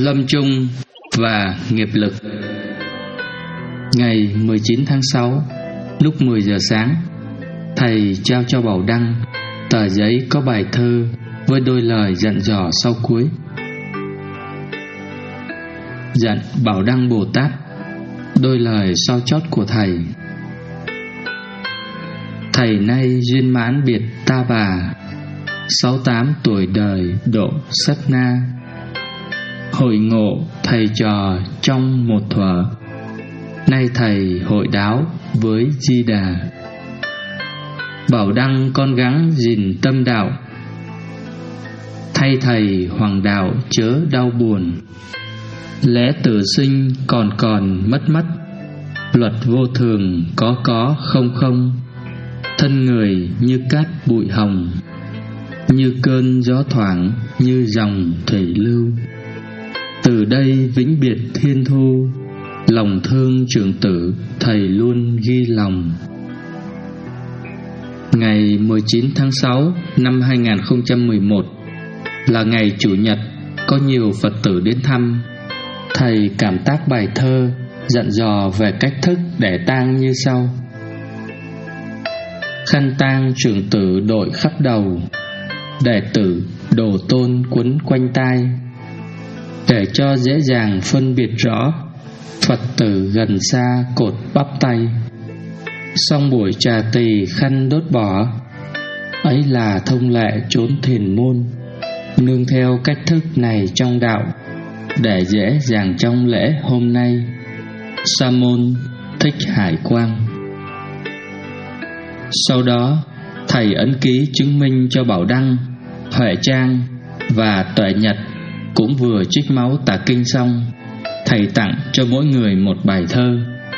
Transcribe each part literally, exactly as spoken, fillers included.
Lâm chung và nghiệp lực. Ngày mười chín tháng sáu, lúc mười giờ sáng, thầy trao cho Bảo Đăng tờ giấy có bài thơ với đôi lời dặn dò sau cuối. Dặn Bảo Đăng Bồ Tát, đôi lời sau chót của thầy. Thầy nay duyên mãn biệt ta bà, sáu tám tuổi đời độ sát na. Hội ngộ thầy trò trong một thuở, nay thầy hội đáo với Di Đà. Bảo Đăng con gắng gìn tâm đạo, thay thầy hoàng đạo chớ đau buồn. Lẽ tử sinh còn còn mất mất, luật vô thường có có không không. Thân người như cát bụi hồng, như cơn gió thoảng, như dòng thủy lưu. Từ đây vĩnh biệt thiên thu, lòng thương trưởng tử thầy luôn ghi lòng. Ngày mười chín tháng sáu năm hai nghìn không trăm mười một là ngày Chủ nhật, có nhiều Phật tử đến thăm. Thầy cảm tác bài thơ dặn dò về cách thức để tang như sau. Khăn tang trưởng tử đội khắp đầu, đệ tử đồ tôn quấn quanh tai. Để cho dễ dàng phân biệt rõ, Phật tử gần xa cột bắp tay. Xong buổi trà tỳ khăn đốt bỏ, ấy là thông lệ chốn thiền môn. Nương theo cách thức này trong đạo, để dễ dàng trong lễ hôm nay. Sa môn Thích Hải Quang. Sau đó thầy ấn ký chứng minh cho Bảo Đăng, Huệ Trang và Tuệ Nhật cũng vừa trích máu tả kinh xong. Thầy tặng cho mỗi người một bài thơ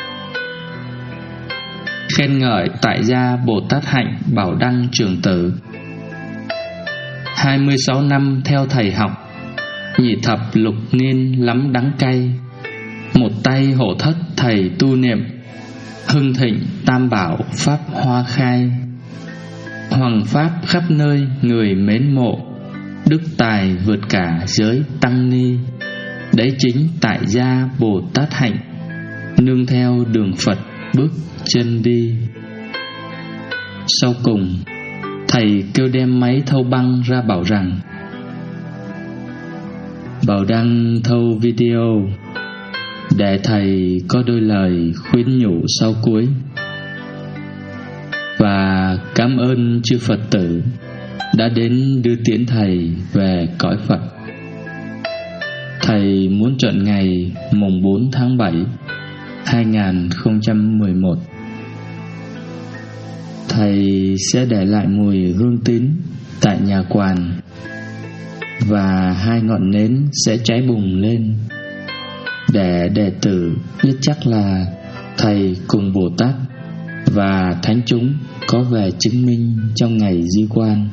khen ngợi tại gia Bồ Tát Hạnh Bảo Đăng trưởng tử. Hai mươi sáu năm theo thầy học, nhị thập lục niên lắm đắng cay. Một tay hộ thất thầy tu niệm, hưng thịnh tam bảo pháp hoa khai. Hoàng pháp khắp nơi người mến mộ, đức tài vượt cả giới tăng ni. Đấy chính tại gia Bồ Tát Hạnh, nương theo đường Phật bước chân đi. Sau cùng, thầy kêu đem máy thâu băng ra bảo rằng: Bảo Đăng thâu video để thầy có đôi lời khuyến nhủ sau cuối. Và cảm ơn chư Phật tử đã đến đưa tiễn thầy về cõi Phật. Thầy muốn chọn ngày mùng bốn tháng bảy hai nghìn không trăm mười một. Thầy sẽ để lại mùi hương tín tại nhà quan, và hai ngọn nến sẽ cháy bùng lên, để đệ tử biết chắc là thầy cùng Bồ Tát và thánh chúng có về chứng minh trong ngày di quan.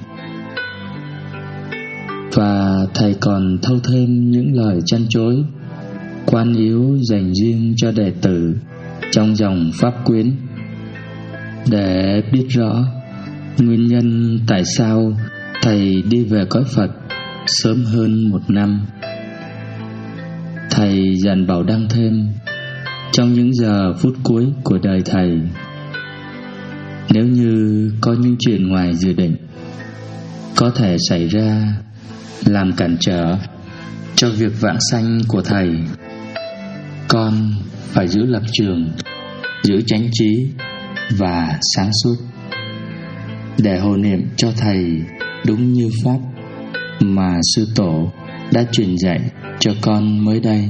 Và thầy còn thâu thêm những lời chăn chối quan yếu dành riêng cho đệ tử trong dòng pháp quyến, để biết rõ nguyên nhân tại sao thầy đi về cõi Phật sớm hơn một năm. Thầy dặn Bảo Đăng thêm, trong những giờ phút cuối của đời thầy, nếu như có những chuyện ngoài dự định có thể xảy ra làm cản trở cho việc vãng sanh của thầy, con phải giữ lập trường, giữ chánh trí và sáng suốt, để hộ niệm cho thầy đúng như pháp mà sư tổ đã truyền dạy cho con mới đây.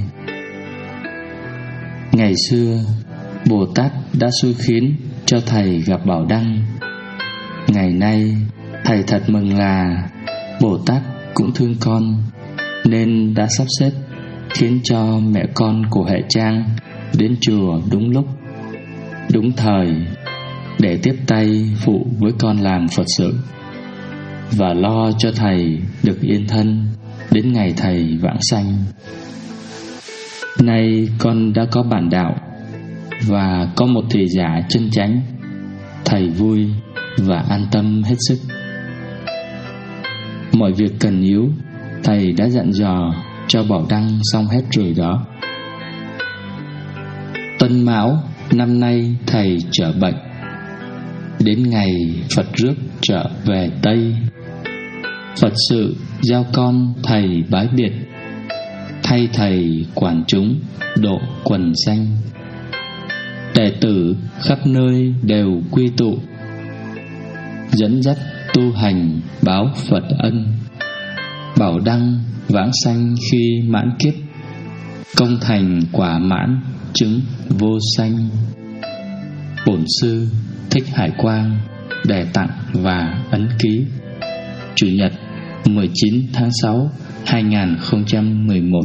Ngày xưa Bồ Tát đã xui khiến cho thầy gặp Bảo Đăng. Ngày nay thầy thật mừng là Bồ Tát cũng thương con, nên đã sắp xếp khiến cho mẹ con của Huệ Trang đến chùa đúng lúc, đúng thời, để tiếp tay phụ với con làm Phật sự, và lo cho thầy được yên thân đến ngày thầy vãng sanh. Nay con đã có bản đạo và có một thị giả chân chánh, thầy vui và an tâm hết sức. Mọi việc cần yếu thầy đã dặn dò cho Bảo Đăng xong hết rồi đó. Tân Mão năm nay thầy trở bệnh, đến ngày Phật rước trở về Tây. Phật sự giao con thầy bái biệt, thay thầy quản chúng độ quần sanh. Đệ tử khắp nơi đều quy tụ, dẫn dắt tu hành báo Phật ân. Bảo Đăng vãng sanh khi mãn kiếp, công thành quả mãn chứng vô sanh. Bổn sư Thích Hải Quang đề tặng và ấn ký. Chủ nhật mười chín tháng sáu hai nghìn không trăm mười một.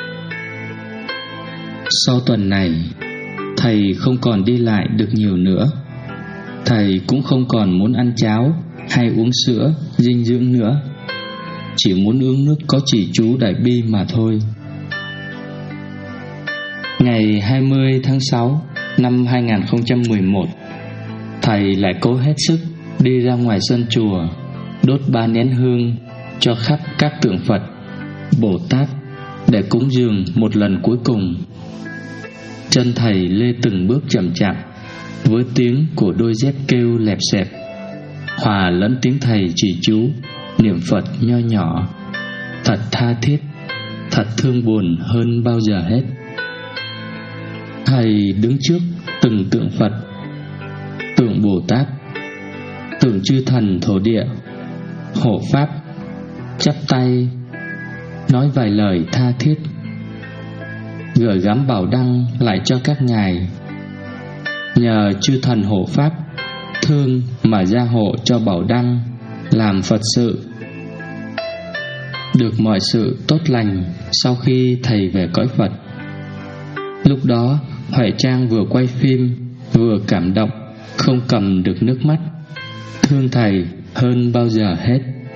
Sau tuần này, thầy không còn đi lại được nhiều nữa. Thầy cũng không còn muốn ăn cháo hay uống sữa dinh dưỡng nữa, chỉ muốn uống nước có chỉ chú Đại Bi mà thôi. Ngày hai mươi tháng sáu năm hai nghìn không trăm mười một, thầy lại cố hết sức đi ra ngoài sân chùa, đốt ba nén hương cho khắp các tượng Phật, Bồ Tát để cúng dường một lần cuối cùng. Chân thầy lê từng bước chậm chạp với tiếng của đôi dép kêu lẹp xẹp, hòa lẫn tiếng thầy chỉ chú niệm Phật nho nhỏ, thật tha thiết, thật thương buồn hơn bao giờ hết. Thầy đứng trước từng tượng Phật, tượng Bồ Tát, tượng chư thần thổ địa, hộ pháp, chắp tay nói vài lời tha thiết, gửi gắm Bảo Đăng lại cho các ngài. Nhờ chư thần hộ pháp thương mà gia hộ cho Bảo Đăng làm Phật sự, được mọi sự tốt lành sau khi thầy về cõi Phật. Lúc đó Huệ Trang vừa quay phim vừa cảm động không cầm được nước mắt, thương thầy hơn bao giờ hết.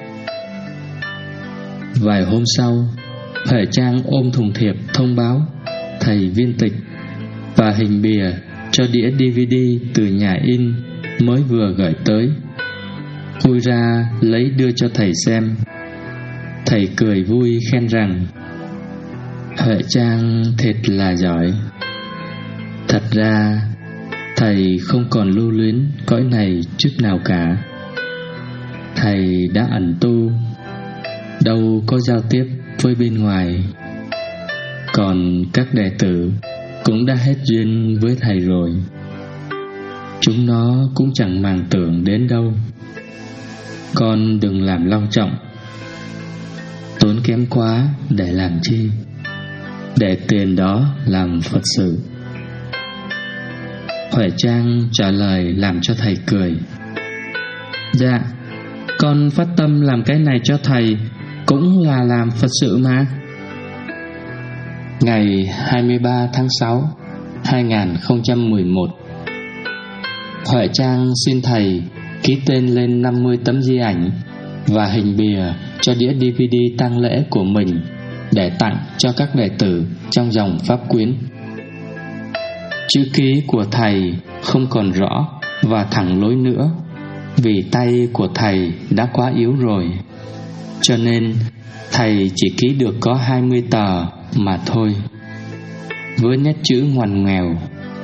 Vài hôm sau, Huệ Trang ôm thùng thiệp thông báo thầy viên tịch và hình bìa cho đĩa đê vê đê từ nhà in mới vừa gửi tới. Khui ra lấy đưa cho thầy xem. Thầy cười vui khen rằng Huệ Trang thiệt là giỏi. Thật ra thầy không còn lưu luyến cõi này chút nào cả. Thầy đã ẩn tu, đâu có giao tiếp với bên ngoài. Còn các đệ tử cũng đã hết duyên với thầy rồi. Chúng nó cũng chẳng màng tưởng đến đâu. Con đừng làm long trọng, tốn kém quá để làm chi, để tiền đó làm Phật sự. Huệ Trang trả lời làm cho thầy cười. Dạ, con phát tâm làm cái này cho thầy cũng là làm Phật sự mà. Ngày hai mươi ba tháng sáu hai nghìn không trăm mười một, Huệ Trang xin thầy ký tên lên năm mươi tấm di ảnh và hình bìa cho đĩa đê vê đê tang lễ của mình để tặng cho các đệ tử trong dòng Pháp Quyến. Chữ ký của thầy không còn rõ và thẳng lối nữa, vì tay của thầy đã quá yếu rồi, cho nên thầy chỉ ký được có hai mươi tờ mà thôi, với nét chữ ngoằn ngoèo.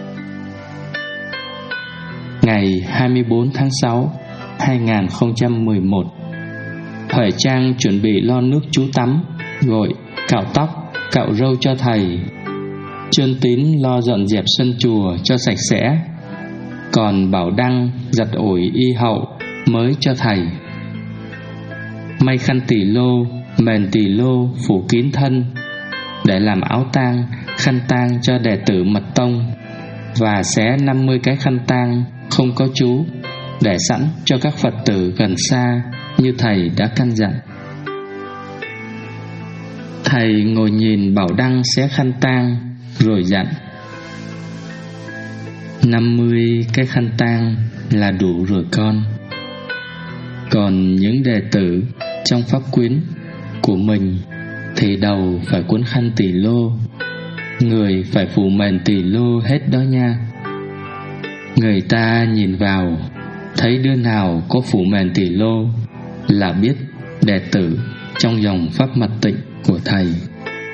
Ngày hai mươi bốn tháng sáu hai nghìn không trăm mười một, Huệ Trang chuẩn bị lo nước chú tắm, gội, cạo tóc, cạo râu cho thầy. Trơn Tín lo dọn dẹp sân chùa cho sạch sẽ, còn Bảo Đăng giặt ủi y hậu mới cho thầy. May khăn tỳ lô, mền tỳ lô phủ kín thân để làm áo tang, khăn tang cho đệ tử mật tông, và xé năm mươi cái khăn tang không có chú để sẵn cho các Phật tử gần xa như thầy đã căn dặn. Thầy ngồi nhìn Bảo Đăng xé khăn tang rồi dặn: năm mươi cái khăn tang là đủ rồi con. Còn những đệ tử trong Pháp Quyến của mình thì đầu phải cuốn khăn tỳ lô, người phải phủ mền tỳ lô hết đó nha. Người ta nhìn vào thấy đứa nào có phủ mền tỳ lô là biết đệ tử trong dòng Pháp Mật Tịnh của thầy.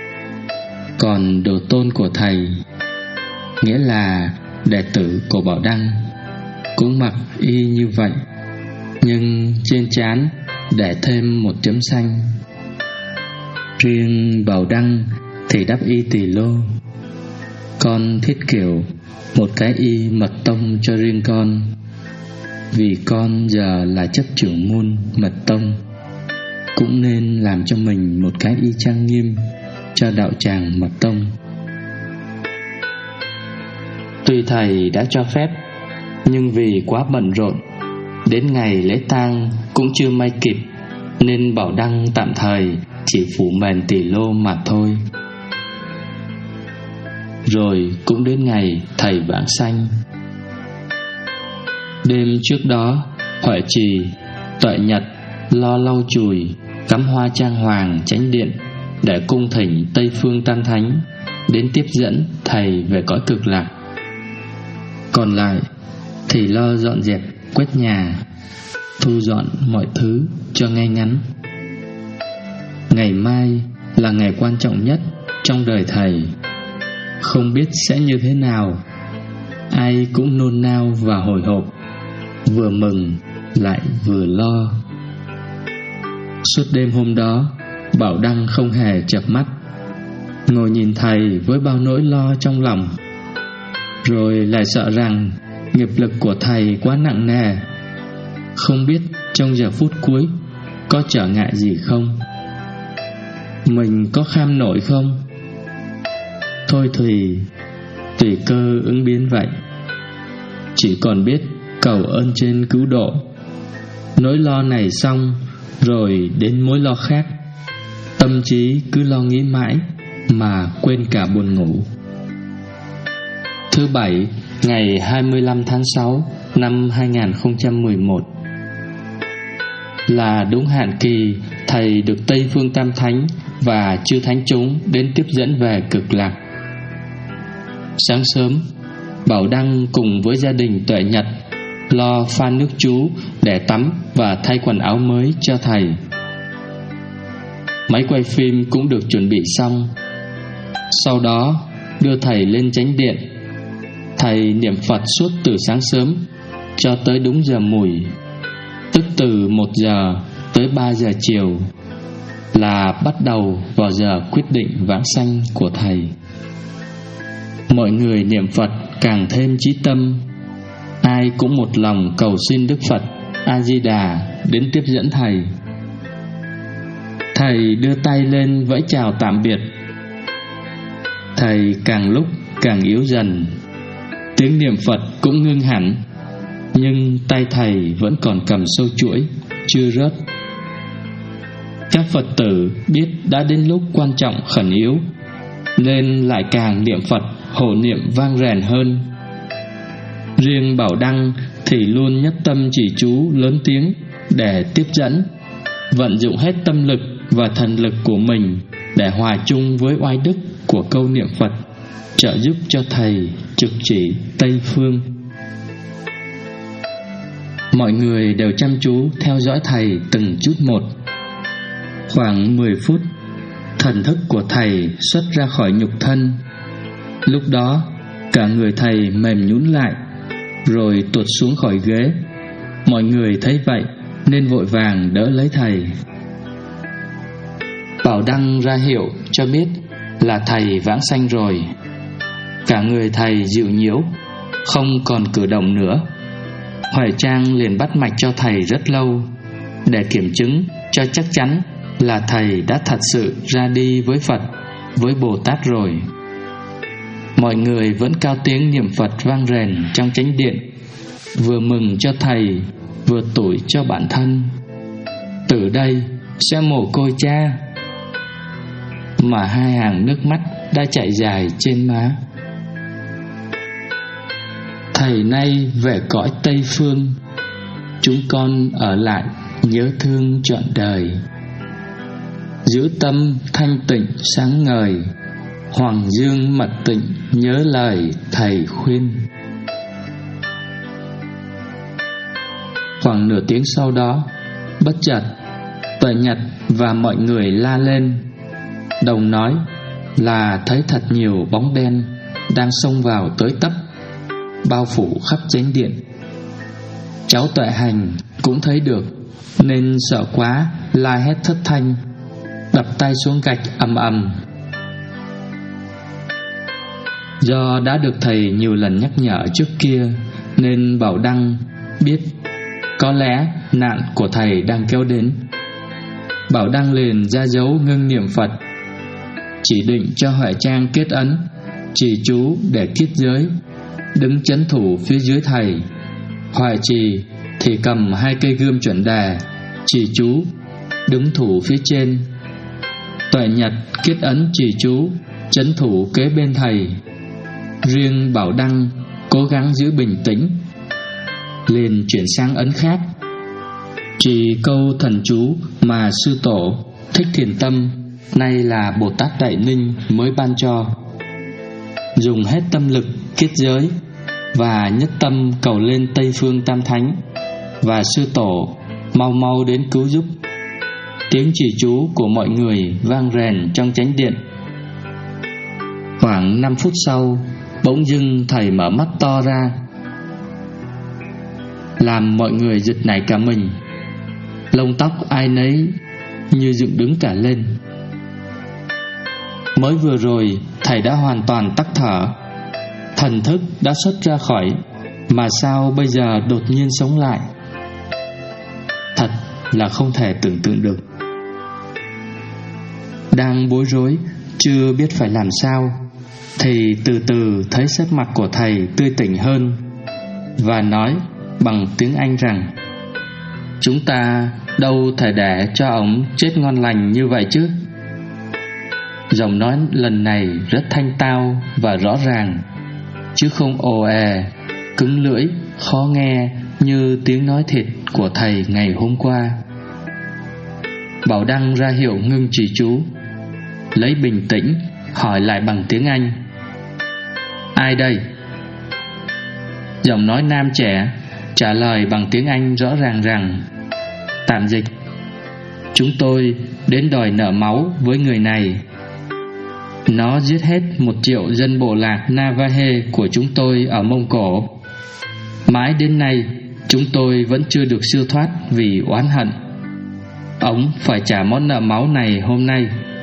Còn đồ tôn của thầy, nghĩa là đệ tử của Bảo Đăng, cũng mặc y như vậy, nhưng trên trán để thêm một chấm xanh. Riêng Bảo Đăng thì đắp y tỳ lô. Con thiết kiểu một cái y mật tông cho riêng con, vì con giờ là chấp trưởng môn mật tông, cũng nên làm cho mình một cái y trang nghiêm cho đạo tràng mật tông. Tuy thầy đã cho phép, nhưng vì quá bận rộn, đến ngày lễ tang cũng chưa may kịp, nên Bảo Đăng tạm thời chỉ phủ mền tỳ lô mà thôi. Rồi cũng đến ngày thầy vãng sanh. Đêm trước đó, Huệ Trì, Tuệ Nhật lo lau chùi, cắm hoa trang hoàng chánh điện để cung thỉnh Tây Phương Tam Thánh đến tiếp dẫn thầy về cõi cực lạc. Còn lại thì lo dọn dẹp quét nhà, thu dọn mọi thứ cho ngay ngắn. Ngày mai là ngày quan trọng nhất trong đời thầy, không biết sẽ như thế nào. Ai cũng nôn nao và hồi hộp, vừa mừng lại vừa lo. Suốt đêm hôm đó, Bảo Đăng không hề chợp mắt, ngồi nhìn thầy với bao nỗi lo trong lòng, rồi lại sợ rằng nghiệp lực của thầy quá nặng nề, không biết trong giờ phút cuối có trở ngại gì không, mình có kham nổi không. Thôi thì tùy cơ ứng biến vậy, chỉ còn biết cầu ơn trên cứu độ. Nỗi lo này xong rồi đến mối lo khác, tâm trí cứ lo nghĩ mãi mà quên cả buồn ngủ. Thứ bảy, ngày hai mươi lăm tháng sáu năm hai nghìn không trăm mười một, là đúng hạn kỳ thầy được Tây Phương Tam Thánh và chư thánh chúng đến tiếp dẫn về cực lạc. Sáng sớm, Bảo Đăng cùng với gia đình Tuệ Nhật lo pha nước chú để tắm và thay quần áo mới cho thầy. Máy quay phim cũng được chuẩn bị xong. Sau đó đưa thầy lên chánh điện. Thầy niệm Phật suốt từ sáng sớm cho tới đúng giờ mùi, tức từ một giờ tới ba giờ chiều, là bắt đầu vào giờ quyết định vãng sanh của thầy. Mọi người niệm Phật càng thêm chí tâm, ai cũng một lòng cầu xin Đức Phật A Di Đà đến tiếp dẫn thầy. Thầy đưa tay lên vẫy chào tạm biệt. Thầy càng lúc càng yếu dần, tiếng niệm Phật cũng ngưng hẳn, nhưng tay thầy vẫn còn cầm sâu chuỗi, chưa rớt. Các Phật tử biết đã đến lúc quan trọng khẩn yếu, nên lại càng niệm Phật hộ niệm vang rền hơn. Riêng Bảo Đăng thì luôn nhất tâm chỉ chú lớn tiếng để tiếp dẫn, vận dụng hết tâm lực và thần lực của mình để hòa chung với oai đức của câu niệm Phật, trợ giúp cho thầy trực chỉ Tây Phương. Mọi người đều chăm chú theo dõi thầy từng chút một. Khoảng mười phút, thần thức của thầy xuất ra khỏi nhục thân. Lúc đó cả người thầy mềm nhũn lại, rồi tuột xuống khỏi ghế. Mọi người thấy vậy nên vội vàng đỡ lấy thầy. Bảo Đăng ra hiệu cho biết là thầy vãng sanh rồi. Cả người thầy dịu nhiễu, không còn cử động nữa. Huệ Trang liền bắt mạch cho thầy rất lâu, để kiểm chứng cho chắc chắn là thầy đã thật sự ra đi với Phật, với Bồ Tát rồi. Mọi người vẫn cao tiếng niệm Phật vang rền trong chánh điện, vừa mừng cho thầy, vừa tủi cho bản thân. Từ đây sẽ mồ côi cha, mà hai hàng nước mắt đã chảy dài trên má. Thầy nay về cõi Tây Phương, chúng con ở lại nhớ thương trọn đời. Giữ tâm thanh tịnh sáng ngời, hoàng dương mật tịnh nhớ lời thầy khuyên. Khoảng nửa tiếng sau đó, bất chợt Tuệ Nhật và mọi người la lên, đồng nói là thấy thật nhiều bóng đen đang xông vào tới tấp, bao phủ khắp chánh điện. Cháu Tuệ Hành cũng thấy được, nên sợ quá la hét thất thanh, đập tay xuống gạch ầm ầm. Do đã được thầy nhiều lần nhắc nhở trước kia, nên Bảo Đăng biết có lẽ nạn của thầy đang kéo đến. Bảo Đăng liền ra dấu ngưng niệm Phật, chỉ định cho Huệ Trang kết ấn, trì chú để kiết giới, đứng trấn thủ phía dưới thầy. Huệ trì thì cầm hai cây gươm chuẩn đề, trì chú, đứng thủ phía trên. Tuệ Nhật kết ấn trì chú, trấn thủ kế bên thầy. Riêng Bảo Đăng cố gắng giữ bình tĩnh, liền chuyển sang ấn khác, trì câu thần chú mà sư tổ Thích Thiền Tâm, nay là Bồ Tát Đại Ninh, mới ban cho. Dùng hết tâm lực kết giới và nhất tâm cầu lên Tây Phương Tam Thánh và sư tổ mau mau đến cứu giúp. Tiếng trì chú của mọi người vang rền trong chánh điện. Khoảng năm phút sau, bỗng dưng thầy mở mắt to ra, làm mọi người giật nảy cả mình. Lông tóc ai nấy như dựng đứng cả lên. Mới vừa rồi thầy đã hoàn toàn tắc thở, thần thức đã xuất ra khỏi, mà sao bây giờ đột nhiên sống lại? Thật là không thể tưởng tượng được. Đang bối rối, chưa biết phải làm sao, thì từ từ thấy sắc mặt của thầy tươi tỉnh hơn, và nói bằng tiếng Anh rằng: chúng ta đâu thể để cho ổng chết ngon lành như vậy chứ. Giọng nói lần này rất thanh tao và rõ ràng, chứ không ồ ề, cứng lưỡi, khó nghe như tiếng nói thịt của thầy ngày hôm qua. Bảo Đăng ra hiệu ngưng trì chú, lấy bình tĩnh hỏi lại bằng tiếng Anh: ai đây? Giọng nói nam trẻ trả lời bằng tiếng Anh rõ ràng rằng: tạm dịch, chúng tôi đến đòi nợ máu với người này. Nó giết hết một triệu dân bộ lạc Navahe của chúng tôi ở Mông Cổ. Mãi đến nay chúng tôi vẫn chưa được siêu thoát vì oán hận. Ông phải trả món nợ máu này hôm nay.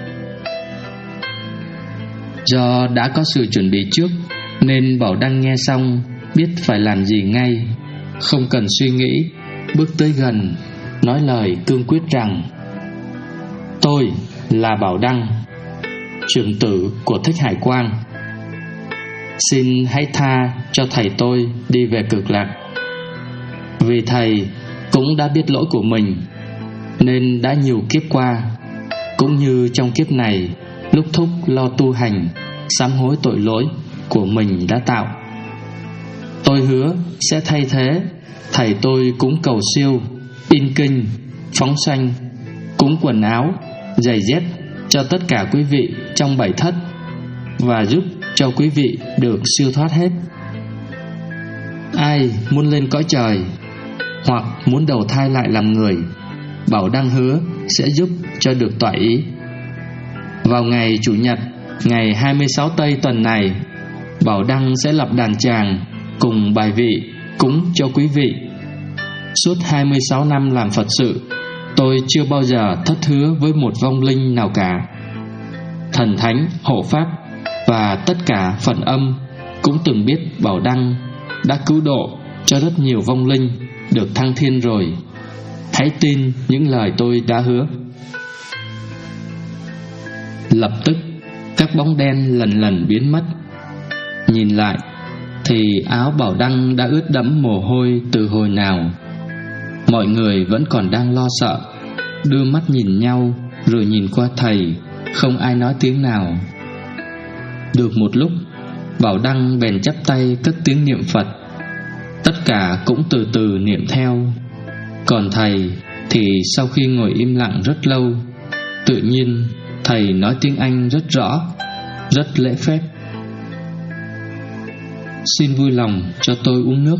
Do đã có sự chuẩn bị trước, nên Bảo Đăng nghe xong biết phải làm gì ngay, không cần suy nghĩ, bước tới gần, nói lời cương quyết rằng: tôi là Bảo Đăng, trưởng tử của Thích Hải Quang. Xin hãy tha cho thầy tôi đi về Cực Lạc. Vì thầy cũng đã biết lỗi của mình, nên đã nhiều kiếp qua, cũng như trong kiếp này, lúc thúc lo tu hành, sám hối tội lỗi của mình đã tạo. Tôi hứa sẽ thay thế thầy tôi cúng cầu siêu, in kinh, phóng sanh, cúng quần áo, giày dép cho tất cả quý vị trong bảy thất, và giúp cho quý vị được siêu thoát hết. Ai muốn lên cõi trời hoặc muốn đầu thai lại làm người, Bảo Đăng hứa sẽ giúp cho được toại ý. Vào ngày Chủ nhật, ngày hai mươi sáu Tây tuần này, Bảo Đăng sẽ lập đàn tràng cùng bài vị cúng cho quý vị. Suốt hai mươi sáu năm làm Phật sự, tôi chưa bao giờ thất hứa với một vong linh nào cả. Thần thánh, hộ pháp và tất cả phần âm cũng từng biết Bảo Đăng đã cứu độ cho rất nhiều vong linh được thăng thiên rồi. Hãy tin những lời tôi đã hứa. Lập tức các bóng đen lần lần biến mất. Nhìn lại thì áo Bảo Đăng đã ướt đẫm mồ hôi từ hồi nào. Mọi người vẫn còn đang lo sợ, đưa mắt nhìn nhau rồi nhìn qua thầy, không ai nói tiếng nào. Được một lúc, Bảo Đăng bèn chắp tay cất tiếng niệm Phật. Tất cả cũng từ từ niệm theo. Còn thầy thì sau khi ngồi im lặng rất lâu, tự nhiên thầy nói tiếng Anh rất rõ, rất lễ phép: xin vui lòng cho tôi uống nước.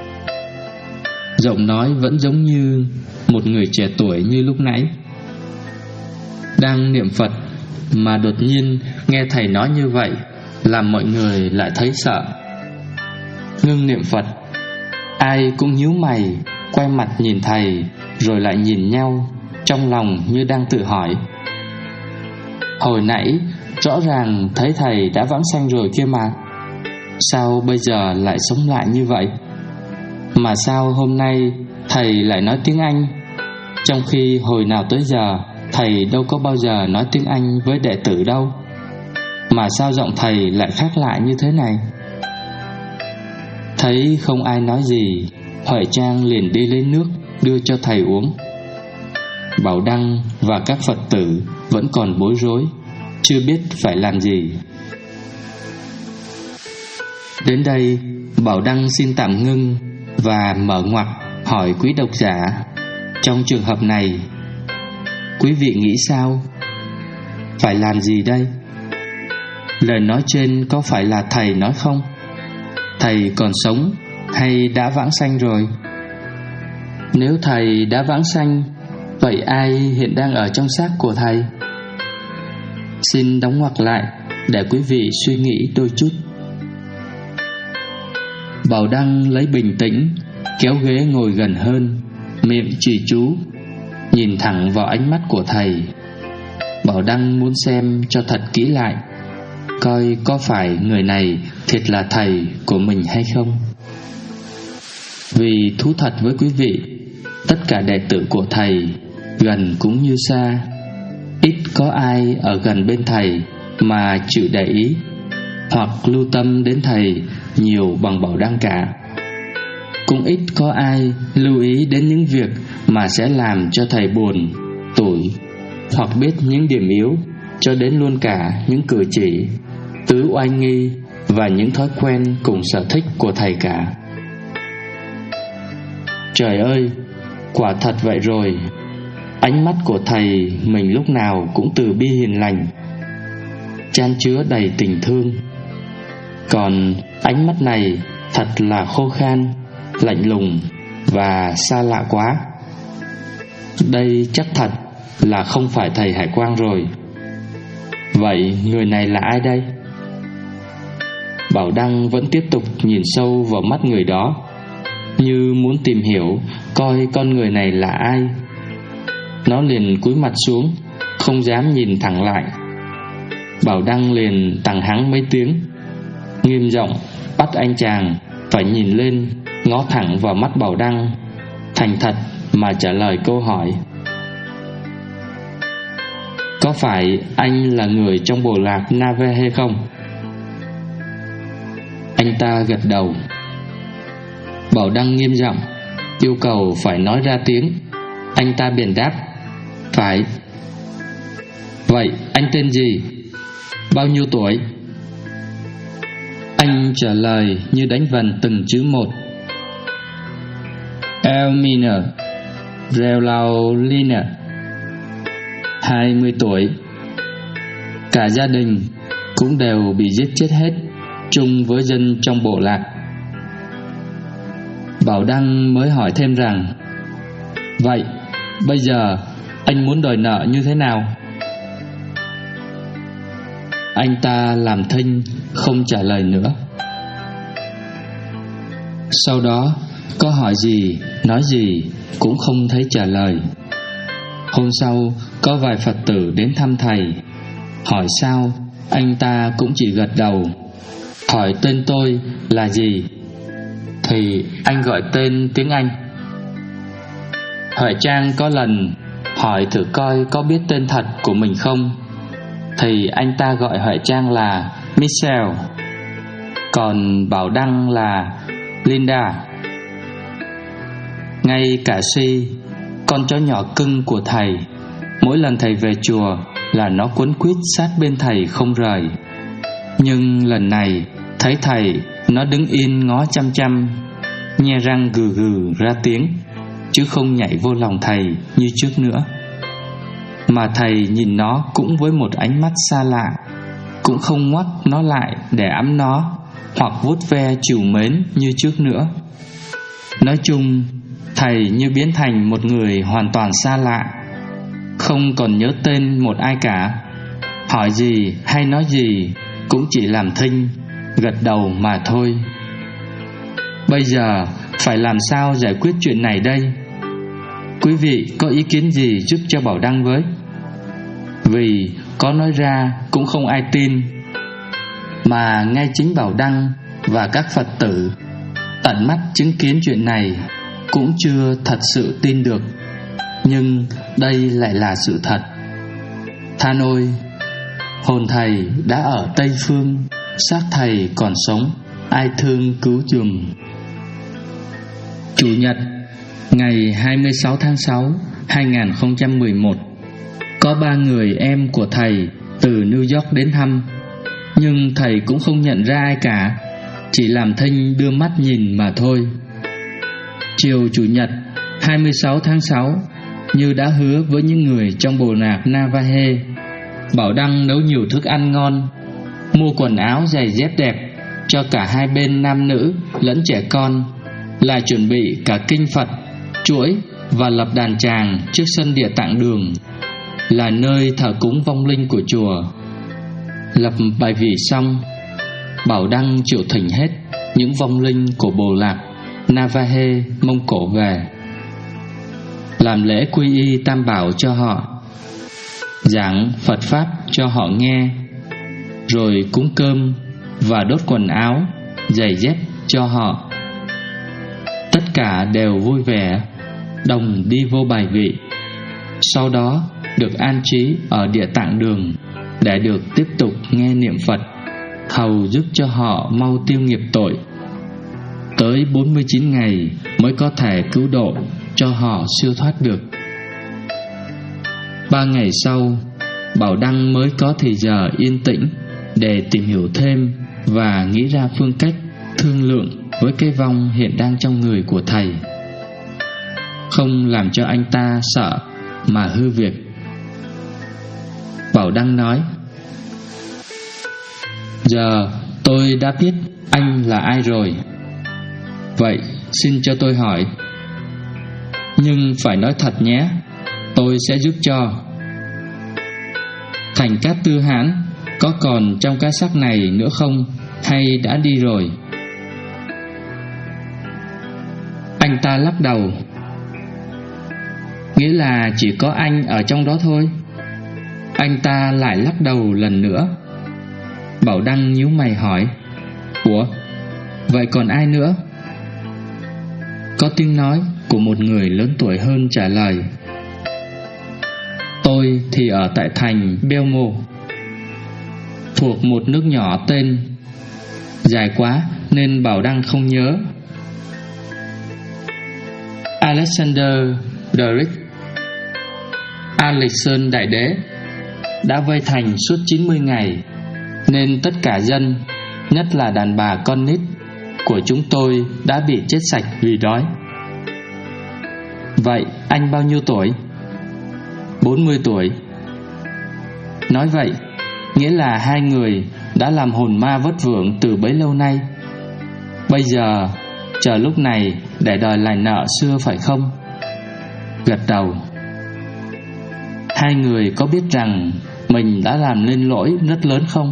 Giọng nói vẫn giống như một người trẻ tuổi như lúc nãy. Đang niệm Phật mà đột nhiên nghe thầy nói như vậy, làm mọi người lại thấy sợ. Ngưng niệm Phật, ai cũng nhíu mày, quay mặt nhìn thầy, rồi lại nhìn nhau, trong lòng như đang tự hỏi: hồi nãy rõ ràng thấy thầy đã vãng sanh rồi kia mà, sao bây giờ lại sống lại như vậy? Mà sao hôm nay thầy lại nói tiếng Anh, trong khi hồi nào tới giờ thầy đâu có bao giờ nói tiếng Anh với đệ tử đâu? Mà sao giọng thầy lại khác lạ như thế này? Thấy không ai nói gì, Huệ Trang liền đi lấy nước đưa cho thầy uống. Bảo Đăng và các Phật tử vẫn còn bối rối, chưa biết phải làm gì. Đến đây, Bảo Đăng xin tạm ngưng và mở ngoặc hỏi quý độc giả: trong trường hợp này, quý vị nghĩ sao? Phải làm gì đây? Lời nói trên có phải là thầy nói không? Thầy còn sống hay đã vãng sanh rồi? Nếu thầy đã vãng sanh, vậy ai hiện đang ở trong xác của thầy? Xin đóng ngoặc lại để quý vị suy nghĩ đôi chút. Bảo Đăng lấy bình tĩnh, kéo ghế ngồi gần hơn, miệng trì chú, nhìn thẳng vào ánh mắt của thầy. Bảo Đăng muốn xem cho thật kỹ lại, coi có phải người này thiệt là thầy của mình hay không. Vì thú thật với quý vị, tất cả đệ tử của thầy, gần cũng như xa, ít có ai ở gần bên thầy mà chịu để ý hoặc lưu tâm đến thầy nhiều bằng Bảo Đăng cả. Cũng ít có ai lưu ý đến những việc mà sẽ làm cho thầy buồn, tủi, hoặc biết những điểm yếu, cho đến luôn cả những cử chỉ, tứ oai nghi và những thói quen cùng sở thích của thầy cả. Trời ơi, quả thật vậy rồi. Ánh mắt của thầy mình lúc nào cũng từ bi hiền lành, chan chứa đầy tình thương. Còn ánh mắt này thật là khô khan, lạnh lùng và xa lạ quá. Đây chắc thật là không phải thầy Hải Quang rồi. Vậy người này là ai đây? Bảo Đăng vẫn tiếp tục nhìn sâu vào mắt người đó, như muốn tìm hiểu coi con người này là ai. Nó liền cúi mặt xuống, không dám nhìn thẳng lại. Bảo Đăng liền tằng hắng mấy tiếng, nghiêm giọng bắt anh chàng phải nhìn lên, ngó thẳng vào mắt Bảo Đăng, thành thật mà trả lời câu hỏi: có phải anh là người trong bộ lạc Nave hay không? Anh ta gật đầu. Bảo Đăng nghiêm giọng yêu cầu phải nói ra tiếng. Anh ta bèn đáp: phải. Vậy anh tên gì? Bao nhiêu tuổi? Anh trả lời như đánh vần từng chữ một: Elmina Relaulina, hai mươi tuổi. Cả gia đình cũng đều bị giết chết hết, chung với dân trong bộ lạc. Bảo Đăng mới hỏi thêm rằng: vậy bây giờ anh muốn đòi nợ như thế nào? Anh ta làm thinh không trả lời nữa. Sau đó có hỏi gì, nói gì cũng không thấy trả lời. Hôm sau có vài Phật tử đến thăm thầy, hỏi sao, anh ta cũng chỉ gật đầu. Hỏi tên tôi là gì, thì anh gọi tên tiếng Anh. Huệ Trang có lần hỏi thử coi có biết tên thật của mình không, thì anh ta gọi Huệ Trang là Michelle, còn Bảo Đăng là Linda. Ngay cả Si, con chó nhỏ cưng của thầy, mỗi lần thầy về chùa là nó quấn quýt sát bên thầy không rời. Nhưng lần này thấy thầy, nó đứng yên ngó chăm chăm, nhe răng gừ gừ ra tiếng, chứ không nhảy vô lòng thầy như trước nữa. Mà thầy nhìn nó cũng với một ánh mắt xa lạ, cũng không ngoắc nó lại để ẵm nó hoặc vuốt ve trìu mến như trước nữa. Nói chung, thầy như biến thành một người hoàn toàn xa lạ, không còn nhớ tên một ai cả, hỏi gì hay nói gì cũng chỉ làm thinh, gật đầu mà thôi. Bây giờ phải làm sao giải quyết chuyện này đây? Quý vị có ý kiến gì giúp cho Bảo Đăng với? Vì có nói ra cũng không ai tin, mà ngay chính Bảo Đăng và các Phật tử tận mắt chứng kiến chuyện này cũng chưa thật sự tin được. Nhưng đây lại là sự thật. Than ôi, hồn thầy đã ở Tây Phương, xác thầy còn sống, ai thương cứu giùm. Chủ nhật, ngày hai mươi sáu tháng sáu, hai nghìn không trăm mười một, có ba người em của thầy từ New York đến thăm, nhưng thầy cũng không nhận ra ai cả, chỉ làm thinh đưa mắt nhìn mà thôi. Chiều Chủ nhật hai mươi sáu tháng sáu, như đã hứa với những người trong bộ lạc Navahe, Bảo Đăng nấu nhiều thức ăn ngon, mua quần áo giày dép đẹp cho cả hai bên nam nữ lẫn trẻ con, lại chuẩn bị cả kinh Phật, chuỗi và lập đàn tràng trước sân Địa Tạng Đường, là nơi thờ cúng vong linh của chùa. Lập bài vị xong, Bảo Đăng triệu thỉnh hết những vong linh của bộ lạc Navahe Mông Cổ về, làm lễ quy y Tam Bảo cho họ, giảng Phật Pháp cho họ nghe, rồi cúng cơm và đốt quần áo, giày dép cho họ. Tất cả đều vui vẻ, đồng đi vô bài vị, sau đó được an trí ở Địa Tạng Đường để được tiếp tục nghe niệm Phật, hầu giúp cho họ mau tiêu nghiệp tội. Tới bốn mươi chín ngày mới có thể cứu độ cho họ siêu thoát được. Ba ngày sau, Bảo Đăng mới có thời giờ yên tĩnh để tìm hiểu thêm và nghĩ ra phương cách thương lượng với cái vong hiện đang trong người của thầy, không làm cho anh ta sợ mà hư việc. Bảo Đăng nói: giờ tôi đã biết anh là ai rồi. Vậy xin cho tôi hỏi, nhưng phải nói thật nhé, tôi sẽ giúp cho. Thành Cát Tư Hãn có còn trong cái xác này nữa không, hay đã đi rồi? Anh ta lắc đầu. Nghĩa là chỉ có anh ở trong đó thôi? Anh ta lại lắc đầu lần nữa. Bảo Đăng nhíu mày hỏi: ủa, vậy còn ai nữa? Có tiếng nói của một người lớn tuổi hơn trả lời: tôi thì ở tại thành Belmo, thuộc một nước nhỏ tên, dài quá nên Bảo Đăng không nhớ. Alexander Derrick, Alexander Đại Đế, đã vây thành suốt chín mươi ngày, nên tất cả dân, nhất là đàn bà con nít của chúng tôi đã bị chết sạch vì đói. Vậy anh bao nhiêu tuổi? bốn mươi tuổi. Nói vậy, nghĩa là hai người đã làm hồn ma vất vưởng từ bấy lâu nay. Bây giờ chờ lúc này để đòi lại nợ xưa phải không? Gật đầu. Hai người có biết rằng mình đã làm nên lỗi rất lớn không?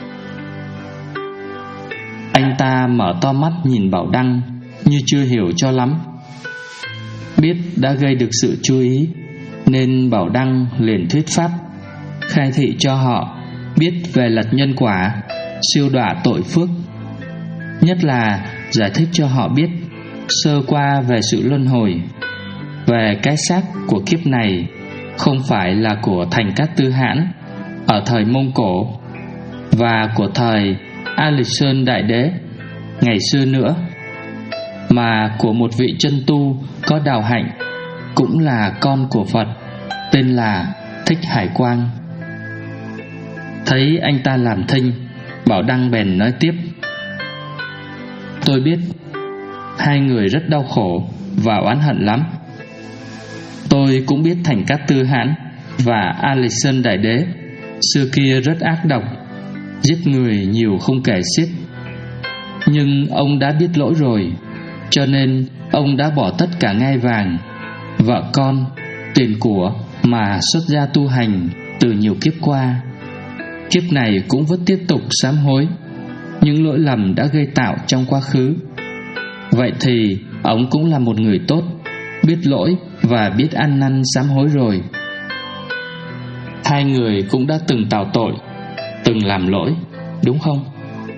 Anh ta mở to mắt nhìn Bảo Đăng như chưa hiểu cho lắm. Biết đã gây được sự chú ý, nên Bảo Đăng liền thuyết pháp, khai thị cho họ biết về lật nhân quả, siêu đọa tội phước, nhất là giải thích cho họ biết sơ qua về sự luân hồi, về cái xác của kiếp này không phải là của Thành Cát Tư Hãn ở thời Mông Cổ và của thời Alexander Đại Đế ngày xưa nữa, mà của một vị chân tu có đạo hạnh, cũng là con của Phật, tên là Thích Hải Quang. Thấy anh ta làm thinh, Bảo Đăng bèn nói tiếp: tôi biết hai người rất đau khổ và oán hận lắm. Tôi cũng biết Thành Cát Tư Hãn và Alexander Đại Đế xưa kia rất ác độc, giết người nhiều không kể xiết. Nhưng ông đã biết lỗi rồi, cho nên ông đã bỏ tất cả ngai vàng, vợ con, tiền của mà xuất gia tu hành từ nhiều kiếp qua. kiếp này cũng vẫn tiếp tục sám hối những lỗi lầm đã gây tạo trong quá khứ. Vậy thì ông cũng là một người tốt, biết lỗi và biết ăn năn sám hối rồi. Hai người cũng đã từng tạo tội, từng làm lỗi, đúng không?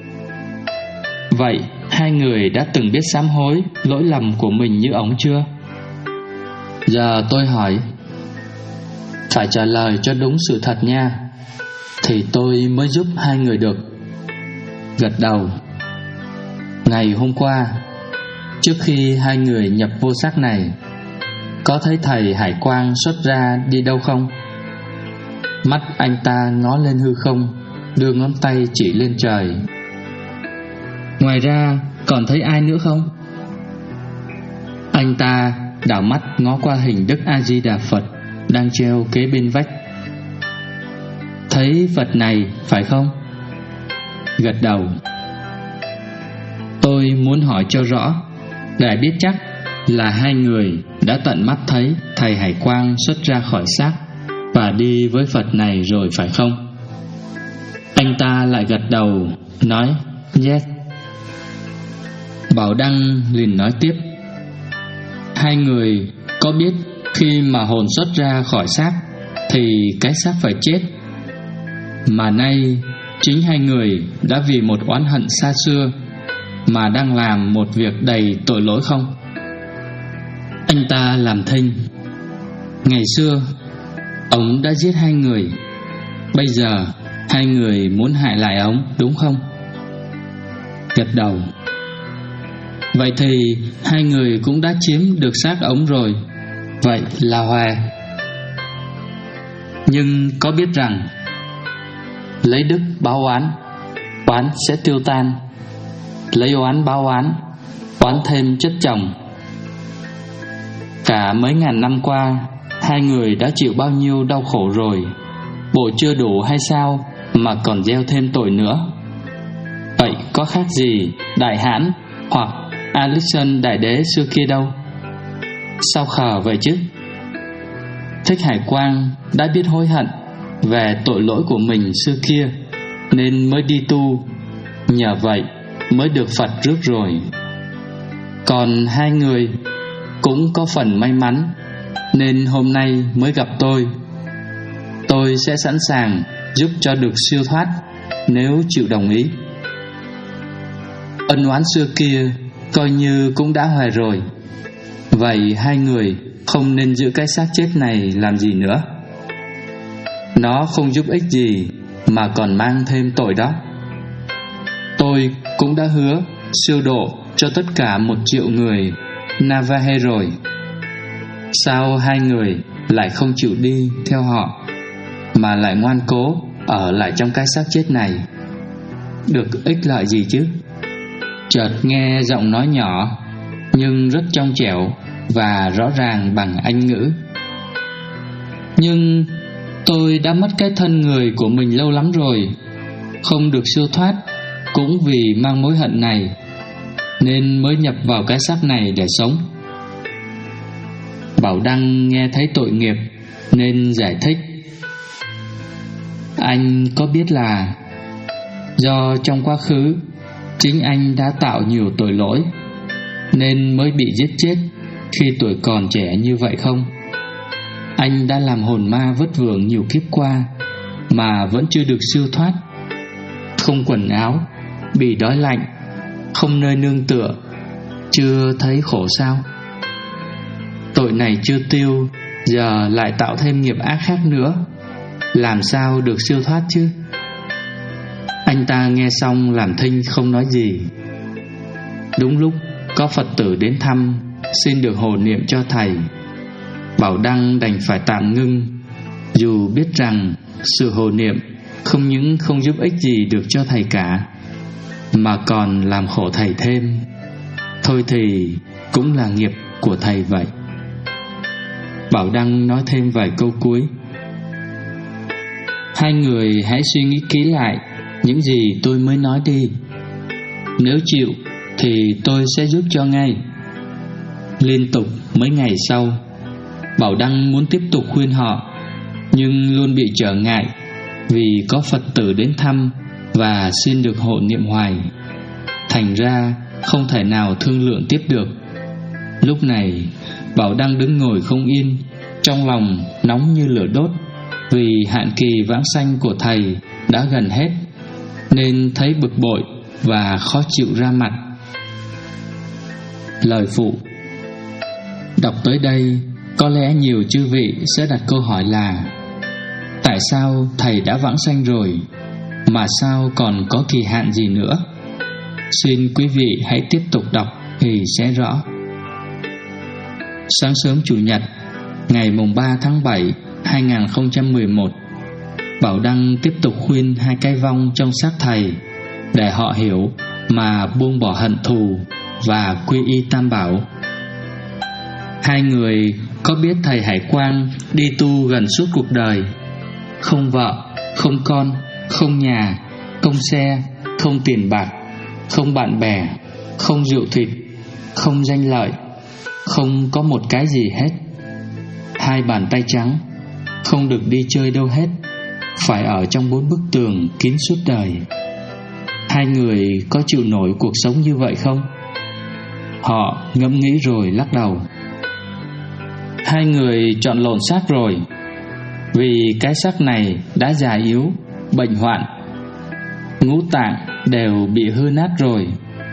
Vậy hai người đã từng biết sám hối lỗi lầm của mình như ông chưa? Giờ tôi hỏi, phải trả lời cho đúng sự thật nha, thì tôi mới giúp hai người được. Gật đầu. Ngày hôm qua, trước khi hai người nhập vô xác này, có thấy thầy Hải Quang xuất ra đi đâu không? Mắt anh ta ngó lên hư không, đưa ngón tay chỉ lên trời. Ngoài ra còn thấy ai nữa không? Anh ta đảo mắt ngó qua hình Đức A Di Đà Phật đang treo kế bên vách. Thấy Phật này phải không? Gật đầu. Tôi muốn hỏi cho rõ, để biết chắc là hai người đã tận mắt thấy thầy Hải Quang xuất ra khỏi xác và đi với Phật này rồi phải không? Anh ta lại gật đầu, nói yes. Bảo Đăng liền nói tiếp, hai người có biết khi mà hồn xuất ra khỏi xác thì cái xác phải chết, mà nay chính hai người đã vì một oán hận xa xưa mà đang làm một việc đầy tội lỗi không? Anh ta làm thinh. Ngày xưa ông đã giết hai người, bây giờ hai người muốn hại lại ông, đúng không? Gật đầu. Vậy thì hai người cũng đã chiếm được xác ông rồi, vậy là hòa. Nhưng có biết rằng lấy đức báo oán, oán sẽ tiêu tan. Lấy oán báo oán, oán thêm chất chồng. Cả mấy ngàn năm qua, hai người đã chịu bao nhiêu đau khổ rồi, bộ chưa đủ hay sao mà còn gieo thêm tội nữa? Vậy có khác gì Đại Hãn hoặc Alexander Đại Đế xưa kia đâu? Sao khờ vậy chứ? Thích Hải Quang đã biết hối hận về tội lỗi của mình xưa kia nên mới đi tu, nhờ vậy mới được Phật rước rồi. Còn hai người cũng có phần may mắn nên hôm nay mới gặp tôi. Tôi sẽ sẵn sàng giúp cho được siêu thoát nếu chịu đồng ý. Ân oán xưa kia coi như cũng đã hòa rồi. Vậy hai người không nên giữ cái xác chết này làm gì nữa. Nó không giúp ích gì mà còn mang thêm tội đó. Tôi cũng đã hứa siêu độ cho tất cả một triệu người Navahe rồi. Sao hai người lại không chịu đi theo họ mà lại ngoan cố ở lại trong cái xác chết này? Được ích lợi gì chứ? Chợt nghe giọng nói nhỏ nhưng rất trong trẻo và rõ ràng bằng Anh ngữ. Nhưng tôi đã mất cái thân người của mình lâu lắm rồi, không được siêu thoát cũng vì mang mối hận này, nên mới nhập vào cái xác này để sống. Bảo Đăng nghe thấy tội nghiệp nên giải thích. Anh có biết là do trong quá khứ chính anh đã tạo nhiều tội lỗi nên mới bị giết chết khi tuổi còn trẻ như vậy không? Anh đã làm hồn ma vất vưởng nhiều kiếp qua mà vẫn chưa được siêu thoát. Không quần áo, bị đói lạnh, không nơi nương tựa, chưa thấy khổ sao? Tội này chưa tiêu, giờ lại tạo thêm nghiệp ác khác nữa, làm sao được siêu thoát chứ? Anh ta nghe xong làm thinh không nói gì. Đúng lúc có Phật tử đến thăm, xin được hộ niệm cho thầy. Bảo Đăng đành phải tạm ngưng, dù biết rằng sự hộ niệm không những không giúp ích gì được cho thầy cả, mà còn làm khổ thầy thêm. Thôi thì cũng là nghiệp của thầy vậy. Bảo Đăng nói thêm vài câu cuối. Hai người hãy suy nghĩ kỹ lại những gì tôi mới nói đi. Nếu chịu thì tôi sẽ giúp cho ngay. Liên tục mấy ngày sau, Bảo Đăng muốn tiếp tục khuyên họ, nhưng luôn bị trở ngại vì có Phật tử đến thăm và xin được hộ niệm hoài. Thành ra không thể nào thương lượng tiếp được. Lúc này Bảo Đăng đứng ngồi không yên, trong lòng nóng như lửa đốt, vì hạn kỳ vãng sanh của thầy đã gần hết, nên thấy bực bội và khó chịu ra mặt. Lời phụ. Đọc tới đây, có lẽ nhiều chư vị sẽ đặt câu hỏi là: tại sao thầy đã vãng sanh rồi, mà sao còn có kỳ hạn gì nữa? Xin quý vị hãy tiếp tục đọc thì sẽ rõ. Sáng sớm Chủ nhật, ngày mùng ba tháng bảy hai nghìn không trăm mười một, Bảo Đăng tiếp tục khuyên hai cái vong trong xác thầy để họ hiểu mà buông bỏ hận thù và quy y Tam Bảo. Hai người có biết thầy Hải Quang đi tu gần suốt cuộc đời, không vợ, không con, không nhà, không xe, không tiền bạc, không bạn bè, không rượu thịt, không danh lợi, không có một cái gì hết. Hai bàn tay trắng, không được đi chơi đâu hết, phải ở trong bốn bức tường kín suốt đời. Hai người có chịu nổi cuộc sống như vậy không? Họ ngẫm nghĩ rồi lắc đầu. Hai người chọn lộn xác rồi, vì cái xác này đã già yếu, bệnh hoạn, ngũ tạng đều bị hư nát rồi.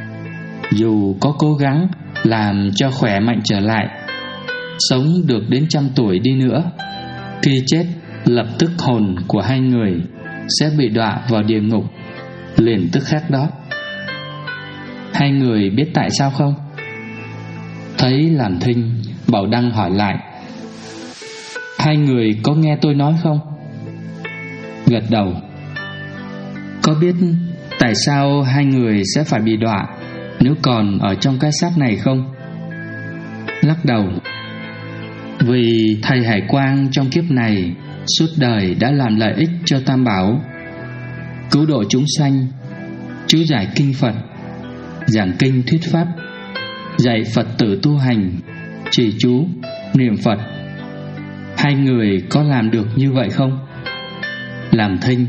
Dù có cố gắng làm cho khỏe mạnh trở lại, sống được đến trăm tuổi đi nữa, khi chết lập tức hồn của hai người sẽ bị đọa vào địa ngục liền tức khắc đó. Hai người biết tại sao không? Thấy làm thinh, Bảo Đăng hỏi lại: hai người có nghe tôi nói không? Gật đầu. Có biết tại sao hai người sẽ phải bị đọa nếu còn ở trong cái xác này không? Lắc đầu. Vì thầy Hải Quang trong kiếp này suốt đời đã làm lợi ích cho Tam Bảo, cứu độ chúng sanh, chú giải kinh Phật, giảng kinh thuyết pháp, dạy Phật tử tu hành, trì chú, niệm Phật. Hai người có làm được như vậy không? Làm thinh.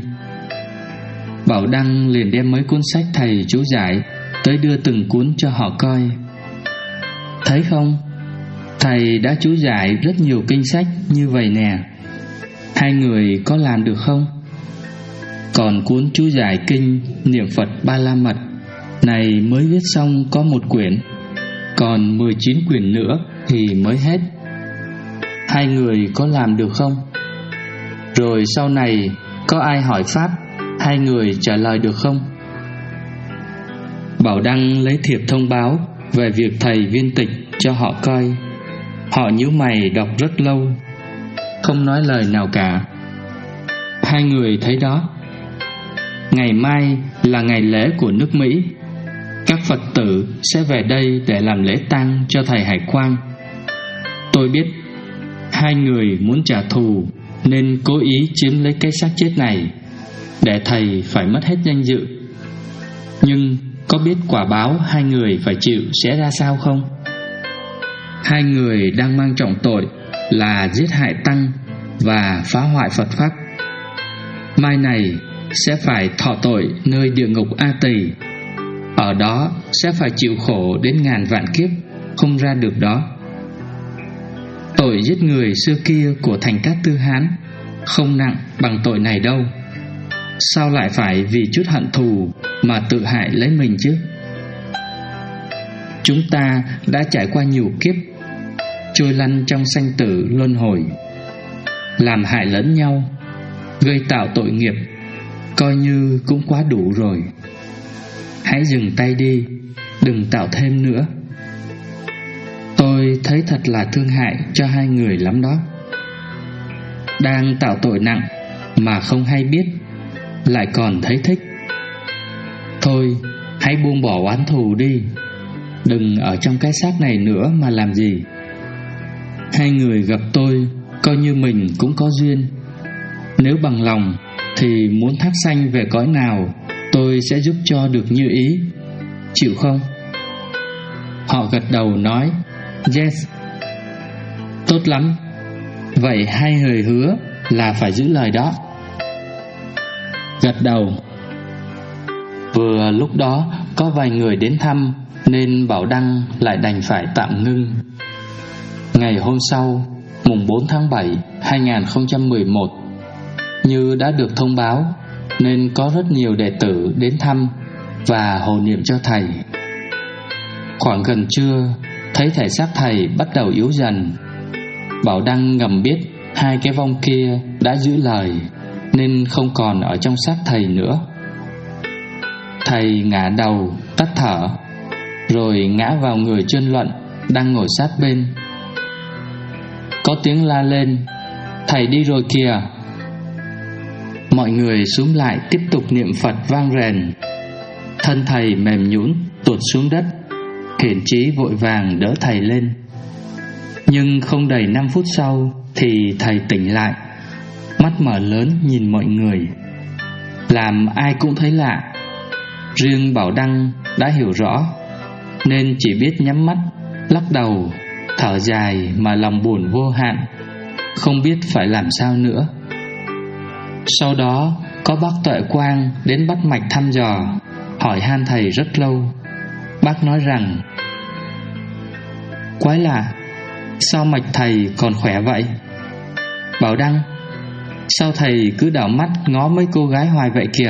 Bảo Đăng liền đem mấy cuốn sách thầy chú giải tới đưa từng cuốn cho họ coi. Thấy không, thầy đã chú giải rất nhiều kinh sách như vậy nè. Hai người có làm được không? Còn cuốn chú giải kinh niệm Phật Ba La Mật này mới viết xong có một quyển, còn mười chín quyển nữa thì mới hết. Hai người có làm được không? Rồi sau này có ai hỏi pháp, hai người trả lời được không? Bảo Đăng lấy thiệp thông báo về việc thầy viên tịch cho họ coi. Họ nhíu mày đọc rất lâu, không nói lời nào cả. Hai người thấy đó, ngày mai là ngày lễ của nước Mỹ. Các Phật tử sẽ về đây để làm lễ tang cho thầy Hải Quang. Tôi biết hai người muốn trả thù nên cố ý chiếm lấy cái xác chết này để thầy phải mất hết danh dự. Nhưng có biết quả báo hai người phải chịu sẽ ra sao không? Hai người đang mang trọng tội là giết hại tăng và phá hoại Phật pháp. Mai này sẽ phải thọ tội nơi địa ngục A Tỳ. Ở đó sẽ phải chịu khổ đến ngàn vạn kiếp không ra được đó. Tội giết người xưa kia của Thành Cát Tư Hán không nặng bằng tội này đâu. Sao lại phải vì chút hận thù mà tự hại lấy mình chứ? Chúng ta đã trải qua nhiều kiếp, trôi lăn trong sanh tử luân hồi, làm hại lẫn nhau, gây tạo tội nghiệp, coi như cũng quá đủ rồi. Hãy dừng tay đi, đừng tạo thêm nữa. Tôi thấy thật là thương hại cho hai người lắm đó. Đang tạo tội nặng mà không hay biết, lại còn thấy thích. Thôi, hãy buông bỏ oán thù đi, đừng ở trong cái xác này nữa mà làm gì. Hai người gặp tôi coi như mình cũng có duyên. Nếu bằng lòng thì muốn thác sanh về cõi nào, tôi sẽ giúp cho được như ý. Chịu không? Họ gật đầu nói yes. Tốt lắm. Vậy hai người hứa là phải giữ lời đó. gật đầu. Vừa lúc đó có vài người đến thăm nên Bảo Đăng lại đành phải tạm ngưng. Ngày hôm sau, mùng bốn tháng bảy hai nghìn không trăm mười một, như đã được thông báo nên có rất nhiều đệ tử đến thăm và hộ niệm cho thầy. Khoảng gần trưa, thấy thể xác thầy bắt đầu yếu dần. Bảo Đăng ngầm biết hai cái vong kia đã giữ lời nên không còn ở trong xác thầy nữa. Thầy ngã đầu tắt thở, rồi ngã vào người Trơn Luận đang ngồi sát bên. Có tiếng la lên: "Thầy đi rồi kìa!" Mọi người xúm lại tiếp tục niệm Phật vang rền. Thân thầy mềm nhũn tuột xuống đất. Hiển Trí vội vàng đỡ thầy lên. Nhưng không đầy năm phút sau thì thầy tỉnh lại, mắt mở lớn nhìn mọi người, làm ai cũng thấy lạ. Riêng Bảo Đăng đã hiểu rõ nên chỉ biết nhắm mắt, lắc đầu, thở dài mà lòng buồn vô hạn, không biết phải làm sao nữa. Sau đó có bác Tuệ Quang đến bắt mạch thăm dò, hỏi han thầy rất lâu. Bác nói rằng: "Quái lạ, sao mạch thầy còn khỏe vậy? Bảo Đăng, sao thầy cứ đảo mắt ngó mấy cô gái hoài vậy kìa?"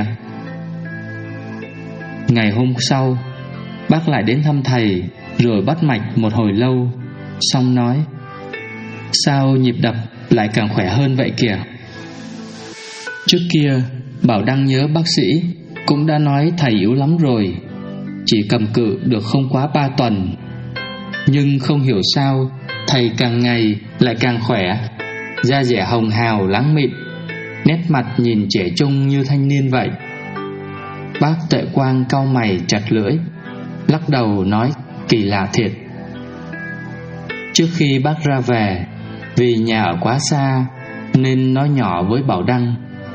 Ngày hôm sau, bác lại đến thăm thầy rồi bắt mạch một hồi lâu, xong nói: "Sao nhịp đập lại càng khỏe hơn vậy kìa?" Trước kia Bảo Đăng nhớ bác sĩ cũng đã nói thầy yếu lắm rồi, chỉ cầm cự được không quá ba tuần. Nhưng không hiểu sao thầy càng ngày lại càng khỏe, da dẻ hồng hào láng mịn, nét mặt nhìn trẻ trung như thanh niên vậy. Bác Tuệ Quang cau mày chặt lưỡi, lắc đầu nói: "Kỳ lạ thiệt." Trước khi bác ra về, vì nhà ở quá xa nên nói nhỏ với Bảo Đăng: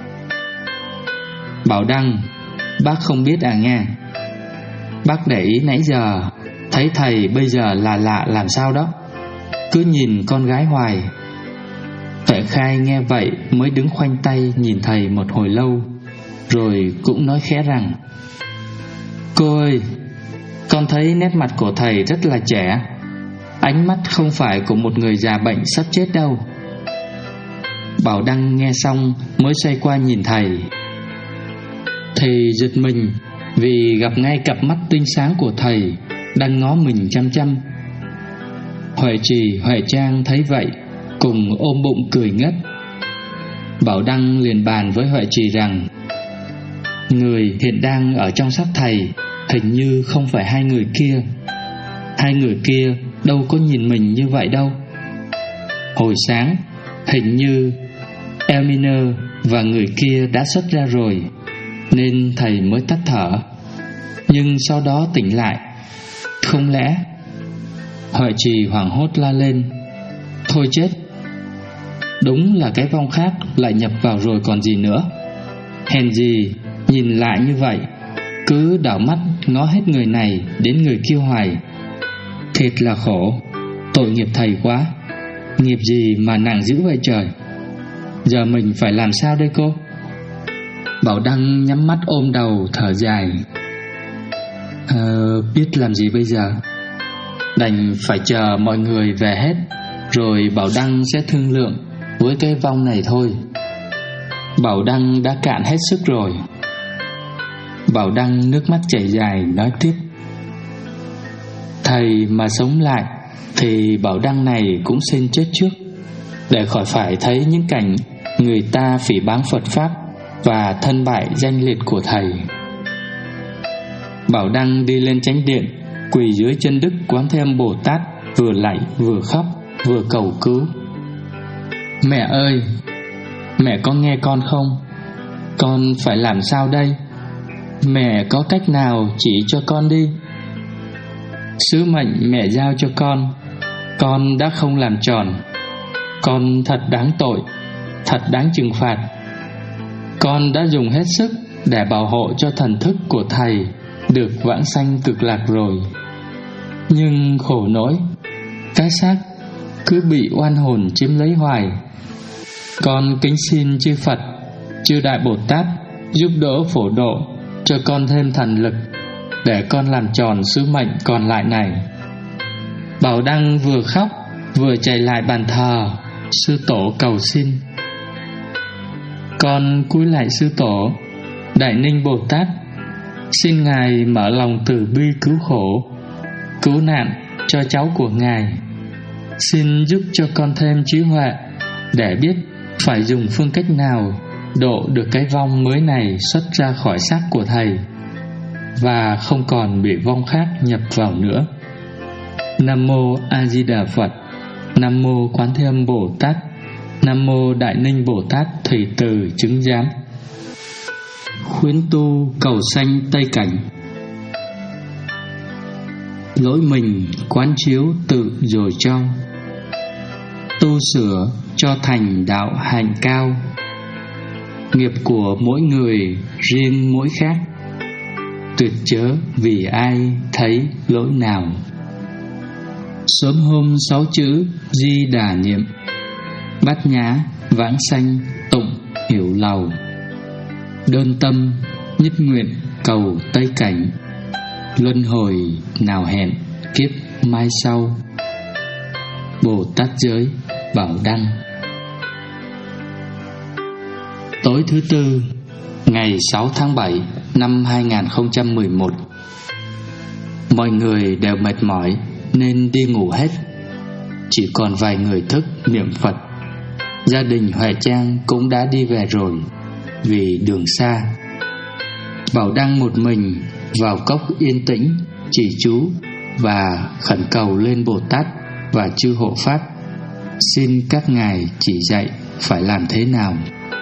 "Bảo Đăng, bác không biết à nghe. Bác để ý nãy giờ thấy thầy bây giờ là lạ làm sao đó, cứ nhìn con gái hoài." Tuệ Khai nghe vậy mới đứng khoanh tay nhìn thầy một hồi lâu, rồi cũng nói khẽ rằng: "Cô ơi, con thấy nét mặt của thầy rất là trẻ, ánh mắt không phải của một người già bệnh sắp chết đâu." Bảo Đăng nghe xong mới xoay qua nhìn thầy. Thầy giật mình vì gặp ngay cặp mắt tinh sáng của thầy đang ngó mình chăm chăm. Huệ Trì, Huệ Trang thấy vậy cùng ôm bụng cười ngất. Bảo Đăng liền bàn với Huệ Trì rằng: "Người hiện đang ở trong xác thầy hình như không phải hai người kia. Hai người kia đâu có nhìn mình như vậy đâu. Hồi sáng hình như Elminer và người kia đã xuất ra rồi, nên thầy mới tắt thở, nhưng sau đó tỉnh lại. Không lẽ..." Huệ Trì hoảng hốt la lên: "Thôi chết, đúng là cái vong khác lại nhập vào rồi còn gì nữa. Hèn gì nhìn lại như vậy, cứ đảo mắt ngó hết người này đến người kia hoài. Thiệt là khổ, tội nghiệp thầy quá. Nghiệp gì mà nặng dữ vậy trời. Giờ mình phải làm sao đây cô?" Bảo Đăng nhắm mắt ôm đầu thở dài. Ờ, biết làm gì bây giờ. Đành phải chờ mọi người về hết, rồi Bảo Đăng sẽ thương lượng với cái vong này thôi. Bảo Đăng đã cạn hết sức rồi. Bảo Đăng nước mắt chảy dài nói tiếp: "Thầy mà sống lại thì Bảo Đăng này cũng xin chết trước, để khỏi phải thấy những cảnh người ta phỉ báng Phật Pháp và thân bại danh liệt của thầy." Bảo Đăng đi lên chánh điện, quỳ dưới chân Đức Quán Thế Âm Bồ Tát, vừa lạy vừa khóc vừa cầu cứu: "Mẹ ơi, mẹ có nghe con không? Con phải làm sao đây? Mẹ có cách nào chỉ cho con đi. Sứ mệnh mẹ giao cho con, con đã không làm tròn. Con thật đáng tội, thật đáng trừng phạt. Con đã dùng hết sức để bảo hộ cho thần thức của thầy được vãng sanh cực lạc rồi. Nhưng khổ nỗi, cái xác cứ bị oan hồn chiếm lấy hoài. Con kính xin chư Phật, chư Đại Bồ Tát giúp đỡ phổ độ cho con thêm thần lực để con làm tròn sứ mệnh còn lại này. Bảo Đăng vừa khóc vừa chạy lại bàn thờ sư tổ cầu xin. Con cúi lại sư tổ Đại Ninh Bồ Tát, xin Ngài mở lòng từ bi cứu khổ, cứu nạn cho cháu của Ngài. Xin giúp cho con thêm trí huệ để biết phải dùng phương cách nào độ được cái vong mới này xuất ra khỏi xác của thầy, và không còn bị vong khác nhập vào nữa. Nam mô A Di Đà Phật. Nam mô Quán Thế Âm Bồ Tát. Nam mô Đại Ninh Bồ Tát Thủy Từ chứng giám. Khuyến tu cầu sanh Tây Cảnh. Lỗi mình quán chiếu tự rồi trong, tu sửa cho thành đạo hạnh cao. Nghiệp của mỗi người riêng mỗi khác, tuyệt chớ vì ai thấy lỗi nào. Sớm hôm sáu chữ Di Đà niệm, bát nhã vãng sanh tụng hiểu lầu. Đơn tâm nhất nguyện cầu Tây Cảnh, luân hồi nào hẹn kiếp mai sau. Bồ Tát giới Bảo Đăng. Tối thứ tư, ngày sáu tháng bảy năm hai nghìn không trăm mười một. Mọi người đều mệt mỏi nên đi ngủ hết, chỉ còn vài người thức niệm Phật. Gia đình Huệ Trang cũng đã đi về rồi vì đường xa. Bảo Đăng một mình vào cốc yên tĩnh chỉ chú và khẩn cầu lên Bồ Tát và chư hộ pháp, xin các ngài chỉ dạy phải làm thế nào.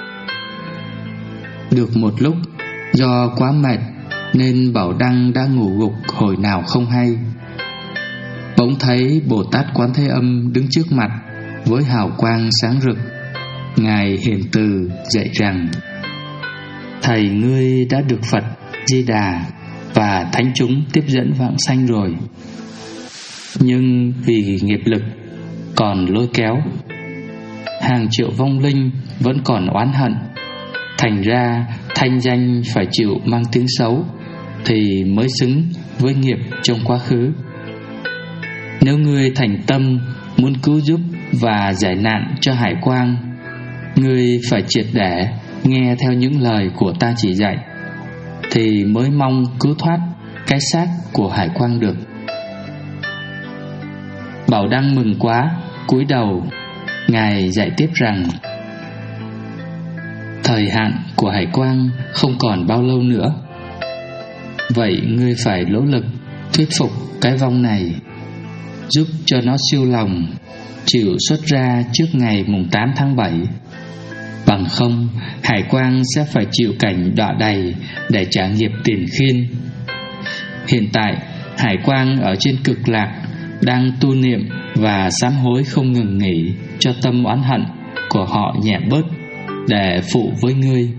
Được một lúc, do quá mệt nên Bảo Đăng đã ngủ gục hồi nào không hay. Bỗng thấy Bồ Tát Quán Thế Âm đứng trước mặt với hào quang sáng rực. Ngài hiền từ dạy rằng: thầy ngươi đã được Phật Di Đà và thánh chúng tiếp dẫn vãng sanh rồi, nhưng vì nghiệp lực còn lôi kéo, hàng triệu vong linh vẫn còn oán hận, thành ra thanh danh phải chịu mang tiếng xấu thì mới xứng với nghiệp trong quá khứ. Nếu ngươi thành tâm muốn cứu giúp và giải nạn cho Hải Quang, ngươi phải triệt để nghe theo những lời của ta chỉ dạy, thì mới mong cứu thoát cái xác của Hải Quang được. Bảo Đăng mừng quá, cúi đầu. Ngài dạy tiếp rằng: thời hạn của Hải Quang không còn bao lâu nữa, vậy ngươi phải nỗ lực thuyết phục cái vong này, giúp cho nó siêu lòng, chịu xuất ra trước ngày mùng tám tháng bảy. Bằng không, Hải Quang sẽ phải chịu cảnh đọa đầy để trả nghiệp tiền khiên. Hiện tại, Hải Quang ở trên cực lạc đang tu niệm và sám hối không ngừng nghỉ cho tâm oán hận của họ nhẹ bớt để phụ với ngươi.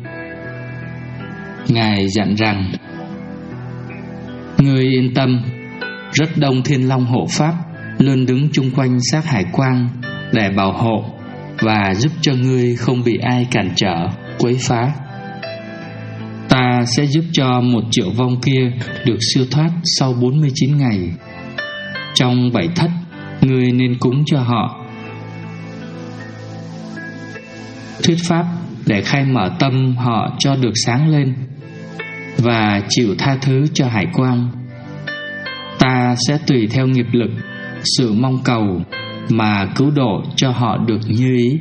Ngài dặn rằng: ngươi yên tâm, rất đông thiên long hộ pháp luôn đứng chung quanh xác Hải Quang để bảo hộ và giúp cho ngươi không bị ai cản trở, quấy phá. Ta sẽ giúp cho một triệu vong kia được siêu thoát sau bốn mươi chín ngày. Trong bảy thất, ngươi nên cúng cho họ, thuyết pháp để khai mở tâm họ cho được sáng lên và chịu tha thứ cho Hải Quang. Ta sẽ tùy theo nghiệp lực, sự mong cầu mà cứu độ cho họ được như ý.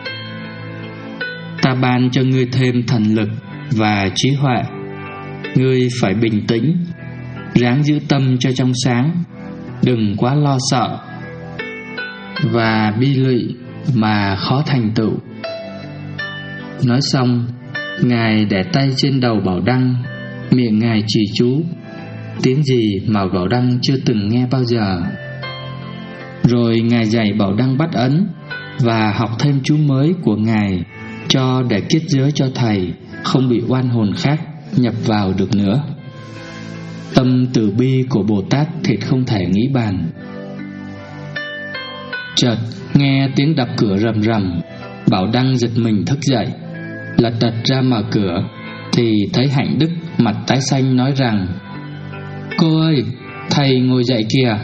Ta ban cho ngươi thêm thần lực và trí huệ. Ngươi phải bình tĩnh, ráng giữ tâm cho trong sáng, đừng quá lo sợ và bi lụy mà khó thành tựu. Nói xong, Ngài để tay trên đầu Bảo Đăng, miệng Ngài chỉ chú tiếng gì mà Bảo Đăng chưa từng nghe bao giờ. Rồi Ngài dạy Bảo Đăng bắt ấn và học thêm chú mới của Ngài, cho để kết giới cho thầy không bị oan hồn khác nhập vào được nữa. Tâm từ bi của Bồ Tát thiệt không thể nghĩ bàn. Chợt nghe tiếng đập cửa rầm rầm. Bảo Đăng giật mình thức dậy, lật đật ra mở cửa, thì thấy Hạnh Đức mặt tái xanh nói rằng: "Cô ơi, thầy ngồi dậy kìa."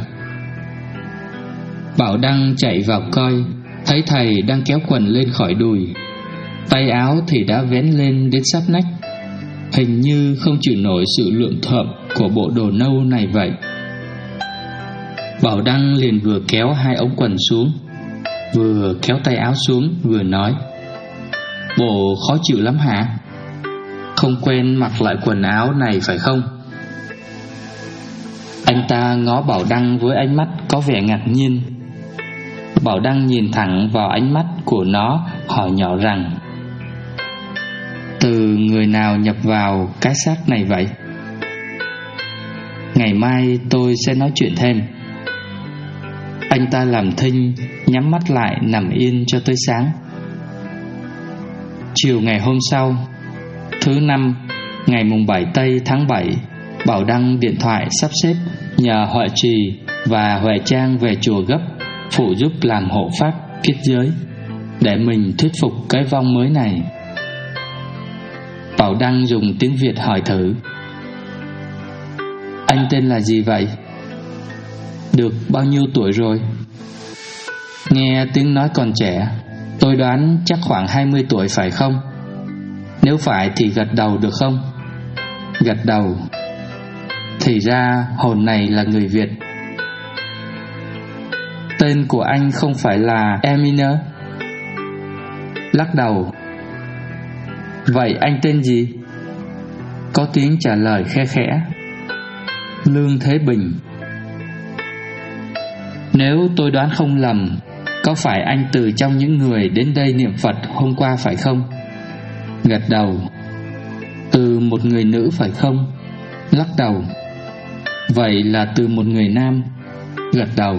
Bảo Đăng chạy vào coi, thấy thầy đang kéo quần lên khỏi đùi, tay áo thì đã vén lên đến sát nách, hình như không chịu nổi sự lượng thợm của bộ đồ nâu này vậy. Bảo Đăng liền vừa kéo hai ống quần xuống, vừa kéo tay áo xuống, vừa nói: "Bộ khó chịu lắm hả? Không quen mặc lại quần áo này phải không?" Anh ta ngó Bảo Đăng với ánh mắt có vẻ ngạc nhiên. Bảo Đăng nhìn thẳng vào ánh mắt của nó, hỏi nhỏ rằng: "Từ người nào nhập vào cái xác này vậy?" "Ngày mai tôi sẽ nói chuyện thêm." Anh ta làm thinh, nhắm mắt lại nằm yên cho tới sáng. Chiều ngày hôm sau, thứ năm, ngày mùng bảy tây tháng bảy, Bảo Đăng điện thoại sắp xếp nhờ Huệ Trì và Huệ Trang về chùa gấp, phụ giúp làm hộ pháp kết giới, để mình thuyết phục cái vong mới này. Bảo Đăng dùng tiếng Việt hỏi thử: "Anh tên là gì vậy? Được bao nhiêu tuổi rồi?" Nghe tiếng nói còn trẻ, tôi đoán chắc khoảng hai mươi tuổi phải không? Nếu phải thì gật đầu được không? Gật đầu. Thì ra hồn này là người Việt. Tên của anh không phải là Eminer? Lắc đầu. Vậy anh tên gì? Có tiếng trả lời khe khẽ: Lương Thế Bình. Nếu tôi đoán không lầm, có phải anh từ trong những người đến đây niệm Phật hôm qua phải không? Gật đầu. Từ một người nữ phải không? Lắc đầu. Vậy là từ một người nam? Gật đầu.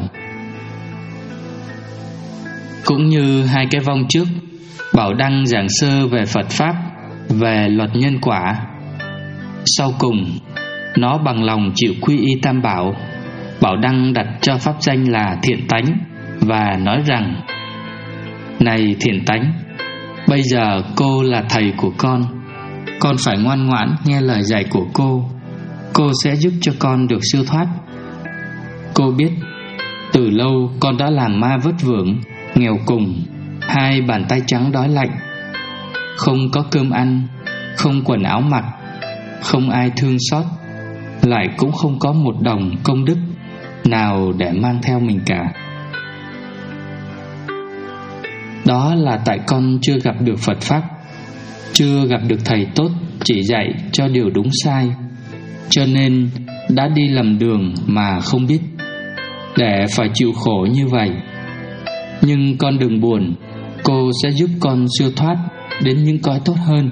Cũng như hai cái vong trước, Bảo Đăng giảng sơ về Phật Pháp, về luật nhân quả. Sau cùng, nó bằng lòng chịu quy y Tam Bảo. Bảo Đăng đặt cho pháp danh là Thiện Tánh và nói rằng: Này Thiện Tánh, bây giờ cô là thầy của con, con phải ngoan ngoãn nghe lời dạy của cô. Cô sẽ giúp cho con được siêu thoát. Cô biết, từ lâu con đã làm ma vất vưởng, nghèo cùng, hai bàn tay trắng đói lạnh, không có cơm ăn, không quần áo mặc, không ai thương xót, lại cũng không có một đồng công đức nào để mang theo mình cả. Đó là tại con chưa gặp được Phật Pháp, chưa gặp được thầy tốt chỉ dạy cho điều đúng sai, cho nên đã đi lầm đường mà không biết, để phải chịu khổ như vậy. Nhưng con đừng buồn, cô sẽ giúp con siêu thoát đến những cõi tốt hơn.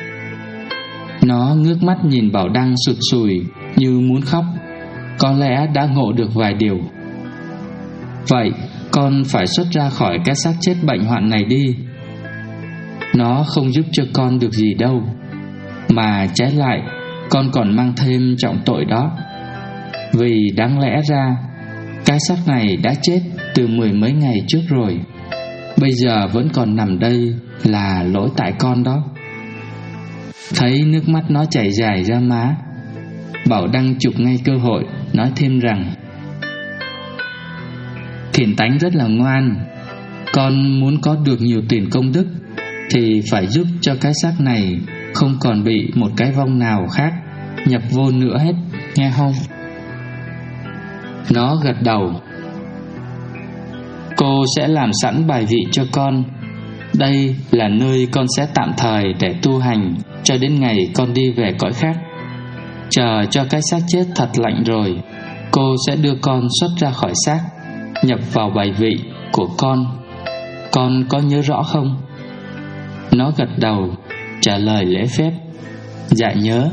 Nó ngước mắt nhìn Bảo Đăng sụt sùi như muốn khóc, có lẽ đã ngộ được vài điều. Vậy con phải xuất ra khỏi cái xác chết bệnh hoạn này đi. Nó không giúp cho con được gì đâu, mà trái lại con còn mang thêm trọng tội đó. Vì đáng lẽ ra cái xác này đã chết từ mười mấy ngày trước rồi, bây giờ vẫn còn nằm đây là lỗi tại con đó. Thấy nước mắt nó chảy dài ra má, Bảo Đăng chụp ngay cơ hội nói thêm rằng: Thiện Tánh rất là ngoan, con muốn có được nhiều tiền công đức thì phải giúp cho cái xác này không còn bị một cái vong nào khác nhập vô nữa hết, nghe không? Nó gật đầu. Cô sẽ làm sẵn bài vị cho con. Đây là nơi con sẽ tạm thời để tu hành cho đến ngày con đi về cõi khác. Chờ cho cái xác chết thật lạnh rồi, cô sẽ đưa con xuất ra khỏi xác, nhập vào bài vị của con. Con có nhớ rõ không? Nó gật đầu, trả lời lễ phép: Dạ nhớ.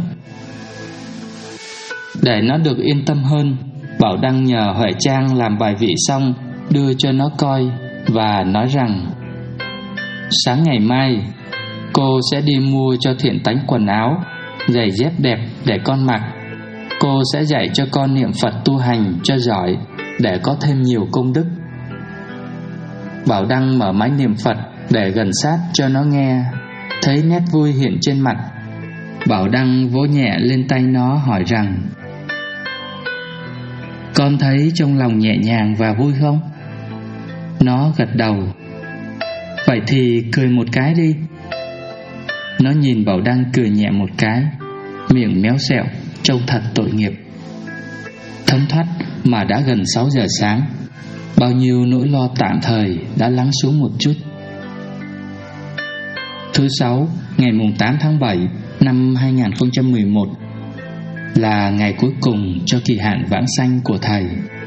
Để nó được yên tâm hơn, Bảo Đăng nhờ Huệ Trang làm bài vị xong đưa cho nó coi và nói rằng: Sáng ngày mai cô sẽ đi mua cho Thiện Tánh quần áo, giày dép đẹp để con mặc. Cô sẽ dạy cho con niệm Phật tu hành cho giỏi để có thêm nhiều công đức. Bảo Đăng mở máy niệm Phật để gần sát cho nó nghe, thấy nét vui hiện trên mặt. Bảo Đăng vỗ nhẹ lên tay nó hỏi rằng: Con thấy trong lòng nhẹ nhàng và vui không? Nó gật đầu. Vậy thì cười một cái đi. Nó nhìn Bảo Đăng cười nhẹ một cái, miệng méo xẹo, trông thật tội nghiệp. Thấm thoát mà đã gần sáu giờ sáng, bao nhiêu nỗi lo tạm thời đã lắng xuống một chút. Thứ sáu, ngày mùng tám tháng bảy năm hai nghìn không trăm mười một là ngày cuối cùng cho kỳ hạn vãng sanh của thầy.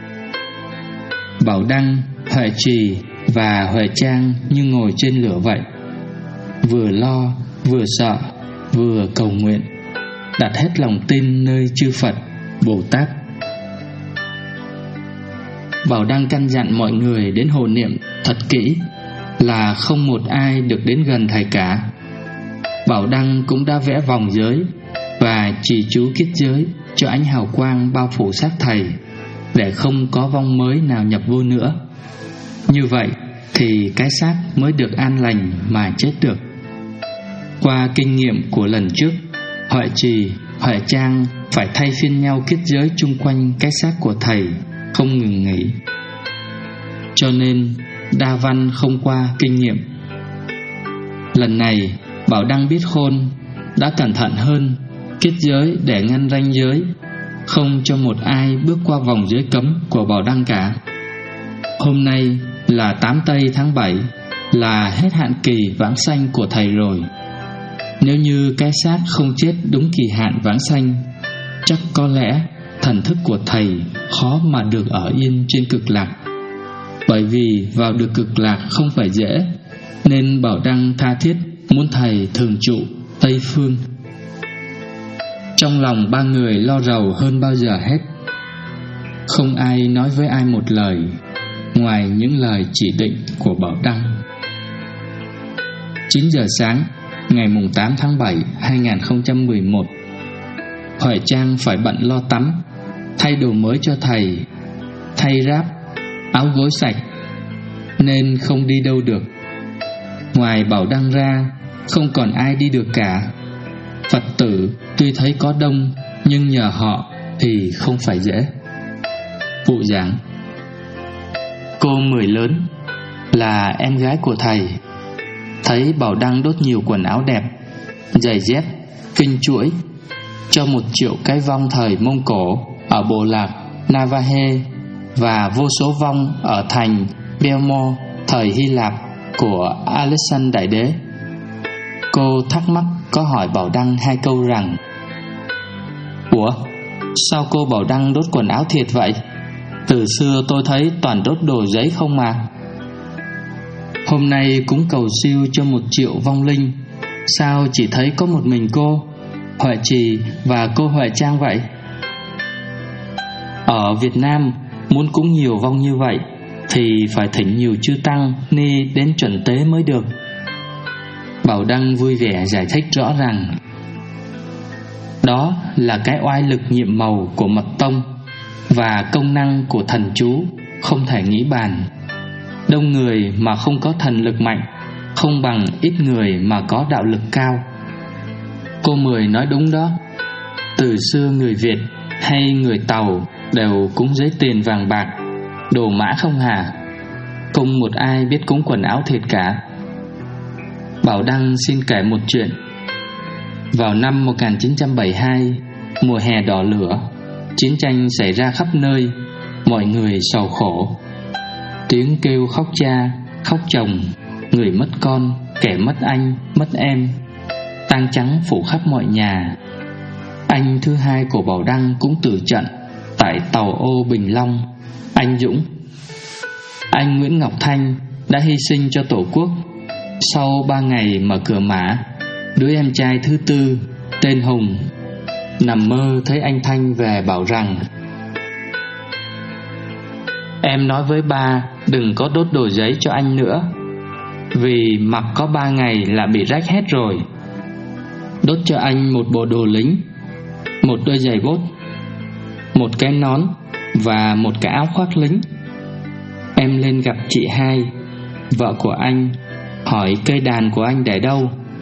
Bảo Đăng, Huệ Trì và Huệ Trang như ngồi trên lửa vậy, vừa lo, vừa sợ, vừa cầu nguyện, đặt hết lòng tin nơi chư Phật, Bồ Tát. Bảo Đăng căn dặn mọi người đến hộ niệm thật kỹ, là không một ai được đến gần thầy cả. Bảo Đăng cũng đã vẽ vòng giới và chỉ chú kết giới cho ánh hào quang bao phủ xác thầy, để không có vong mới nào nhập vô nữa. Như vậy thì cái xác mới được an lành mà chết được. Qua kinh nghiệm của lần trước, Huệ Trì, Huệ Trang phải thay phiên nhau kết giới chung quanh cái xác của thầy không ngừng nghỉ, cho nên đa văn không qua kinh nghiệm. Lần này Bảo Đăng biết khôn, đã cẩn thận hơn, kết giới để ngăn ranh giới, không cho một ai bước qua vòng giới cấm của Bảo Đăng cả. Hôm nay là tám tây tháng bảy, là hết hạn kỳ vãng sanh của thầy rồi. Nếu như cái xác không chết đúng kỳ hạn vãng sanh, chắc có lẽ thần thức của thầy khó mà được ở yên trên cực lạc. Bởi vì vào được cực lạc không phải dễ, nên Bảo Đăng tha thiết muốn thầy thường trụ Tây Phương. Trong lòng ba người lo rầu hơn bao giờ hết. Không ai nói với ai một lời, ngoài những lời chỉ định của Bảo Đăng. Chín giờ sáng, ngày mùng tám tháng bảy hai nghìn không trăm mười một, Huệ Trang phải bận lo tắm, thay đồ mới cho thầy, thay ráp, áo gối sạch, nên không đi đâu được. Ngoài Bảo Đăng ra, không còn ai đi được cả. Phật tử tuy thấy có đông, nhưng nhờ họ thì không phải dễ. Phụ giảng: Cô Mười Lớn là em gái của thầy, thấy Bảo Đăng đốt nhiều quần áo đẹp, giày dép, kinh chuỗi, cho một triệu cái vong thời Mông Cổ ở bộ lạc Navahe và vô số vong ở thành Belmo thời Hy Lạp của Alexander Đại Đế. Cô thắc mắc có hỏi Bảo Đăng hai câu rằng: Ủa, sao cô Bảo Đăng đốt quần áo thiệt vậy? Từ xưa tôi thấy toàn đốt đồ giấy không mà. Hôm nay cũng cầu siêu cho một triệu vong linh, sao chỉ thấy có một mình cô, Huệ Trì và cô Huệ Trang vậy? Ở Việt Nam muốn cúng nhiều vong như vậy thì phải thỉnh nhiều chư tăng ni đến chuẩn tế mới được. Bảo Đăng vui vẻ giải thích rõ ràng: Đó là cái oai lực nhiệm màu của mật tông và công năng của thần chú không thể nghĩ bàn. Đông người mà không có thần lực mạnh, không bằng ít người mà có đạo lực cao. Cô Mười nói đúng đó. Từ xưa người Việt hay người Tàu đều cúng giấy tiền vàng bạc, đồ mã không hả? Không một ai biết cúng quần áo thiệt cả. Bảo Đăng xin kể một chuyện. Vào năm một nghìn chín trăm bảy mươi hai, mùa hè đỏ lửa, chiến tranh xảy ra khắp nơi, mọi người sầu khổ. Tiếng kêu khóc cha, khóc chồng, người mất con, kẻ mất anh, mất em, tang trắng phủ khắp mọi nhà. Anh thứ hai của Bảo Đăng cũng tử trận tại tàu ô Bình Long, anh Dũng. Anh Nguyễn Ngọc Thanh đã hy sinh cho Tổ quốc. Sau ba ngày mở cửa mã, đứa em trai thứ tư tên Hùng nằm mơ thấy anh Thanh về bảo rằng: Em nói với ba đừng có đốt đồ giấy cho anh nữa, vì mặc có ba ngày là bị rách hết rồi. Đốt cho anh một bộ đồ lính, một đôi giày bốt, một cái nón và một cái áo khoác lính. Em lên gặp chị hai, vợ của anh, hỏi cây đàn của anh để đâu.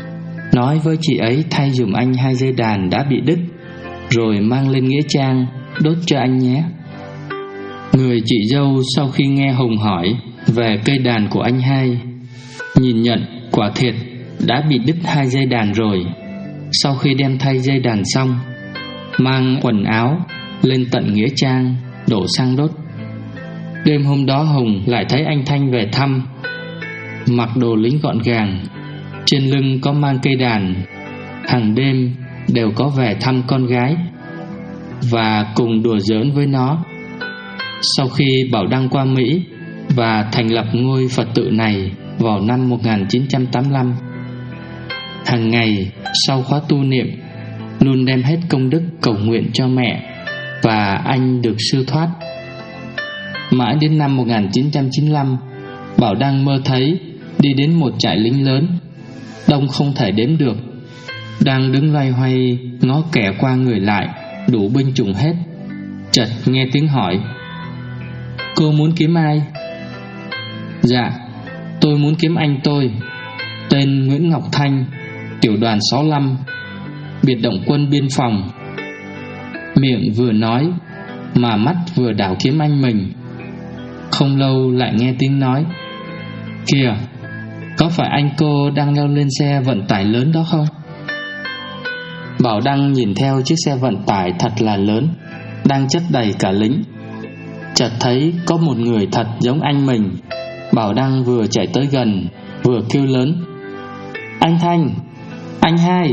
nói với chị ấy thay dùm anh hai dây đàn đã bị đứt, rồi mang lên nghĩa trang đốt cho anh nhé. Người chị dâu sau khi nghe Hùng hỏi về cây đàn của anh hai, nhìn nhận quả thiệt đã bị đứt hai dây đàn rồi. Sau khi đem thay dây đàn xong, mang quần áo lên tận nghĩa trang đổ xăng đốt. Đêm hôm đó Hùng lại thấy anh Thanh về thăm, mặc đồ lính gọn gàng, trên lưng có mang cây đàn. Hàng đêm đều có về thăm con gái và cùng đùa giỡn với nó. Sau khi Bảo Đăng qua Mỹ và thành lập ngôi Phật tự này vào năm một nghìn chín trăm tám mươi lăm, hàng ngày sau khóa tu niệm luôn đem hết công đức cầu nguyện cho mẹ và anh được siêu thoát. Mãi đến năm một nghìn chín trăm chín mươi lăm, Bảo Đăng mơ thấy đi đến một trại lính lớn, đông không thể đếm được. Đang đứng loay hoay ngó kẻ qua người lại, đủ binh chủng hết. Chợt nghe tiếng hỏi: "Cô muốn kiếm ai?" "Dạ, tôi muốn kiếm anh tôi, tên Nguyễn Ngọc Thanh, tiểu đoàn sáu mươi lăm, biệt động quân biên phòng." Miệng vừa nói mà mắt vừa đảo kiếm anh mình. Không lâu lại nghe tiếng nói: "Kìa, có phải anh cô đang leo lên xe vận tải lớn đó không?" Bảo Đăng nhìn theo chiếc xe vận tải thật là lớn, đang chất đầy cả lính. Chợt thấy có một người thật giống anh mình. Bảo Đăng vừa chạy tới gần vừa kêu lớn: "Anh Thanh, anh hai!"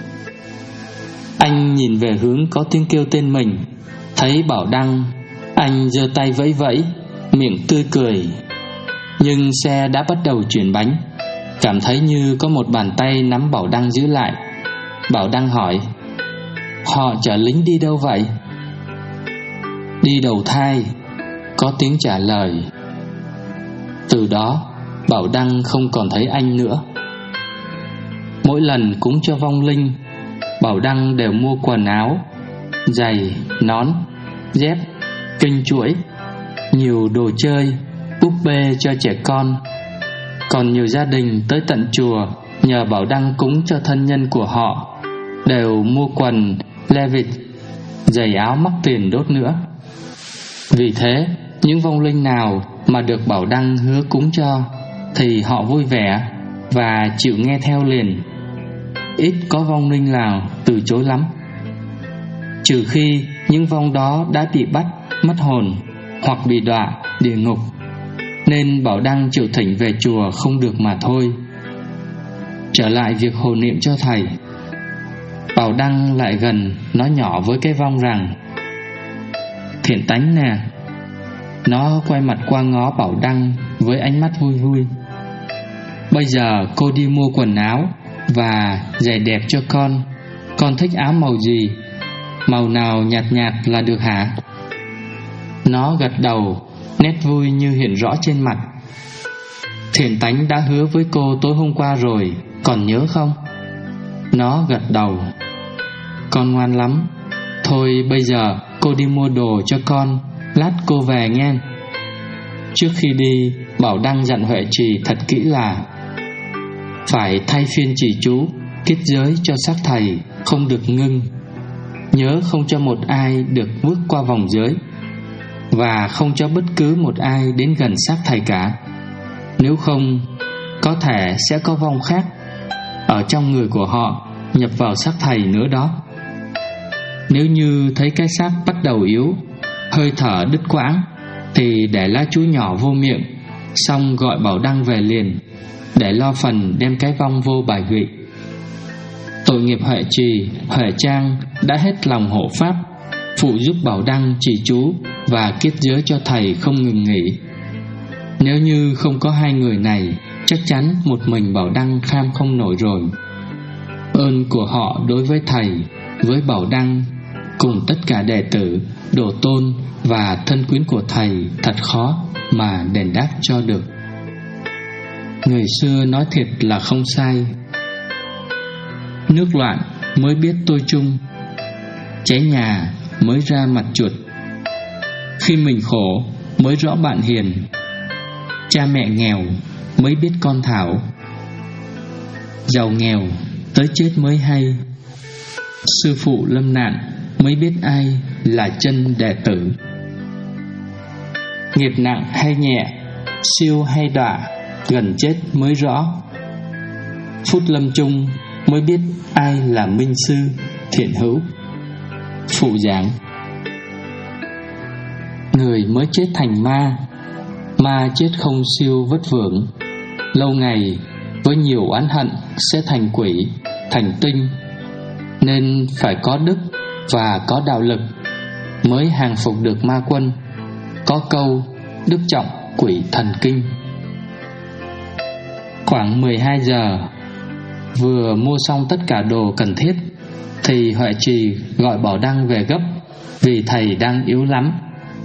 Anh nhìn về hướng có tiếng kêu tên mình, thấy Bảo Đăng, anh giơ tay vẫy vẫy, miệng tươi cười. Nhưng xe đã bắt đầu chuyển bánh, cảm thấy như có một bàn tay nắm Bảo Đăng giữ lại. Bảo Đăng hỏi: "Họ chở lính đi đâu vậy?" "Đi đầu thai," có tiếng trả lời. Từ đó Bảo Đăng không còn thấy anh nữa. Mỗi lần cúng cho vong linh, Bảo Đăng đều mua quần áo, giày, nón, dép, kinh chuỗi, nhiều đồ chơi, búp bê cho trẻ con. Còn nhiều gia đình tới tận chùa nhờ Bảo Đăng cúng cho thân nhân của họ, đều mua quần, le vịt, giày áo mắc tiền đốt nữa. Vì thế, những vong linh nào mà được Bảo Đăng hứa cúng cho thì họ vui vẻ và chịu nghe theo liền. Ít có vong linh nào từ chối lắm, trừ khi những vong đó đã bị bắt mất hồn hoặc bị đọa địa ngục, nên Bảo Đăng chịu thỉnh về chùa không được mà thôi. Trở lại việc hộ niệm cho thầy, Bảo Đăng lại gần nói nhỏ với cái vong rằng: "Thiện tánh nè." Nó quay mặt qua ngó Bảo Đăng với ánh mắt vui vui: "Bây giờ cô đi mua quần áo và giày đẹp cho con. Con thích áo màu gì? Màu nào nhạt nhạt là được hả?" Nó gật đầu, nét vui như hiện rõ trên mặt. "Thiện tánh đã hứa với cô tối hôm qua rồi, còn nhớ không?" Nó gật đầu. "Con ngoan lắm. Thôi bây giờ cô đi mua đồ cho con, lát cô về nghe." Trước khi đi, Bảo Đăng dặn Huệ Trì thật kỹ là phải thay phiên trì chú, kết giới cho xác thầy, không được ngưng. Nhớ không cho một ai được bước qua vòng giới, và không cho bất cứ một ai đến gần xác thầy cả. Nếu không, có thể sẽ có vong khác ở trong người của họ nhập vào xác thầy nữa đó. Nếu như thấy cái xác bắt đầu yếu, hơi thở đứt quãng, thì để lá chú nhỏ vô miệng, xong gọi Bảo Đăng về liền, để lo phần đem cái vong vô bài vị. Tội nghiệp Huệ Trì, Huệ Trang đã hết lòng hộ pháp, phụ giúp Bảo Đăng trì chú và kết giới cho thầy không ngừng nghỉ. Nếu như không có hai người này, chắc chắn một mình Bảo Đăng kham không nổi rồi. Ơn của họ đối với thầy, với Bảo Đăng, cùng tất cả đệ tử, đồ tôn và thân quyến của thầy thật khó mà đền đáp cho được. Người xưa nói thiệt là không sai: "Nước loạn mới biết tôi chung, cháy nhà mới ra mặt chuột. Khi mình khổ mới rõ bạn hiền, cha mẹ nghèo mới biết con thảo. Giàu nghèo tới chết mới hay. Sư phụ lâm nạn mới biết ai là chân đệ tử. Nghiệp nặng hay nhẹ, siêu hay đọa, gần chết mới rõ. Phút lâm chung mới biết ai là minh sư, thiện hữu. Phụ giảng: người mới chết thành ma, ma chết không siêu vất vưởng, lâu ngày với nhiều oán hận sẽ thành quỷ, thành tinh. Nên phải có đức và có đạo lực mới hàng phục được ma quân. Có câu đức trọng quỷ thần kinh. Khoảng mười hai giờ, vừa mua xong tất cả đồ cần thiết thì Huệ Trì gọi Bảo Đăng về gấp, vì thầy đang yếu lắm.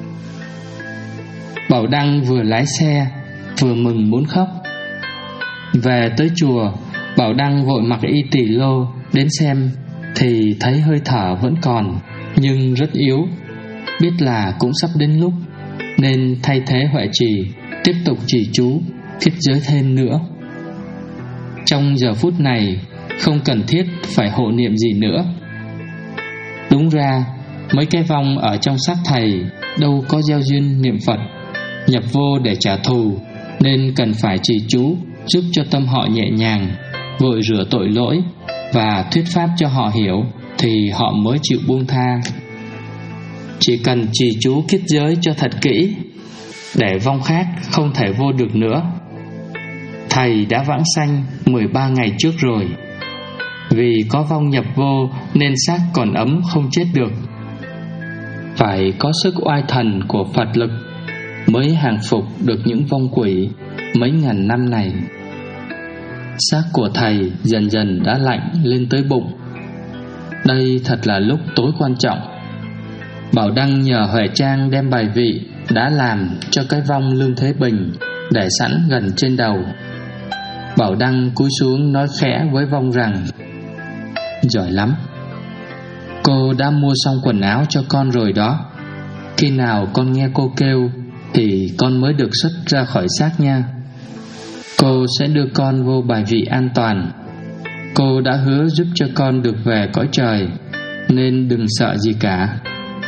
Bảo Đăng vừa lái xe vừa mừng muốn khóc. Về tới chùa, Bảo Đăng vội mặc y tỳ lô đến xem thì thấy hơi thở vẫn còn, nhưng rất yếu. Biết là cũng sắp đến lúc, nên thay thế Huệ Trì tiếp tục trì chú thiết giới thêm nữa. Trong giờ phút này không cần thiết phải hộ niệm gì nữa. Đúng ra mấy cái vong ở trong xác thầy đâu có gieo duyên niệm Phật, nhập vô để trả thù, nên cần phải trì chú giúp cho tâm họ nhẹ nhàng, vội rửa tội lỗi và thuyết pháp cho họ hiểu thì họ mới chịu buông tha. Chỉ cần trì chú kiết giới cho thật kỹ, để vong khác không thể vô được nữa. Thầy đã vãng sanh mười ba ngày trước rồi. Vì có vong nhập vô nên xác còn ấm không chết được. Phải có sức oai thần của Phật lực mới hàng phục được những vong quỷ mấy ngàn năm này. Xác của thầy dần dần đã lạnh lên tới bụng. Đây thật là lúc tối quan trọng. Bảo Đăng nhờ Huệ Trang đem bài vị đã làm cho cái vong Lương Thế Bình để sẵn gần trên đầu. Bảo Đăng cúi xuống nói khẽ với vong rằng: giỏi lắm, cô đã mua xong quần áo cho con rồi đó. Khi nào con nghe cô kêu thì con mới được xuất ra khỏi xác nha. Cô sẽ đưa con vô bài vị an toàn. Cô đã hứa giúp cho con được về cõi trời, nên đừng sợ gì cả.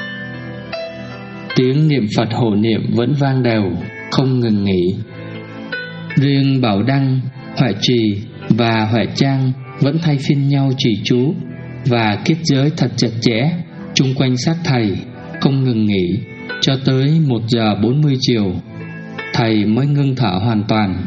Tiếng niệm Phật hộ niệm vẫn vang đều, không ngừng nghỉ. Riêng Bảo Đăng, Huệ Trì và Huệ Trang vẫn thay phiên nhau trì chú và kiết giới thật chặt chẽ chung quanh xác thầy, không ngừng nghỉ cho tới một giờ bốn mươi chiều. Thầy mới ngưng thở hoàn toàn.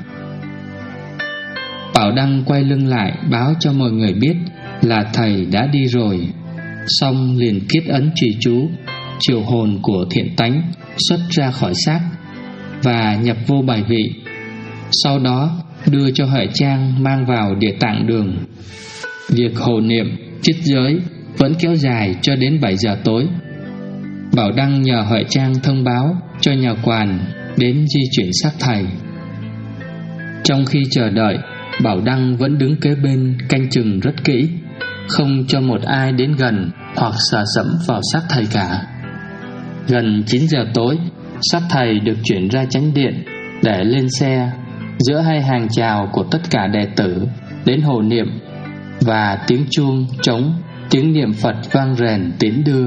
Bảo Đăng quay lưng lại báo cho mọi người biết là thầy đã đi rồi, xong liền kiết ấn trì chú triệu hồn của thiện tánh xuất ra khỏi xác và nhập vô bài vị. Sau đó đưa cho Huệ Trang mang vào địa tạng đường. Việc hộ niệm kiết giới vẫn kéo dài cho đến bảy giờ tối. Bảo Đăng nhờ Huệ Trang thông báo cho nhà quản đến di chuyển xác thầy. Trong khi chờ đợi, Bảo Đăng vẫn đứng kế bên canh chừng rất kỹ, không cho một ai đến gần hoặc sờ sẫm vào xác thầy cả. Gần chín giờ tối, xác thầy được chuyển ra chánh điện để lên xe giữa hai hàng chào của tất cả đệ tử đến hộ niệm, và tiếng chuông, trống, tiếng niệm Phật vang rền tiến đưa.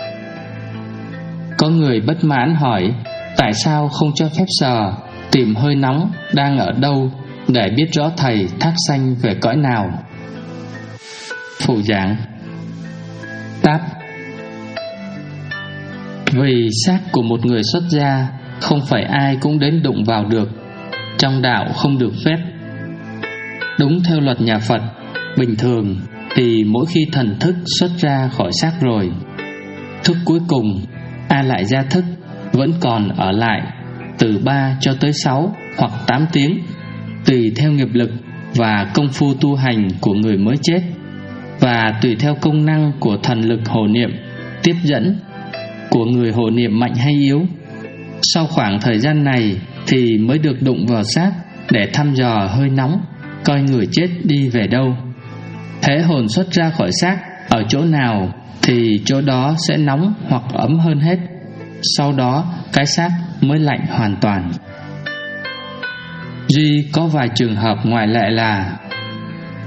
Có người bất mãn hỏi tại sao không cho phép sờ, tìm hơi nóng đang ở đâu để biết rõ thầy thác sanh về cõi nào. Phụ giảng: đáp, vì xác của một người xuất gia không phải ai cũng đến đụng vào được, trong đạo không được phép. Đúng theo luật nhà Phật, bình thường thì mỗi khi thần thức xuất ra khỏi xác rồi, thức cuối cùng A lại gia thức vẫn còn ở lại từ ba cho tới sáu hoặc tám tiếng, tùy theo nghiệp lực và công phu tu hành của người mới chết, và tùy theo công năng của thần lực hộ niệm tiếp dẫn của người hộ niệm mạnh hay yếu. Sau khoảng thời gian này thì mới được đụng vào xác để thăm dò hơi nóng, coi người chết đi về đâu. Hễ hồn xuất ra khỏi xác ở chỗ nào thì chỗ đó sẽ nóng hoặc ấm hơn hết. Sau đó cái xác mới lạnh hoàn toàn. Duy có vài trường hợp ngoại lệ là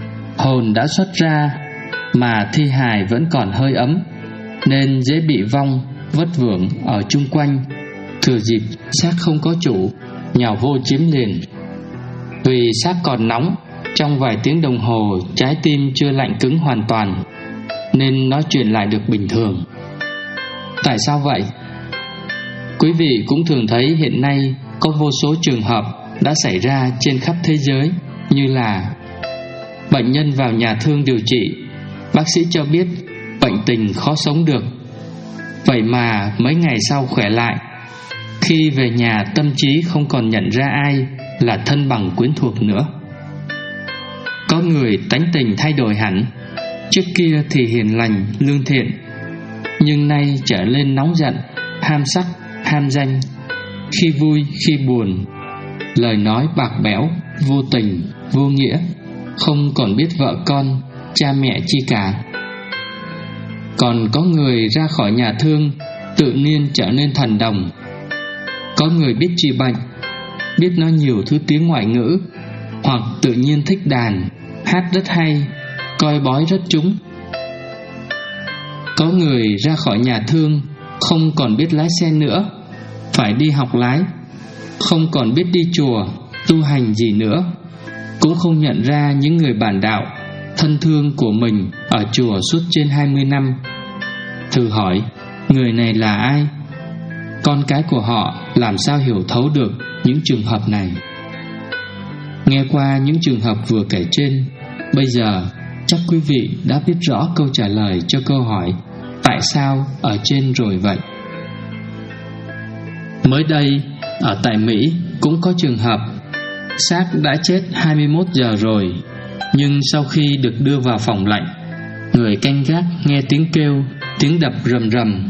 Hồn đã xuất ra mà thi hài vẫn còn hơi ấm, nên dễ bị vong vất vưởng ở chung quanh, thừa dịp xác không có chủ nhào vô chiếm liền. Vì xác còn nóng, trong vài tiếng đồng hồ trái tim chưa lạnh cứng hoàn toàn, nên nói chuyện lại được bình thường. Tại sao vậy? Quý vị cũng thường thấy hiện nay có vô số trường hợp đã xảy ra trên khắp thế giới, như là bệnh nhân vào nhà thương điều trị, bác sĩ cho biết bệnh tình khó sống được, vậy mà mấy ngày sau khỏe lại. Khi về nhà tâm trí không còn nhận ra ai là thân bằng quyến thuộc nữa. Có người tánh tình thay đổi hẳn, trước kia thì hiền lành lương thiện, nhưng nay trở lên nóng giận, ham sắc, ham danh, khi vui khi buồn, lời nói bạc bẽo, vô tình, vô nghĩa, không còn biết vợ con, cha mẹ chi cả. Còn có người ra khỏi nhà thương tự nhiên trở nên thần đồng. Có người biết trị bệnh, biết nói nhiều thứ tiếng ngoại ngữ, hoặc tự nhiên thích đàn, hát rất hay, coi bói rất trúng. Có người ra khỏi nhà thương không còn biết lái xe nữa, phải đi học lái, không còn biết đi chùa, tu hành gì nữa, cũng không nhận ra những người bản đạo, thân thương của mình ở chùa suốt trên hai mươi năm. Thử hỏi, người này là ai? Con cái của họ làm sao hiểu thấu được những trường hợp này? Nghe qua những trường hợp vừa kể trên, bây giờ chắc quý vị đã biết rõ câu trả lời cho câu hỏi tại sao ở trên rồi vậy. Mới đây, ở tại Mỹ cũng có trường hợp xác đã chết hai mươi mốt giờ rồi, nhưng sau khi được đưa vào phòng lạnh, người canh gác nghe tiếng kêu, tiếng đập rầm rầm.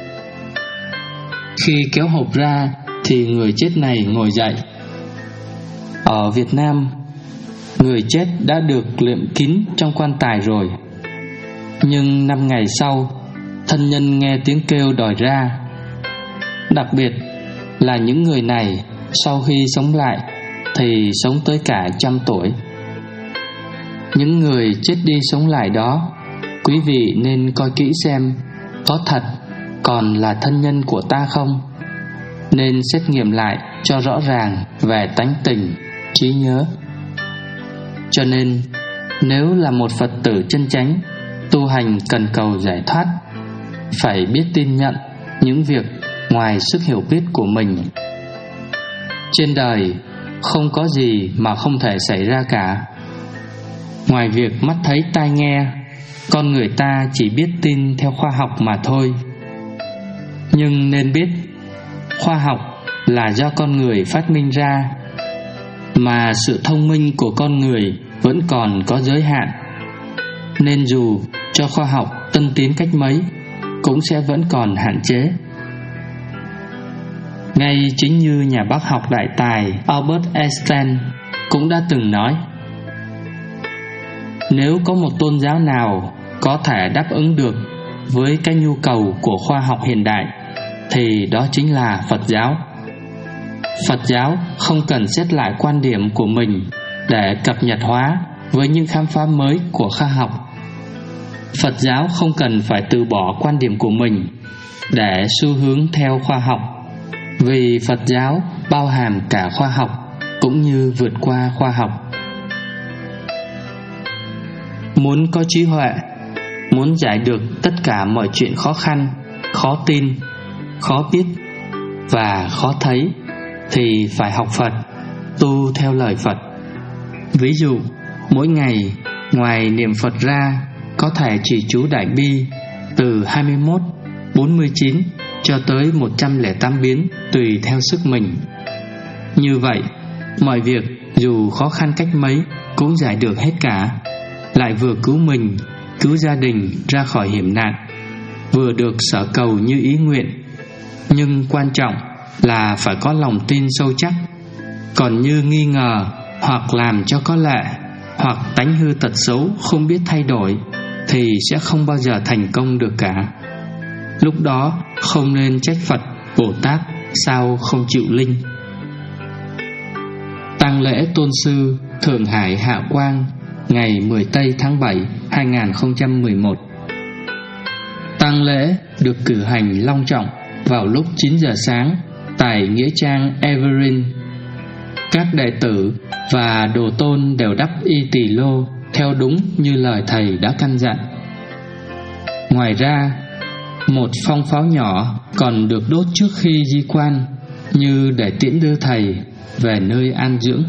Khi kéo hộp ra thì người chết này ngồi dậy. Ở Việt Nam, người chết đã được liệm kín trong quan tài rồi, nhưng năm ngày sau, thân nhân nghe tiếng kêu đòi ra. Đặc biệt là những người này sau khi sống lại thì sống tới cả trăm tuổi. Những người chết đi sống lại đó, quý vị nên coi kỹ xem có thật còn là thân nhân của ta không, nên xét nghiệm lại cho rõ ràng về tánh tình, trí nhớ. Cho nên, nếu là một Phật tử chân chánh, tu hành cần cầu giải thoát, phải biết tin nhận những việc ngoài sức hiểu biết của mình. Trên đời không có gì mà không thể xảy ra cả. Ngoài việc mắt thấy tai nghe, con người ta chỉ biết tin theo khoa học mà thôi. Nhưng nên biết, khoa học là do con người phát minh ra, mà sự thông minh của con người vẫn còn có giới hạn, nên dù cho khoa học tân tiến cách mấy cũng sẽ vẫn còn hạn chế. Ngay chính như nhà bác học đại tài Albert Einstein cũng đã từng nói, nếu có một tôn giáo nào có thể đáp ứng được với cái nhu cầu của khoa học hiện đại thì đó chính là Phật giáo. Phật giáo không cần xét lại quan điểm của mình để cập nhật hóa với những khám phá mới của khoa học. Phật giáo không cần phải từ bỏ quan điểm của mình để xu hướng theo khoa học, vì Phật giáo bao hàm cả khoa học cũng như vượt qua khoa học. Muốn có trí huệ, muốn giải được tất cả mọi chuyện khó khăn, khó tin, khó biết và khó thấy thì phải học Phật, tu theo lời Phật. Ví dụ, mỗi ngày ngoài niệm Phật ra, có thể trì chú Đại Bi từ hai mươi mốt, bốn mươi chín cho tới một trăm lẻ tám biến tùy theo sức mình. Như vậy, mọi việc dù khó khăn cách mấy cũng giải được hết cả, lại vừa cứu mình, cứu gia đình ra khỏi hiểm nạn, vừa được sở cầu như ý nguyện. Nhưng quan trọng là phải có lòng tin sâu chắc. Còn như nghi ngờ, hoặc làm cho có lệ, hoặc tánh hư tật xấu không biết thay đổi, thì sẽ không bao giờ thành công được cả. Lúc đó không nên trách Phật, Bồ Tát sao không chịu linh. Tang lễ tôn sư Thượng Hải Hạ Quang ngày mười tây tháng bảy hai nghìn không trăm mười một. Tang lễ được cử hành long trọng vào lúc chín giờ sáng tại nghĩa trang Everin. Các đệ tử và đồ tôn đều đắp y tỳ lô theo đúng như lời thầy đã căn dặn. Ngoài ra, một phong pháo nhỏ còn được đốt trước khi di quan, như để tiễn đưa thầy về nơi an dưỡng.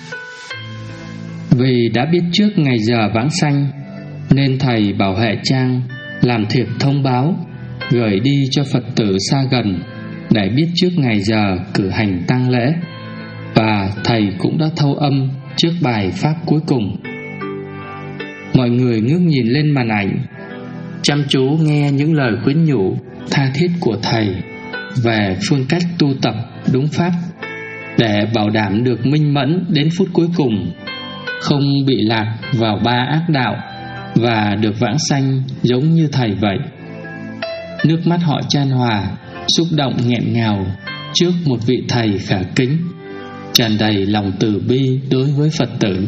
Vì đã biết trước ngày giờ vãng sanh, nên thầy bảo Huệ Trang làm thiệp thông báo, gửi đi cho Phật tử xa gần để biết trước ngày giờ cử hành tang lễ. Và thầy cũng đã thâu âm trước bài pháp cuối cùng. Mọi người ngước nhìn lên màn ảnh, chăm chú nghe những lời khuyến nhủ tha thiết của thầy về phương cách tu tập đúng pháp, để bảo đảm được minh mẫn đến phút cuối cùng, không bị lạc vào ba ác đạo và được vãng sanh giống như thầy vậy. Nước mắt họ chan hòa, xúc động nghẹn ngào trước một vị thầy khả kính, tràn đầy lòng từ bi đối với Phật tử.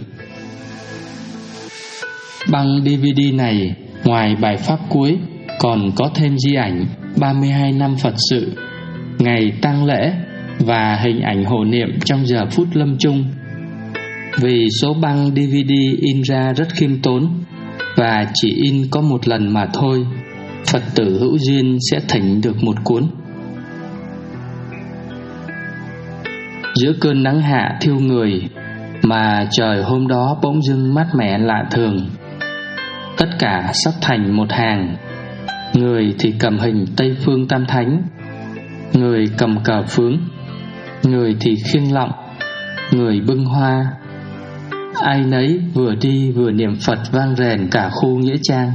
Băng đê vê đê này, ngoài bài pháp cuối, còn có thêm di ảnh ba mươi hai năm Phật sự, ngày tang lễ và hình ảnh hộ niệm trong giờ phút lâm chung. Vì số băng đê vê đê in ra rất khiêm tốn và chỉ in có một lần mà thôi, Phật tử hữu duyên sẽ thỉnh được một cuốn. Giữa cơn nắng hạ thiêu người mà trời hôm đó bỗng dưng mát mẻ lạ thường. Tất cả sắp thành một hàng, người thì cầm hình Tây Phương Tam Thánh, người cầm cờ phướng, người thì khiêng lọng, người bưng hoa. Ai nấy vừa đi vừa niệm Phật vang rền cả khu nghĩa trang.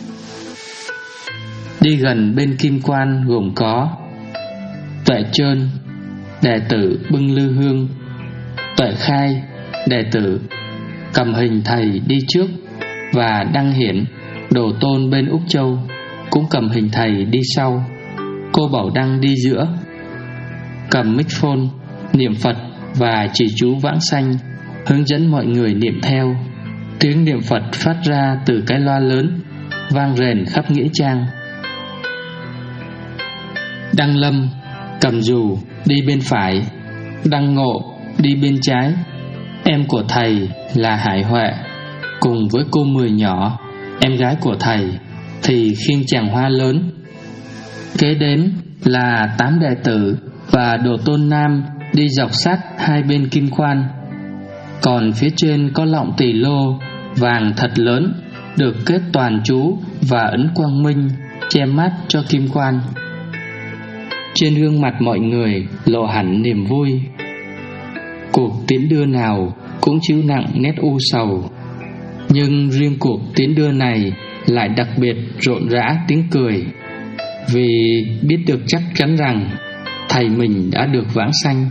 Đi gần bên kim quan gồm có Tuệ Trơn, đệ tử bưng lư hương; Tuệ Khai, đệ tử cầm hình thầy đi trước; và Đăng Hiển, đồ tôn bên Úc Châu, cũng cầm hình thầy đi sau. Cô Bảo Đăng đi giữa, cầm mic phone niệm Phật và chỉ chú vãng sanh, hướng dẫn mọi người niệm theo. Tiếng niệm Phật phát ra từ cái loa lớn, vang rền khắp nghĩa trang. Đăng Lâm cầm dù đi bên phải, Đăng Ngộ đi bên trái. Em của thầy là Hải Huệ cùng với cô Mười nhỏ, em gái của thầy, thì khiêng chàng hoa lớn. Kế đến là tám đệ tử và đồ tôn nam đi dọc sát hai bên kim quan. Còn phía trên có lọng tỳ lô vàng thật lớn, được kết toàn chú và ấn quang minh che mát cho kim quan. Trên gương mặt mọi người lộ hẳn niềm vui. Cuộc tiễn đưa nào cũng chịu nặng nét u sầu, nhưng riêng cuộc tiễn đưa này lại đặc biệt rộn rã tiếng cười, vì biết được chắc chắn rằng thầy mình đã được vãng sanh.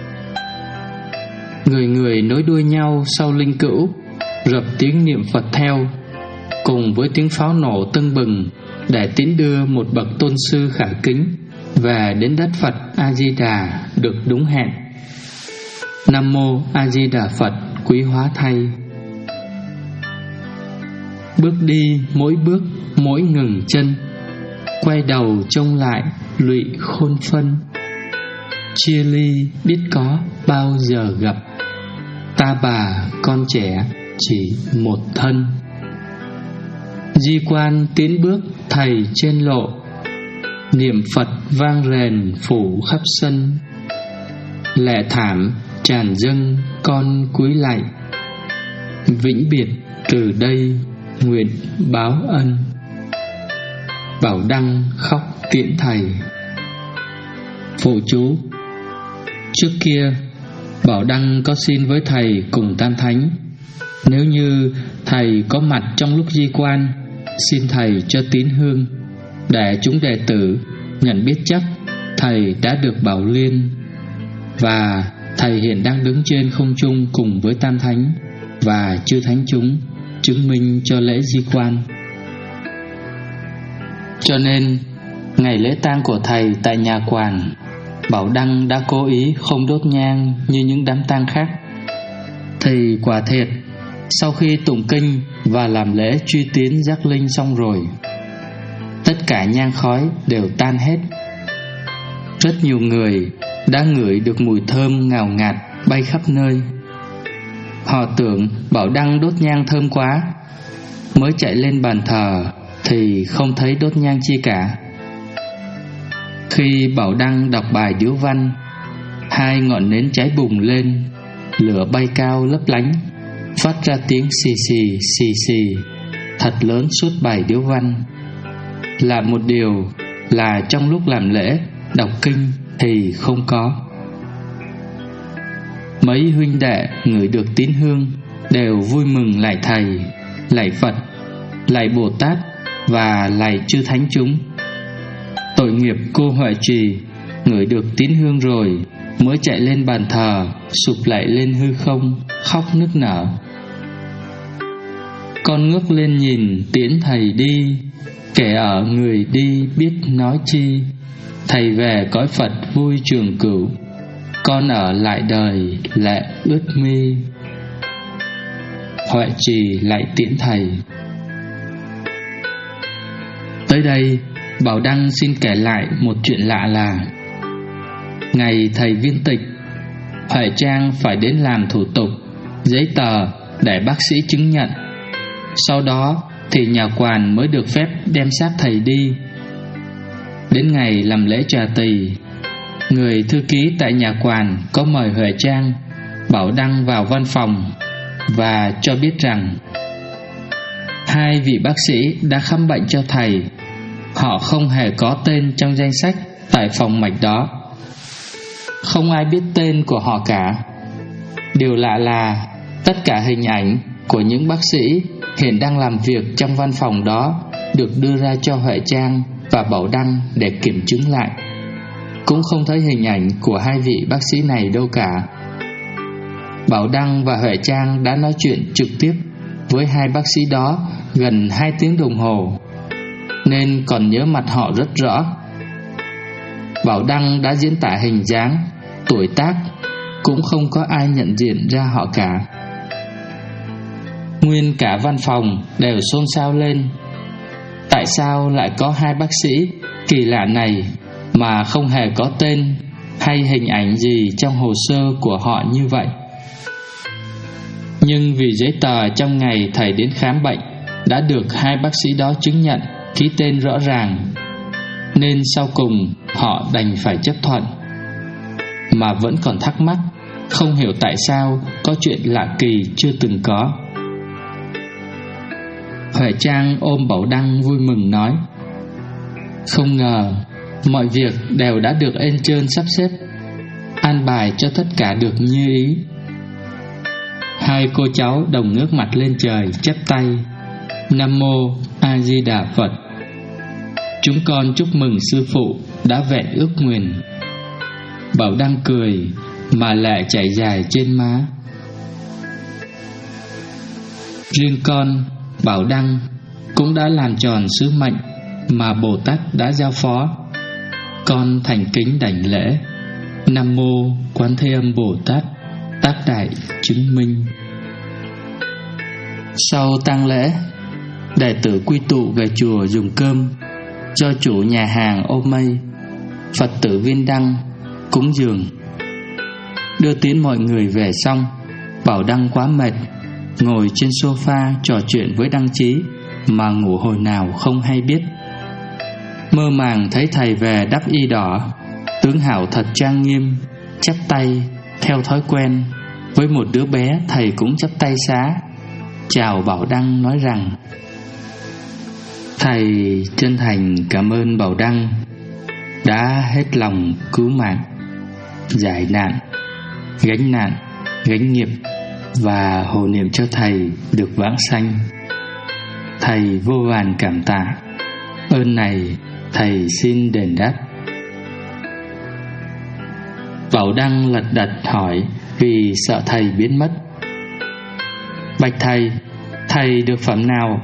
Người người nối đuôi nhau sau linh cữu, rập tiếng niệm Phật theo, cùng với tiếng pháo nổ tưng bừng, để tiễn đưa một bậc tôn sư khả kính về đến đất Phật A Di Đà được đúng hẹn. Nam mô A Di Đà Phật quý hóa thay. Bước đi mỗi bước mỗi ngừng chân, quay đầu trông lại lụy khôn phân. Chia ly biết có bao giờ gặp, ta bà con trẻ chỉ một thân. Di quan tiến bước thầy trên lộ, niệm Phật vang rền phủ khắp sân. Lệ thảm tràn dâng con cúi lạy, vĩnh biệt từ đây nguyện báo ân. Bảo Đăng khóc tiễn thầy. Phụ chú: trước kia Bảo Đăng có xin với thầy cùng Tam Thánh, nếu như thầy có mặt trong lúc di quan, xin thầy cho tín hương, để chúng đệ tử nhận biết chắc thầy đã được bảo liên, và thầy hiện đang đứng trên không trung cùng với Tam Thánh và chư thánh chúng, chứng minh cho lễ di quan. Cho nên ngày lễ tang của thầy tại nhà Quảng, Bảo Đăng đã cố ý không đốt nhang như những đám tang khác. Thì quả thiệt Sau khi tụng kinh và làm lễ truy tiến giác linh xong rồi, tất cả nhang khói đều tan hết. Rất nhiều người đã ngửi được mùi thơm ngào ngạt bay khắp nơi. Họ tưởng Bảo Đăng đốt nhang thơm quá, mới chạy lên bàn thờ thì không thấy đốt nhang chi cả. Khi Bảo Đăng đọc bài điếu văn, hai ngọn nến cháy bùng lên, lửa bay cao lấp lánh, phát ra tiếng xì xì xì xì thật lớn suốt bài điếu văn. Lạ một điều là trong lúc làm lễ đọc kinh thì không có. Mấy huynh đệ ngửi được tín hương đều vui mừng lạy thầy, lạy Phật, lạy Bồ Tát và lạy chư thánh chúng. Tội nghiệp cô Huệ Trì ngửi được tín hương rồi mới chạy lên bàn thờ, sụp lạy lên hư không, khóc nức nở. Con ngước lên nhìn tiễn thầy đi, kẻ ở người đi biết nói chi. Thầy về cõi Phật vui trường cửu, con ở lại đời lệ ướt mi. Huệ Trì lạy tiễn thầy. Tới đây Bảo Đăng xin kể lại một chuyện lạ là ngày thầy viên tịch, Huệ Trang phải đến làm thủ tục giấy tờ để bác sĩ chứng nhận. Sau đó thì nhà quản mới được phép đem xác thầy đi. Đến ngày làm lễ trà tỳ, người thư ký tại nhà quản có mời Huệ Trang, Bảo Đăng vào văn phòng và cho biết rằng hai vị bác sĩ đã khám bệnh cho thầy. Họ không hề có tên trong danh sách tại phòng mạch đó. Không ai biết tên của họ cả. Điều lạ là tất cả hình ảnh của những bác sĩ hiện đang làm việc trong văn phòng đó được đưa ra cho Huệ Trang và Bảo Đăng để kiểm chứng lại. Cũng không thấy hình ảnh của hai vị bác sĩ này đâu cả. Bảo Đăng và Huệ Trang đã nói chuyện trực tiếp với hai bác sĩ đó gần hai tiếng đồng hồ, nên còn nhớ mặt họ rất rõ. Bảo Đăng đã diễn tả hình dáng, tuổi tác, cũng không có ai nhận diện ra họ cả. Nguyên cả văn phòng đều xôn xao lên. Tại sao lại có hai bác sĩ kỳ lạ này mà không hề có tên hay hình ảnh gì trong hồ sơ của họ như vậy? Nhưng vì giấy tờ trong ngày thầy đến khám bệnh đã được hai bác sĩ đó chứng nhận, ký tên rõ ràng, nên sau cùng họ đành phải chấp thuận. Mà vẫn còn thắc mắc, không hiểu tại sao có chuyện lạ kỳ chưa từng có. Huệ Trang ôm Bảo Đăng vui mừng nói: không ngờ mọi việc đều đã được ên trơn sắp xếp, an bài cho tất cả được như ý. Hai cô cháu đồng ngước mặt lên trời chắp tay: Nam Mô A Di Đà Phật. Chúng con chúc mừng sư phụ đã vẹn ước nguyện. Bảo Đăng cười mà lệ chảy dài trên má. Riêng con Bảo Đăng cũng đã làm tròn sứ mệnh mà Bồ Tát đã giao phó. Con thành kính đảnh lễ: Nam Mô Quán Thế Âm Bồ Tát tác đại chứng minh. Sau tang lễ, đệ tử quy tụ về chùa dùng cơm do chủ nhà hàng Ô Mây, Phật tử Viên Đăng cúng dường. Đưa tiễn mọi người về xong, Bảo Đăng quá mệt, ngồi trên sofa trò chuyện với Đăng Chí mà ngủ hồi nào không hay biết. Mơ màng thấy thầy về đắp y đỏ, tướng hảo thật trang nghiêm, chắp tay theo thói quen. Với một đứa bé thầy cũng chắp tay xá, chào Bảo Đăng nói rằng: thầy chân thành cảm ơn Bảo Đăng đã hết lòng cứu mạng, giải nạn, gánh nạn, gánh nghiệp và hộ niệm cho thầy được vãng sanh. Thầy vô vàn cảm tạ, ơn này thầy xin đền đáp. Bảo Đăng lật đật hỏi vì sợ thầy biến mất: bạch thầy, thầy được phẩm nào?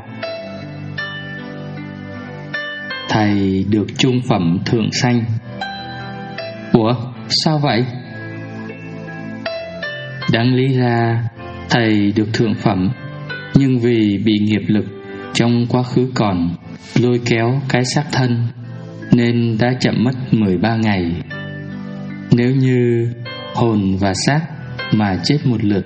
Thầy được trung phẩm thượng sanh. Ủa, sao vậy? Đáng lý ra thầy được thượng phẩm nhưng vì bị nghiệp lực trong quá khứ còn lôi kéo cái xác thân nên đã chậm mất mười ba ngày. Nếu như hồn và xác mà chết một lượt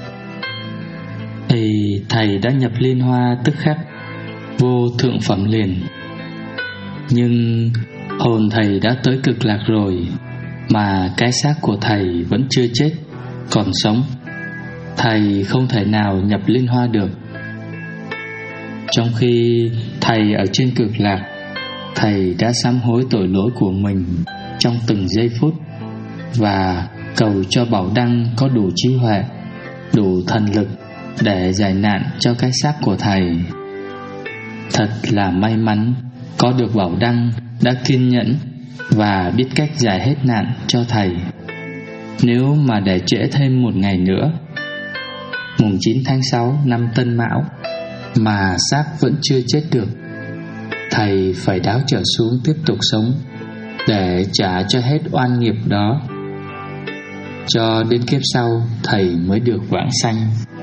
thì thầy đã nhập liên hoa tức khắc vô thượng phẩm liền. Nhưng hồn thầy đã tới cực lạc rồi mà cái xác của thầy vẫn chưa chết, còn sống. Thầy không thể nào nhập liên hoa được. Trong khi thầy ở trên cực lạc, thầy đã sám hối tội lỗi của mình trong từng giây phút và cầu cho Bảo Đăng có đủ trí huệ, đủ thần lực để giải nạn cho cái xác của thầy. Thật là may mắn có được Bảo Đăng đã kiên nhẫn và biết cách giải hết nạn cho thầy. Nếu mà để trễ thêm một ngày nữa, mùng chín tháng sáu năm Tân Mão, mà xác vẫn chưa chết được, thầy phải đáo trở xuống tiếp tục sống để trả cho hết oan nghiệp đó, cho đến kiếp sau thầy mới được vãng sanh.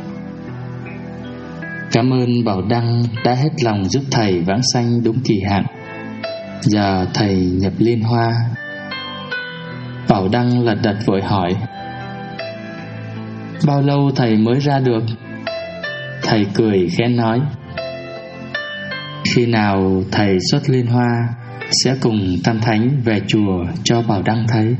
Cảm ơn Bảo Đăng đã hết lòng giúp thầy vãng sanh đúng kỳ hạn. Giờ thầy nhập liên hoa. Bảo Đăng lật đật vội hỏi: bao lâu thầy mới ra được? Thầy cười khẽ nói: khi nào thầy xuất liên hoa sẽ cùng Tam Thánh về chùa cho Bảo Đăng thấy.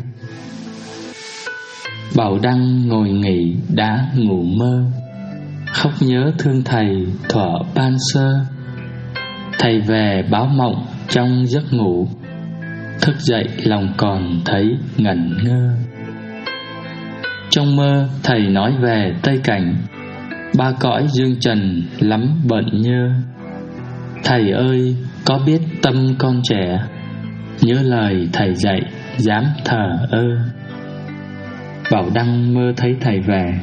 Bảo Đăng ngồi nghỉ đã ngủ mơ, khóc nhớ thương thầy thuở ban sơ. Thầy về báo mộng trong giấc ngủ, thức dậy lòng còn thấy ngẩn ngơ. Trong mơ thầy nói về Tây Cảnh, ba cõi dương trần lắm bận nhơ. Thầy ơi, có biết tâm con trẻ, nhớ lời thầy dạy dám thờ ơ. Bảo Đăng mơ thấy thầy về.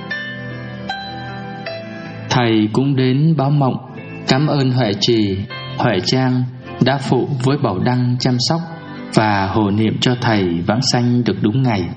Thầy cũng đến báo mộng, cảm ơn Huệ Trì, Huệ Trang đã phụ với Bảo Đăng chăm sóc và hộ niệm cho thầy vãng sanh được đúng ngày.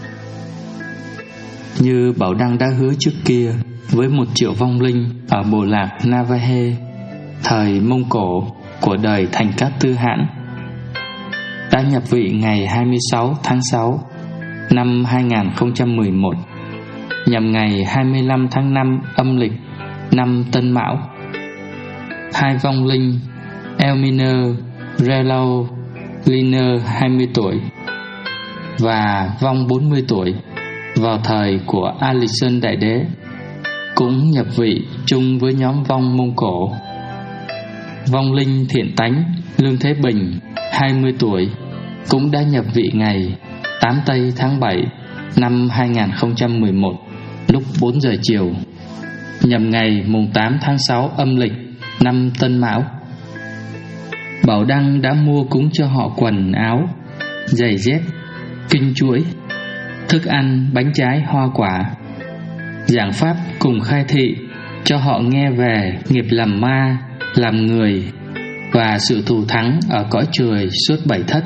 Như Bảo Đăng đã hứa trước kia với một triệu vong linh ở bộ lạc Navahe thời Mông Cổ của đời Thành Cát Tư Hãn, đã nhập vị ngày hai mươi sáu tháng sáu năm hai nghìn không trăm mười một, nhằm ngày hai mươi lăm tháng năm âm lịch năm Tân Mão. Hai vong linh Elminer Relau Liner hai mươi tuổi và vong bốn mươi tuổi vào thời của A Lịch Sơn Đại Đế cũng nhập vị chung với nhóm vong Mông Cổ. Vong linh Thiện Tánh Lương Thế Bình hai mươi tuổi cũng đã nhập vị ngày tám tây tháng bảy năm hai nghìn không trăm mười một lúc bốn giờ chiều, nhằm ngày mùng tám tháng sáu âm lịch năm Tân Mão. Bảo Đăng đã mua cúng cho họ quần áo, giày dép, kinh chuỗi, thức ăn, bánh trái, hoa quả, giảng pháp cùng khai thị cho họ nghe về nghiệp làm ma, làm người và sự thù thắng ở cõi trời suốt bảy thất.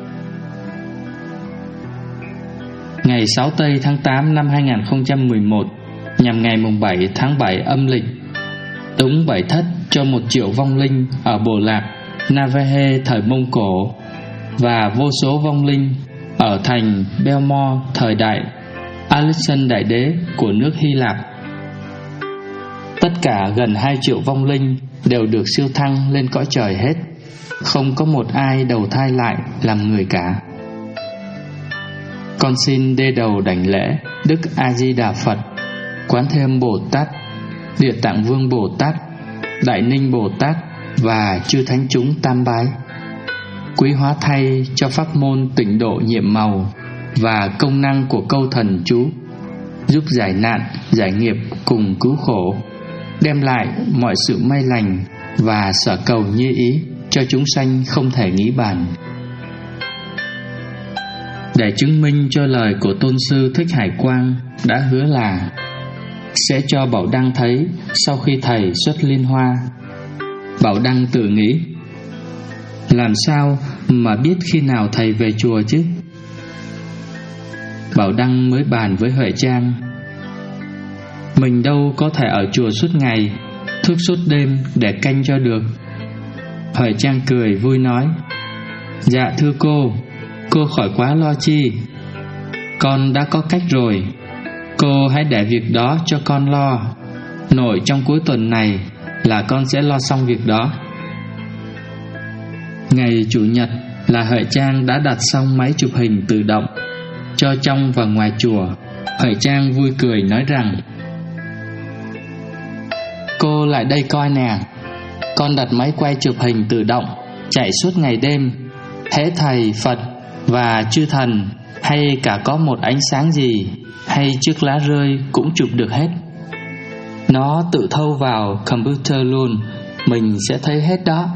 Ngày sáu tây tháng tám năm hai nghìn không trăm mười một, nhằm ngày mùng bảy tháng bảy âm lịch, đúng bảy thất cho một triệu vong linh ở bộ lạc Navahe thời Mông Cổ và vô số vong linh ở thành Belmore thời đại Alexander Đại Đế của nước Hy Lạp. Tất cả gần hai triệu vong linh đều được siêu thăng lên cõi trời hết, không có một ai đầu thai lại làm người cả. Con xin đê đầu đảnh lễ Đức A Di Đà Phật, Quán Thế Âm Bồ Tát, Địa Tạng Vương Bồ Tát, Đại Ninh Bồ Tát và chư thánh chúng tam bái, quý hóa thay cho pháp môn tịnh độ nhiệm màu và công năng của câu thần chú, giúp giải nạn, giải nghiệp cùng cứu khổ, đem lại mọi sự may lành và sở cầu như ý cho chúng sanh không thể nghĩ bàn. Để chứng minh cho lời của Tôn sư Thích Hải Quang đã hứa là sẽ cho Bảo Đăng thấy sau khi thầy xuất liên hoa, Bảo Đăng tự nghĩ: làm sao mà biết khi nào thầy về chùa chứ? Bảo Đăng mới bàn với Huệ Trang: Mình đâu có thể ở chùa suốt ngày, thức suốt đêm để canh cho được. Huệ Trang cười vui nói: Dạ thưa cô, cô khỏi quá lo chi. Con đã có cách rồi, cô hãy để việc đó cho con lo. Nội trong cuối tuần này là con sẽ lo xong việc đó. Ngày Chủ nhật là Huệ Trang đã đặt xong máy chụp hình tự động cho trong và ngoài chùa. Huệ Trang vui cười nói rằng: Cô lại đây coi nè, con đặt máy quay chụp hình tự động chạy suốt ngày đêm. Hễ thầy, Phật và chư thần hay cả có một ánh sáng gì hay chiếc lá rơi cũng chụp được hết. Nó tự thâu vào computer luôn, mình sẽ thấy hết đó.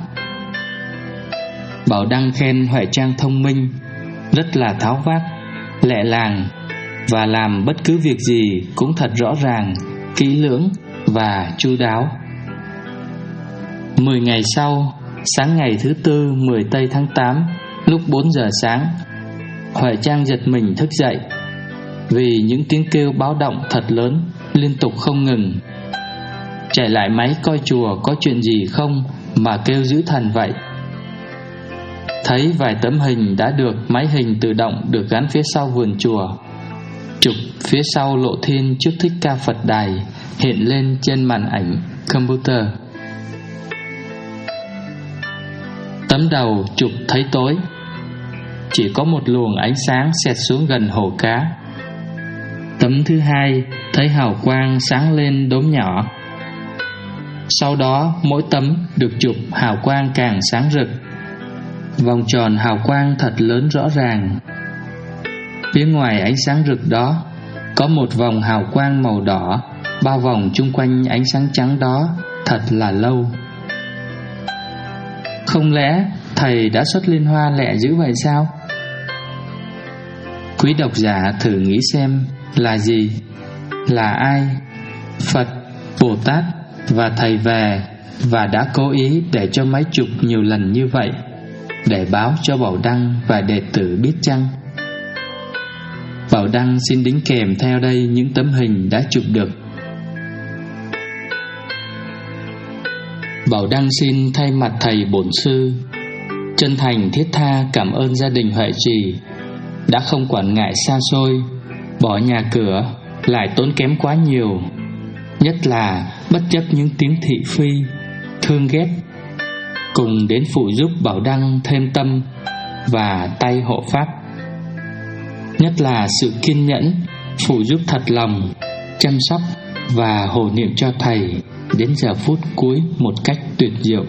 Bảo Đăng khen Huệ Trang thông minh, rất là tháo vát, lẹ làng, và làm bất cứ việc gì cũng thật rõ ràng, kỹ lưỡng và chu đáo. Mười ngày sau, sáng ngày thứ tư mười tây tháng tám, lúc bốn giờ sáng, Huệ Trang giật mình thức dậy vì những tiếng kêu báo động thật lớn liên tục không ngừng. Chạy lại máy coi chùa có chuyện gì không mà kêu dữ thần vậy. Thấy vài tấm hình đã được máy hình tự động được gắn phía sau vườn chùa, chụp phía sau lộ thiên trước Thích Ca Phật Đài hiện lên trên màn ảnh computer. Tấm đầu chụp thấy tối, chỉ có một luồng ánh sáng xẹt xuống gần hồ cá. Tấm thứ hai thấy hào quang sáng lên đốm nhỏ. Sau đó mỗi tấm được chụp hào quang càng sáng rực, vòng tròn hào quang thật lớn rõ ràng. Phía ngoài ánh sáng rực đó có một vòng hào quang màu đỏ bao vòng chung quanh ánh sáng trắng đó thật là lâu. Không lẽ thầy đã xuất liên hoa lẹ dữ vậy sao? Quý độc giả thử nghĩ xem là gì, là ai? Phật, Bồ Tát và thầy về và đã cố ý để cho máy chụp nhiều lần như vậy để báo cho Bảo Đăng và đệ tử biết chăng? Bảo Đăng xin đính kèm theo đây những tấm hình đã chụp được. Bảo Đăng xin thay mặt thầy bổn sư chân thành thiết tha cảm ơn gia đình Huệ Trì đã không quản ngại xa xôi, bỏ nhà cửa lại tốn kém quá nhiều, nhất là bất chấp những tiếng thị phi, thương ghét, cùng đến phụ giúp Bảo Đăng thêm tâm và tay hộ pháp. Nhất là sự kiên nhẫn, phụ giúp thật lòng, chăm sóc và hộ niệm cho thầy đến giờ phút cuối một cách tuyệt diệu.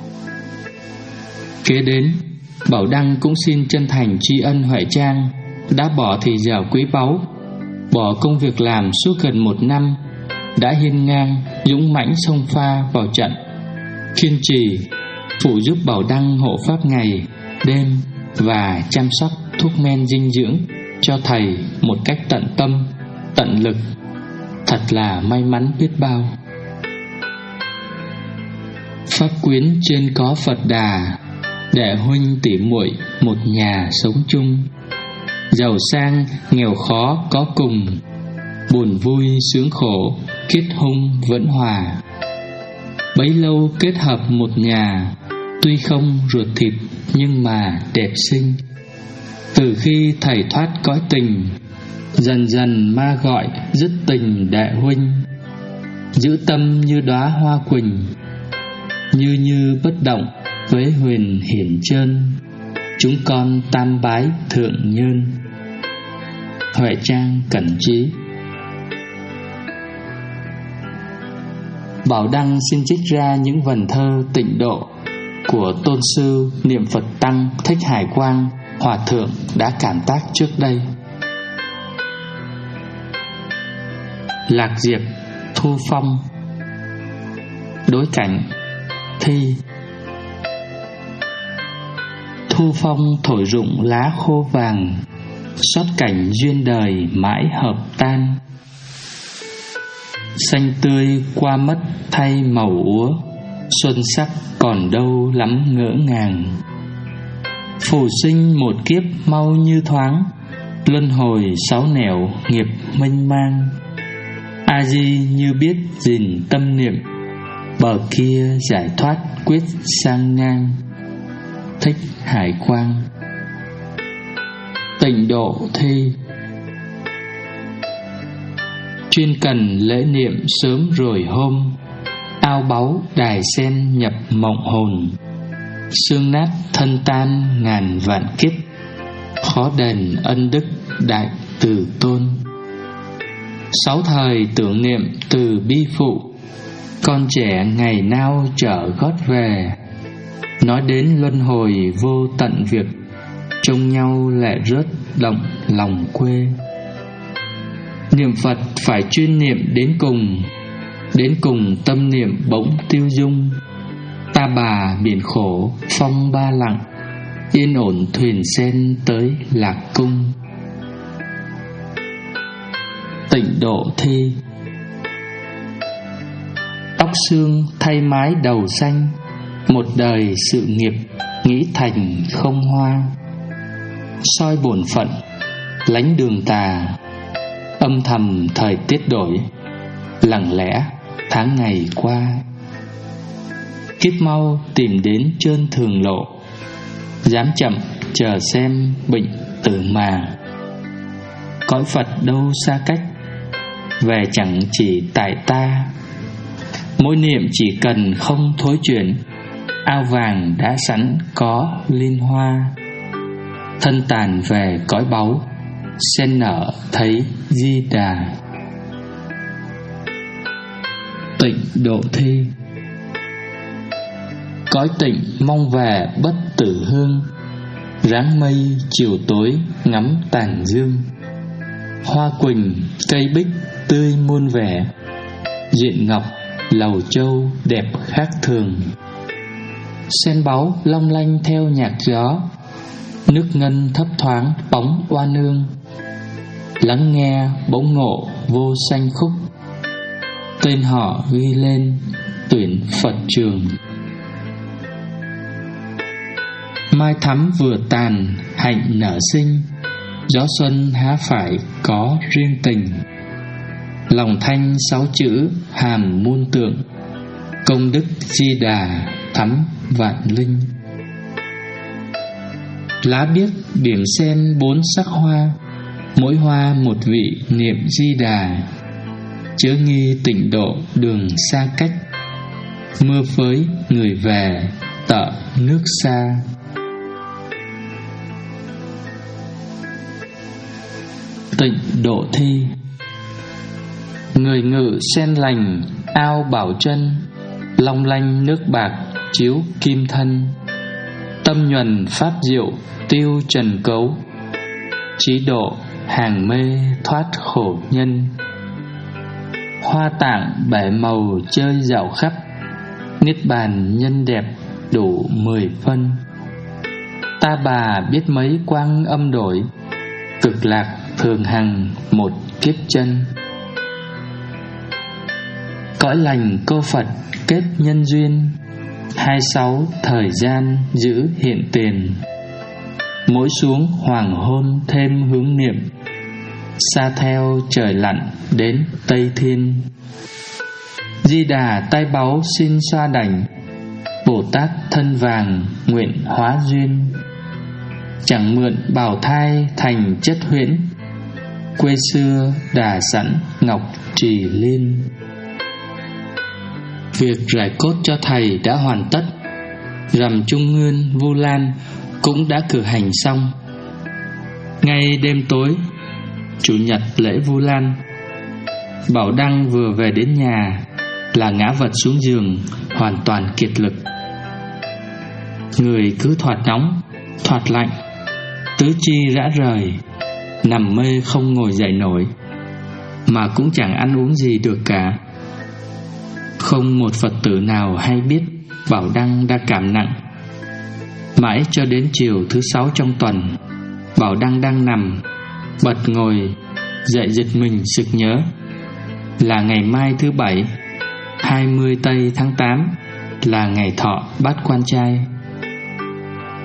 Kế đến, Bảo Đăng cũng xin chân thành tri ân Huệ Trang đã bỏ thì giờ quý báu, bỏ công việc làm suốt gần một năm, đã hiên ngang, dũng mãnh xông pha vào trận, kiên trì phụ giúp Bảo Đăng hộ pháp ngày, đêm và chăm sóc thuốc men dinh dưỡng cho thầy một cách tận tâm, tận lực. Thật là may mắn biết bao. Pháp quyến trên có Phật Đà, đệ huynh tỷ muội một nhà sống chung. Giàu sang nghèo khó có cùng, buồn vui sướng khổ kết hung vẫn hòa. Bấy lâu kết hợp một nhà, tuy không ruột thịt nhưng mà đẹp sinh. Từ khi thầy thoát cõi tình, dần dần ma gọi dứt tình đệ huynh. Giữ tâm như đóa hoa quỳnh, như như bất động với huyền hiển trơn. Chúng con tam bái thượng nhân. Huệ Trang Cẩn Trí. Bảo Đăng xin trích ra những vần thơ tịnh độ của tôn sư Niệm Phật Tăng Thích Hải Quang Hòa Thượng đã cảm tác trước đây. Lạc diệp thu phong. Đối cảnh thi. Thu phong thổi rụng lá khô vàng, xót cảnh duyên đời mãi hợp tan. Xanh tươi qua mất thay màu úa, xuân sắc còn đâu lắm ngỡ ngàng. Phù sinh một kiếp mau như thoáng, luân hồi sáu nẻo nghiệp mênh mang. A Di như biết gìn tâm niệm, bờ kia giải thoát quyết sang ngang. Thích Hải Quang. Tịnh độ thi. Chuyên cần lễ niệm sớm rồi hôm, ao báu đài sen nhập mộng hồn. Xương nát thân tan ngàn vạn kiếp, khó đền ân đức đại từ tôn. Sáu thời tưởng niệm từ bi phụ, con trẻ ngày nào trở gót về. Nói đến luân hồi vô tận việc, trông nhau lệ rớt động lòng quê. Niệm Phật phải chuyên niệm đến cùng, đến cùng tâm niệm bỗng tiêu dung. Ta bà biển khổ phong ba lặng, yên ổn thuyền sen tới lạc cung. Tịnh độ thi. Tóc xương thay mái đầu xanh, một đời sự nghiệp nghĩ thành không hoa. Soi bổn phận lánh đường tà, âm thầm thời tiết đổi, lặng lẽ tháng ngày qua. Kiếp mau tìm đến trơn thường lộ, dám chậm chờ xem bệnh tử mà. Cõi Phật đâu xa cách, về chẳng chỉ tại ta. Mỗi niệm chỉ cần không thối chuyển, ao vàng đã sẵn có liên hoa. Thân tàn về cõi báu, sen nở thấy Di Đà. Tịnh độ thi. Cõi tịnh mong về bất tử hương, ráng mây chiều tối ngắm tàn dương. Hoa quỳnh cây bích tươi muôn vẻ, diện ngọc lầu châu đẹp khác thường. Sen báu long lanh theo nhạc gió, nước ngân thấp thoáng bóng oa nương. Lắng nghe bỗng ngộ vô sanh khúc, tên họ ghi lên tuyển Phật trường. Mai thắm vừa tàn hạnh nở sinh, gió xuân há phải có riêng tình. Lòng thanh sáu chữ hàm muôn tượng, công đức Di Đà thắm vạn linh. Lá biếc điểm sen bốn sắc hoa, mỗi hoa một vị niệm Di Đà. Chớ nghi tịnh độ đường xa cách, mưa phới người về tợ nước xa. Tịnh độ thi. Người ngự sen lành ao bảo chân, long lanh nước bạc chiếu kim thân. Tâm nhuần pháp diệu tiêu trần cấu, trí độ hàng mê thoát khổ nhân. Hoa tạng bể màu chơi dạo khắp, niết bàn nhân đẹp đủ mười phân. Ta bà biết mấy quang âm đổi, cực lạc thường hằng một kiếp chân. Cõi lành câu Phật kết nhân duyên, hai sáu thời gian giữ hiện tiền. Mỗi xuống hoàng hôn thêm hướng niệm, xa theo trời lặn đến Tây Thiên. Di Đà tay báu xin xoa đảnh, Bồ Tát thân vàng nguyện hóa duyên. Chẳng mượn bào thai thành chất huyễn, quê xưa đà sẵn ngọc trì liên. Việc rải cốt cho thầy đã hoàn tất, rằm Trung Nguyên Vu Lan cũng đã cử hành xong. Ngay đêm tối chủ nhật lễ Vu Lan, Bảo Đăng vừa về đến nhà là ngã vật xuống giường, hoàn toàn kiệt lực. Người cứ thoạt nóng thoạt lạnh, tứ chi rã rời, nằm mê không ngồi dậy nổi, mà cũng chẳng ăn uống gì được cả. Không một Phật tử nào hay biết Bảo Đăng đã cảm nặng. Mãi cho đến chiều thứ sáu trong tuần, Bảo Đăng đang nằm, bật ngồi dậy giật mình sực nhớ là ngày mai thứ bảy hai mươi tây tháng tám là ngày thọ bát quan trai.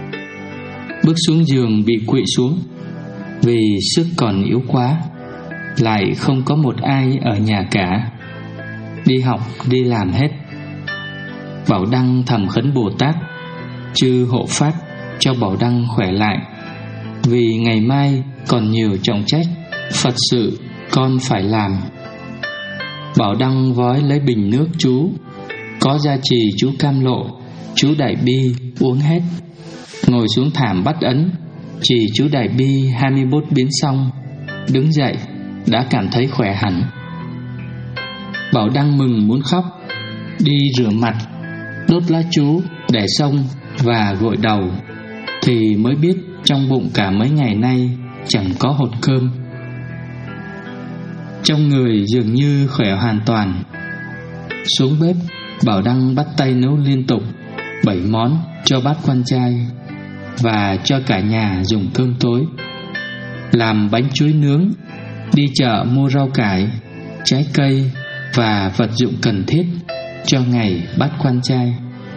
Bước xuống giường bị quỵ xuống, vì sức còn yếu quá, lại không có một ai ở nhà cả, đi học đi làm hết. Bảo Đăng thầm khấn Bồ Tát chư hộ pháp cho Bảo Đăng khỏe lại, vì ngày mai còn nhiều trọng trách Phật sự con phải làm. Bảo Đăng vói lấy bình nước chú, có gia trì chú Cam Lộ, chú Đại Bi uống hết, ngồi xuống thảm bắt ấn, trì chú Đại Bi hai mươi mốt biến xong, đứng dậy đã cảm thấy khỏe hẳn. Bảo Đăng mừng muốn khóc, đi rửa mặt, đốt lá chú để xông và gội đầu, thì mới biết trong bụng cả mấy ngày nay chẳng có hột cơm. Trong người dường như khỏe hoàn toàn. Xuống bếp, Bảo Đăng bắt tay nấu liên tục bảy món cho bát quan trai và cho cả nhà dùng cơm tối, làm bánh chuối nướng, đi chợ mua rau cải, trái cây và vật dụng cần thiết cho ngày bát quan trai.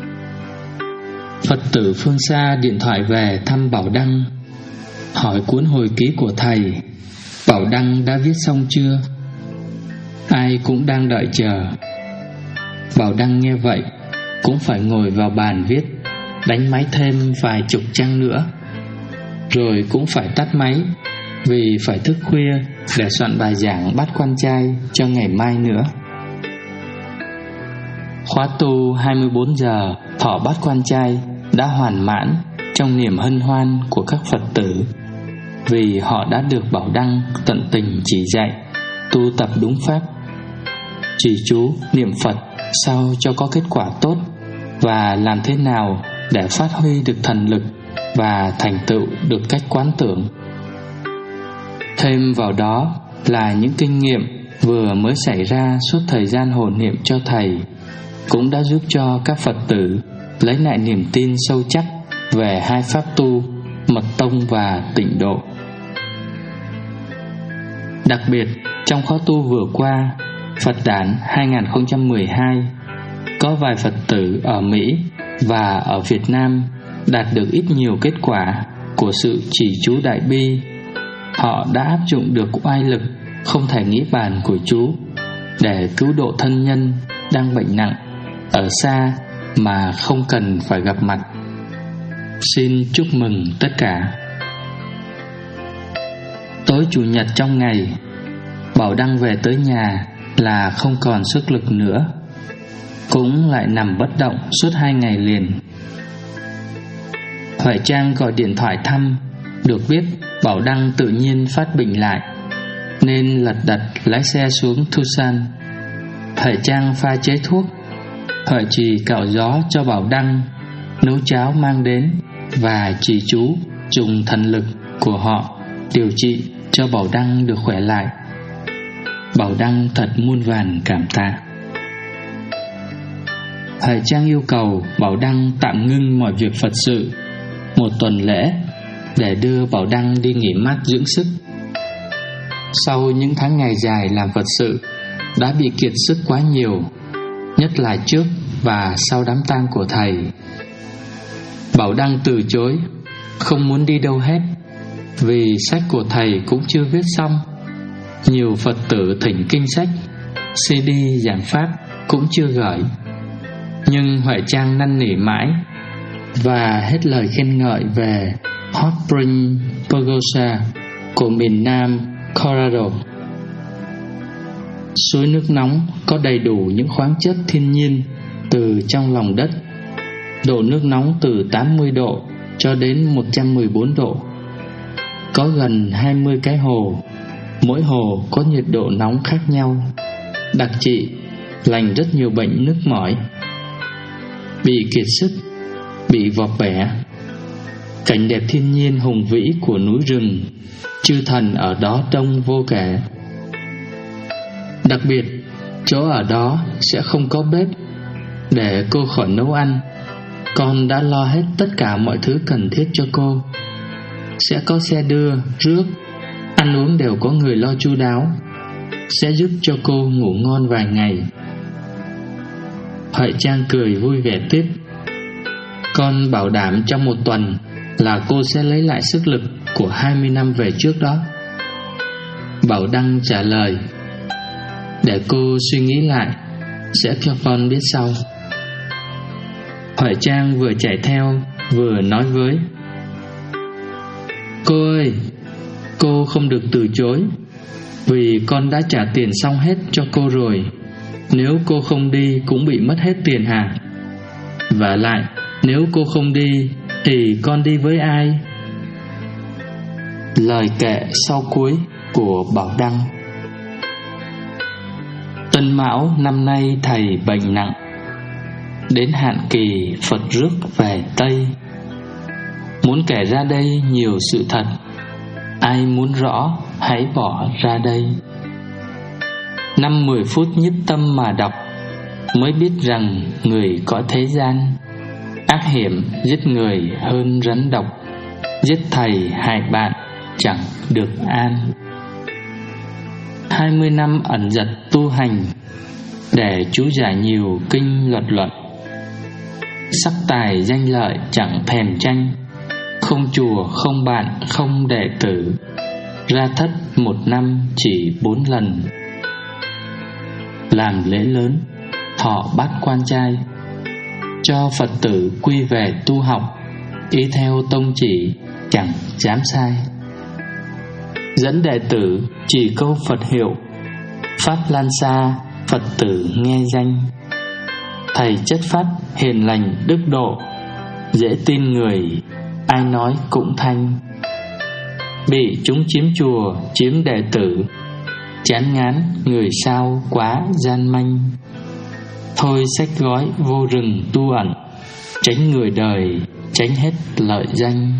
Phật tử phương xa điện thoại về thăm Bảo Đăng, hỏi cuốn hồi ký của thầy Bảo Đăng đã viết xong chưa. Ai cũng đang đợi chờ. Bảo Đăng nghe vậy cũng phải ngồi vào bàn viết, đánh máy thêm vài chục trang nữa, rồi cũng phải tắt máy, vì phải thức khuya để soạn bài giảng bát quan trai cho ngày mai nữa. Khóa tu hai mươi bốn giờ thọ bát quan trai đã hoàn mãn trong niềm hân hoan của các Phật tử, vì họ đã được Bảo Đăng tận tình chỉ dạy tu tập đúng pháp, trì chú niệm Phật sao cho có kết quả tốt, và làm thế nào để phát huy được thần lực và thành tựu được cách quán tưởng. Thêm vào đó là những kinh nghiệm vừa mới xảy ra suốt thời gian hộ niệm cho thầy, cũng đã giúp cho các Phật tử lấy lại niềm tin sâu chắc về hai pháp tu mật tông và tịnh độ. Đặc biệt trong khóa tu vừa qua Phật đản hai không một hai, có vài Phật tử ở Mỹ và ở Việt Nam đạt được ít nhiều kết quả của sự trì chú Đại Bi. Họ đã áp dụng được oai lực không thể nghĩ bàn của chú để cứu độ thân nhân đang bệnh nặng ở xa mà không cần phải gặp mặt. Xin chúc mừng tất cả. Tối Chủ nhật trong ngày, Bảo Đăng về tới nhà là không còn sức lực nữa, cũng lại nằm bất động suốt hai ngày liền. Huệ Trang gọi điện thoại thăm, được biết Bảo Đăng tự nhiên phát bệnh lại, nên lật đật lái xe xuống Tucson. Huệ Trang pha chế thuốc, Huệ trì cạo gió cho Bảo Đăng, nấu cháo mang đến và trì chú dùng thần lực của họ điều trị cho Bảo Đăng được khỏe lại. Bảo Đăng thật muôn vàn cảm tạ. Huệ Trang yêu cầu Bảo Đăng tạm ngưng mọi việc Phật sự một tuần lễ để đưa Bảo Đăng đi nghỉ mát dưỡng sức. Sau những tháng ngày dài làm Phật sự đã bị kiệt sức quá nhiều, nhất là trước và sau đám tang của thầy. Bảo Đăng từ chối, không muốn đi đâu hết, vì sách của thầy cũng chưa viết xong. Nhiều Phật tử thỉnh kinh sách, xê đê giảng pháp cũng chưa gửi. Nhưng Huệ Trang năn nỉ mãi và hết lời khen ngợi về Hot Spring Pagosa của miền Nam Colorado. Suối nước nóng có đầy đủ những khoáng chất thiên nhiên từ trong lòng đất. Độ nước nóng từ tám mươi độ cho đến một trăm mười bốn độ. Có gần hai mươi cái hồ, mỗi hồ có nhiệt độ nóng khác nhau, đặc trị lành rất nhiều bệnh nhức mỏi, bị kiệt sức, bị vọt bẻ. Cảnh đẹp thiên nhiên hùng vĩ của núi rừng, chư thần ở đó đông vô kể. Đặc biệt, chỗ ở đó sẽ không có bếp để cô khỏi nấu ăn. Con đã lo hết tất cả mọi thứ cần thiết cho cô. Sẽ có xe đưa, rước, ăn uống đều có người lo chu đáo, sẽ giúp cho cô ngủ ngon vài ngày. Huệ Trang cười vui vẻ tiếp: con bảo đảm trong một tuần là cô sẽ lấy lại sức lực của hai mươi năm về trước đó. Bảo Đăng trả lời: Để cô suy nghĩ lại, sẽ cho con biết sau. Huệ Trang vừa chạy theo vừa nói với: Cô ơi, cô không được từ chối, vì con đã trả tiền xong hết cho cô rồi. Nếu cô không đi cũng bị mất hết tiền hả? Và lại, nếu cô không đi thì con đi với ai? Lời kệ sau cuối của Bảo Đăng. Tân Mão năm nay thầy bệnh nặng, đến hạn kỳ Phật rước về Tây. Muốn kể ra đây nhiều sự thật, ai muốn rõ hãy bỏ ra đây. Năm mười phút nhiếp tâm mà đọc, mới biết rằng người có thế gian, ác hiểm giết người hơn rắn độc, giết thầy hại bạn chẳng được an. Hai mươi năm ẩn dật tu hành, để chú giải nhiều kinh luật luận. Sắc tài danh lợi chẳng thèm tranh, không chùa không bạn không đệ tử, ra thất một năm chỉ bốn lần. Làm lễ lớn, thọ bát quan trai, cho Phật tử quy về tu học, ý theo tông chỉ chẳng dám sai. Dẫn đệ tử chỉ câu Phật hiệu, pháp lan xa Phật tử nghe danh. Thầy chất phát hiền lành đức độ, dễ tin người ai nói cũng thanh. Bị chúng chiếm chùa chiếm đệ tử, chán ngán người sao quá gian manh. Thôi xách gói vô rừng tu ẩn, tránh người đời tránh hết lợi danh.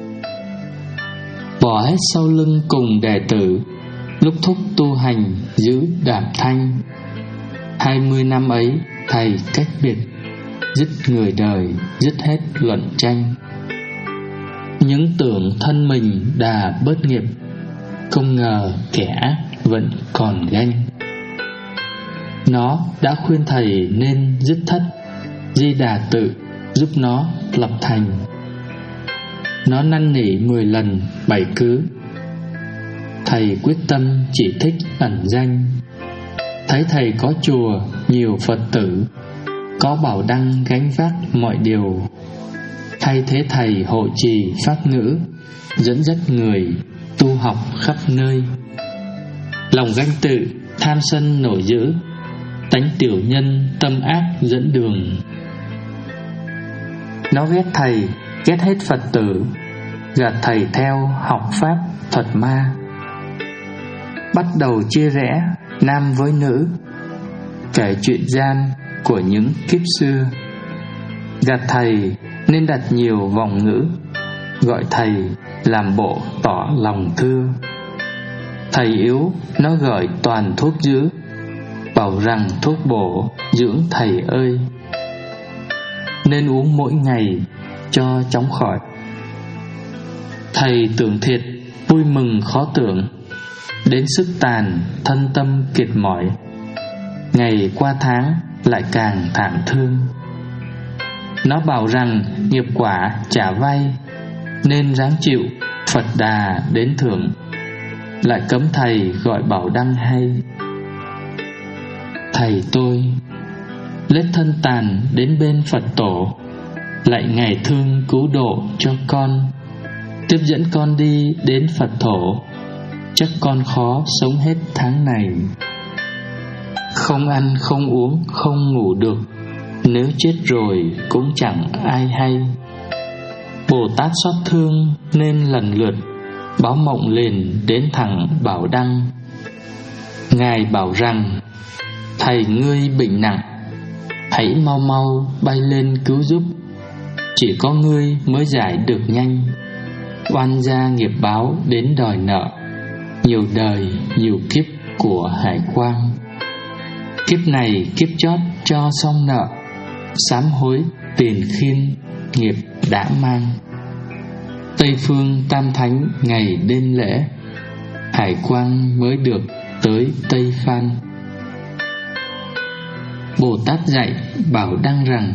Bỏ hết sau lưng cùng đệ tử, lúc thúc tu hành giữ đảm thanh. Hai mươi năm ấy thầy cách biệt, dứt người đời dứt hết luận tranh. Những tưởng thân mình đã bớt nghiệp, không ngờ kẻ ác vẫn còn ganh. Nó đã khuyên thầy nên dứt thất, Di Đà tự giúp nó lập thành. Nó năn nỉ mười lần bảy cứ, thầy quyết tâm chỉ thích ẩn danh. Thấy thầy có chùa nhiều Phật tử, có Bảo Đăng gánh vác mọi điều. Thay thế thầy hộ trì pháp ngữ, dẫn dắt người tu học khắp nơi. Lòng ganh tự tham sân nổi dữ, tánh tiểu nhân tâm ác dẫn đường. Nó ghét thầy, ghét hết Phật tử, gạt thầy theo học pháp thuật ma. Bắt đầu chia rẽ nam với nữ, kể chuyện gian của những kiếp xưa. Gạt thầy nên đặt nhiều vòng ngữ, gọi thầy làm bộ tỏ lòng thưa. Thầy yếu nó gợi toàn thuốc dữ, bảo rằng thuốc bổ dưỡng thầy ơi. Nên uống mỗi ngày cho chóng khỏi. Thầy tưởng thiệt vui mừng khó tưởng, đến sức tàn thân tâm kiệt mỏi. Ngày qua tháng lại càng thảm thương. Nó bảo rằng nghiệp quả trả vay, nên ráng chịu Phật Đà đến thưởng. Lại cấm thầy gọi Bảo Đăng hay. Thầy tôi lết thân tàn đến bên Phật tổ, lại ngày thương cứu độ cho con, tiếp dẫn con đi đến Phật thổ. Chắc con khó sống hết tháng này, không ăn không uống không ngủ được, nếu chết rồi cũng chẳng ai hay. Bồ Tát xót thương nên lần lượt báo mộng liền đến thằng Bảo Đăng. Ngài bảo rằng thầy ngươi bệnh nặng, hãy mau mau bay lên cứu giúp. Chỉ có ngươi mới giải được nhanh, oan gia nghiệp báo đến đòi nợ, nhiều đời nhiều kiếp của hải quang. Kiếp này kiếp chót cho xong nợ, sám hối tiền khiên nghiệp đã mang. Tây phương tam thánh ngày đêm lễ, hải quang mới được tới Tây Phan. Bồ Tát dạy Bảo Đăng rằng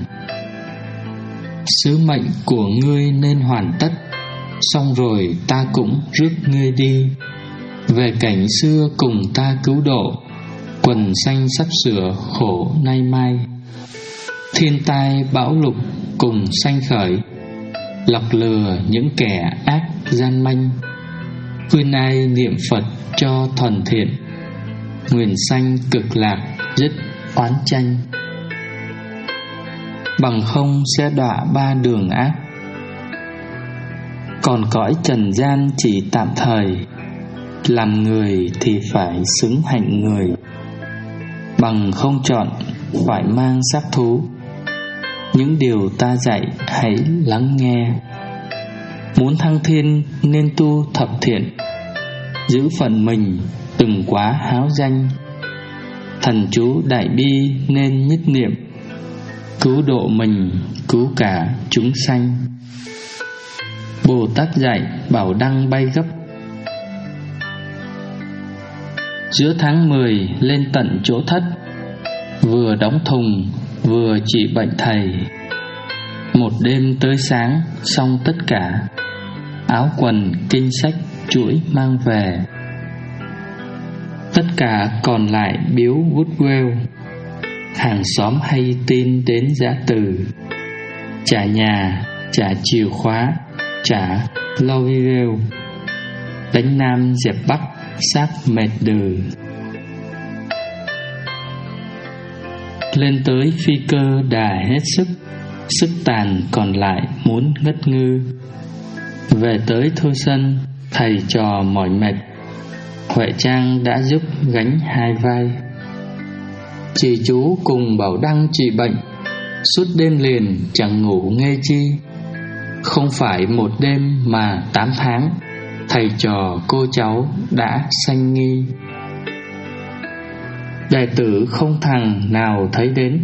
sứ mệnh của ngươi nên hoàn tất, xong rồi ta cũng rước ngươi đi. về cảnh xưa cùng ta cứu độ, quần xanh sắp sửa khổ nay mai. Thiên tai bão lục cùng sanh khởi, lọc lừa những kẻ ác gian manh. Khuyên ai niệm Phật cho thuần thiện, nguyện sanh cực lạc dứt oán tranh. Bằng không sẽ đọa ba đường ác, còn cõi trần gian chỉ tạm thời. Làm người thì phải xứng hạnh người, bằng không chọn phải mang xác thú. Những điều ta dạy hãy lắng nghe. Muốn thăng thiên nên tu thập thiện, giữ phận mình đừng quá háo danh. Thần chú đại bi nên nhất niệm, cứu độ mình cứu cả chúng sanh. Bồ Tát dạy bảo đăng bay gấp, giữa tháng mười lên tận chỗ thất. Vừa đóng thùng vừa trị bệnh thầy, một đêm tới sáng xong tất cả. Áo quần kinh sách chuỗi mang về, tất cả còn lại biếu vút quêu. Hàng xóm hay tin đến giã từ, trả nhà, trả chìa khóa, trả lo video. Đánh Nam dẹp Bắc xác mệt đừ. Lên tới phi cơ đà hết sức, sức tàn còn lại muốn ngất ngư. Về tới Thôi Sân, thầy trò mỏi mệt, Huệ Trang đã giúp gánh hai vai. Chị chú cùng Bảo Đăng trị bệnh, suốt đêm liền chẳng ngủ nghe chi. Không phải một đêm mà tám tháng, thầy trò cô cháu đã sanh nghi. Đệ tử không thằng nào thấy đến,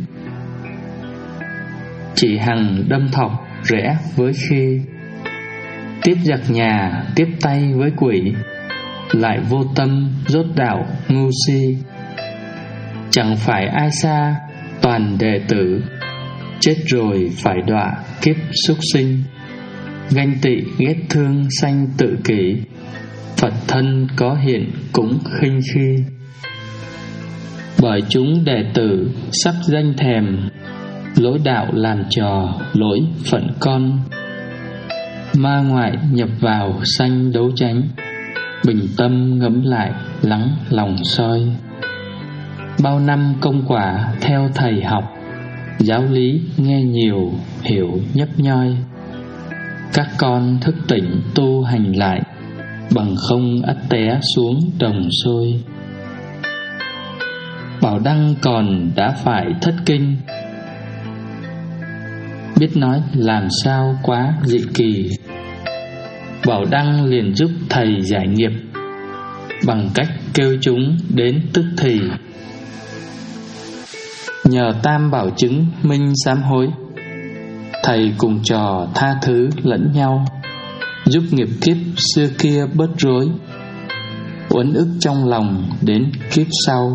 chỉ hằng đâm thọc rẽ với khi. Tiếp giặc nhà tiếp tay với quỷ, lại vô tâm rốt đạo ngu si. Chẳng phải ai xa toàn đệ tử, chết rồi phải đọa kiếp súc sinh. Ganh tị ghét thương sanh tự kỷ, Phật thân có hiện cũng khinh khi. Bởi chúng đệ tử sắp danh thèm, lối đạo làm trò lỗi phận con. Ma ngoại nhập vào sanh đấu tranh, bình tâm ngẫm lại lắng lòng soi. Bao năm công quả theo thầy học, giáo lý nghe nhiều hiểu nhấp nhoi. Các con thức tỉnh tu hành lại, bằng không ắt té xuống đồng sôi. Bảo Đăng còn đã phải thất kinh, biết nói làm sao quá dị kỳ. Bảo Đăng liền giúp thầy giải nghiệp, bằng cách kêu chúng đến tức thì. Nhờ tam bảo chứng minh sám hối, thầy cùng trò tha thứ lẫn nhau, giúp nghiệp kiếp xưa kia bớt rối, uất ức trong lòng đến kiếp sau.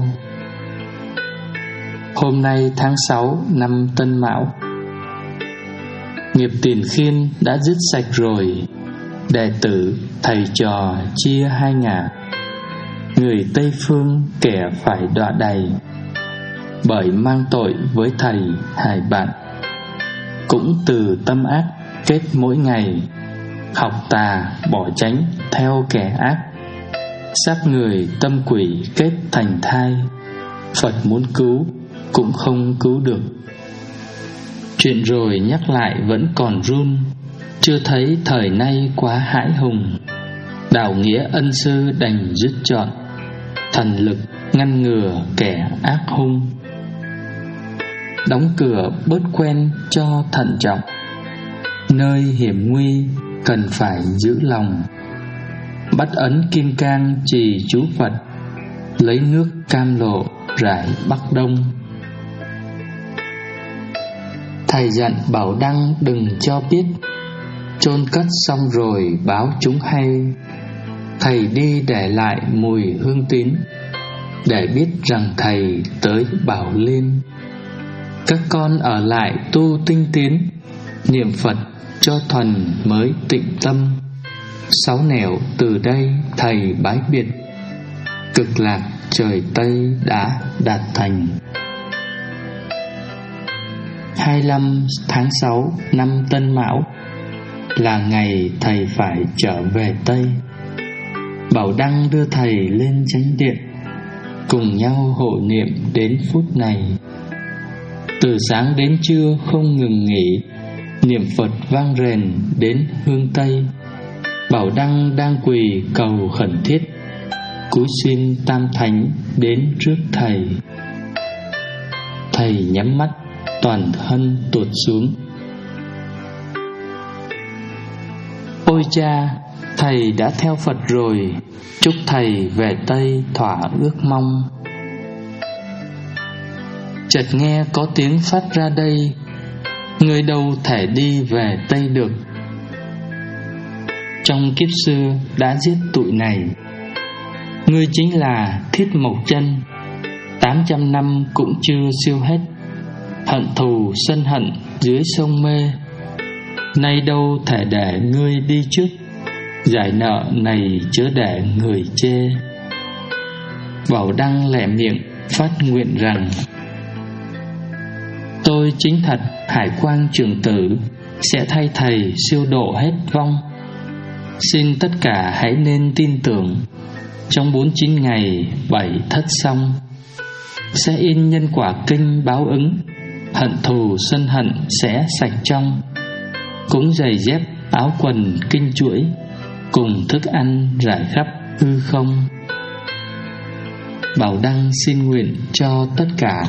Hôm nay tháng sáu năm Tân Mão, nghiệp tiền khiên đã dứt sạch rồi. Đệ tử thầy trò chia hai ngả, người Tây Phương kẻ phải đọa đầy, bởi mang tội với thầy hai bạn. Cũng từ tâm ác kết mỗi ngày, học tà bỏ chánh theo kẻ ác. Xác người tâm quỷ kết thành thai, Phật muốn cứu cũng không cứu được. Chuyện rồi nhắc lại vẫn còn run, chưa thấy thời nay quá hãi hùng. Đạo nghĩa ân sư đành dứt chọn, thần lực ngăn ngừa kẻ ác hung. Đóng cửa bớt quen cho thận trọng, nơi hiểm nguy cần phải giữ lòng. Bắt ấn kim cang trì chú Phật, lấy nước cam lộ rải Bắc Đông. Thầy dặn Bảo Đăng đừng cho biết, chôn cất xong rồi báo chúng hay. Thầy đi để lại mùi hương tín, để biết rằng thầy tới Bảo Liên. Các con ở lại tu tinh tiến, niệm Phật cho thuần mới tịnh tâm. Sáu nẻo từ đây thầy bái biệt, cực lạc trời Tây đã đạt thành. hai mươi lăm tháng sáu năm Tân Mão là ngày thầy phải trở về Tây. Bảo Đăng đưa thầy lên chánh điện, cùng nhau hộ niệm đến phút này. Từ sáng đến trưa không ngừng nghỉ, niệm Phật vang rền đến hương Tây. Bảo Đăng đang quỳ cầu khẩn thiết, cúi xin Tam Thánh đến trước thầy. Thầy nhắm mắt, toàn thân tuột xuống. Ôi cha, thầy đã theo Phật rồi, chúc thầy về Tây thỏa ước mong. Chợt nghe có tiếng phát ra đây, ngươi đâu thể đi về Tây được. Trong kiếp xưa đã giết tụi này, ngươi chính là Thiết Mộc Chân. Tám trăm năm cũng chưa siêu hết hận thù sân hận dưới sông mê. Nay đâu thể để ngươi đi trước, giải nợ này chớ để người chê. Bảo Đăng lẹ miệng phát nguyện rằng, tôi chính thật Hải Quang Trường Tử, sẽ thay thầy siêu độ hết vong. Xin tất cả hãy nên tin tưởng, trong bốn chín ngày bảy thất xong, sẽ in nhân quả kinh báo ứng, hận thù sân hận sẽ sạch trong. Cúng giày dép áo quần kinh chuỗi, cùng thức ăn rải khắp hư không. Bảo Đăng xin nguyện cho tất cả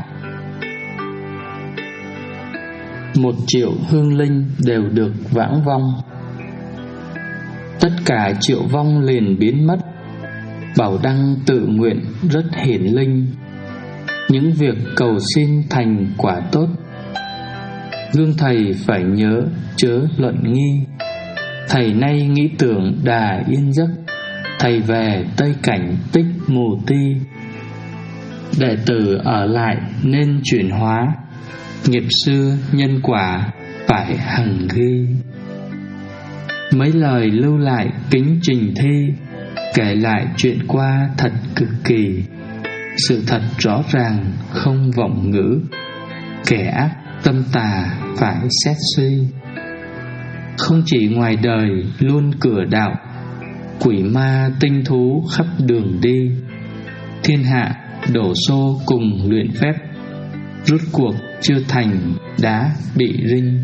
một triệu hương linh đều được vãng vong. Tất cả triệu vong liền biến mất. Bảo Đăng tự nguyện rất hiển linh, những việc cầu xin thành quả tốt. Gương thầy phải nhớ chớ luận nghi, thầy nay nghĩ tưởng đà yên giấc. Thầy về Tây Cảnh tích mù ti, đệ tử ở lại nên chuyển hóa. Nghiệp xưa nhân quả phải hằng ghi. Mấy lời lưu lại kính trình thi, kể lại chuyện qua thật cực kỳ. Sự thật rõ ràng không vọng ngữ, kẻ ác tâm tà phải xét suy. Không chỉ ngoài đời luôn cửa đạo, quỷ ma tinh thú khắp đường đi. Thiên hạ đổ xô cùng luyện phép, rút cuộc chưa thành đá bị rinh.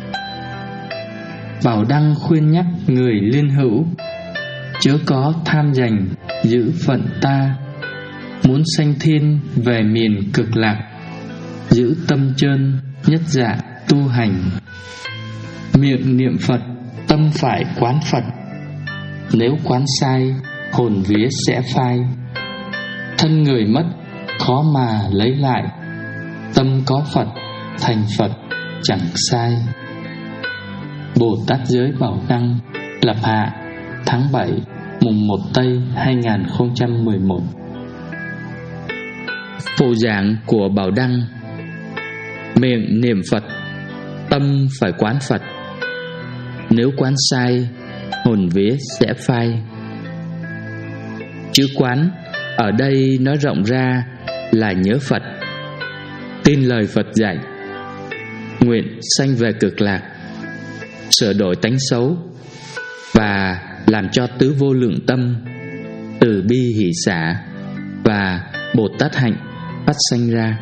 Bảo Đăng khuyên nhắc người liên hữu, chớ có tham giành giữ phận ta. Muốn sanh thiên về miền cực lạc, giữ tâm chân nhất dạ tu hành. Miệng niệm Phật, tâm phải quán Phật. Nếu quán sai, hồn vía sẽ phai. Thân người mất, khó mà lấy lại. Tâm có Phật, thành Phật chẳng sai. Bồ Tát Giới Bảo Đăng, lập hạ tháng bảy, mùng một Tây hai nghìn không trăm mười một. Phổ giảng của Bảo Đăng. Miệng niệm Phật, tâm phải quán Phật. Nếu quán sai, hồn vía sẽ phai. Chữ quán ở đây nói rộng ra là nhớ Phật, tin lời Phật dạy, nguyện sanh về cực lạc, sửa đổi tánh xấu và làm cho tứ vô lượng tâm, từ bi hỷ xả và Bồ Tát hạnh phát sanh ra.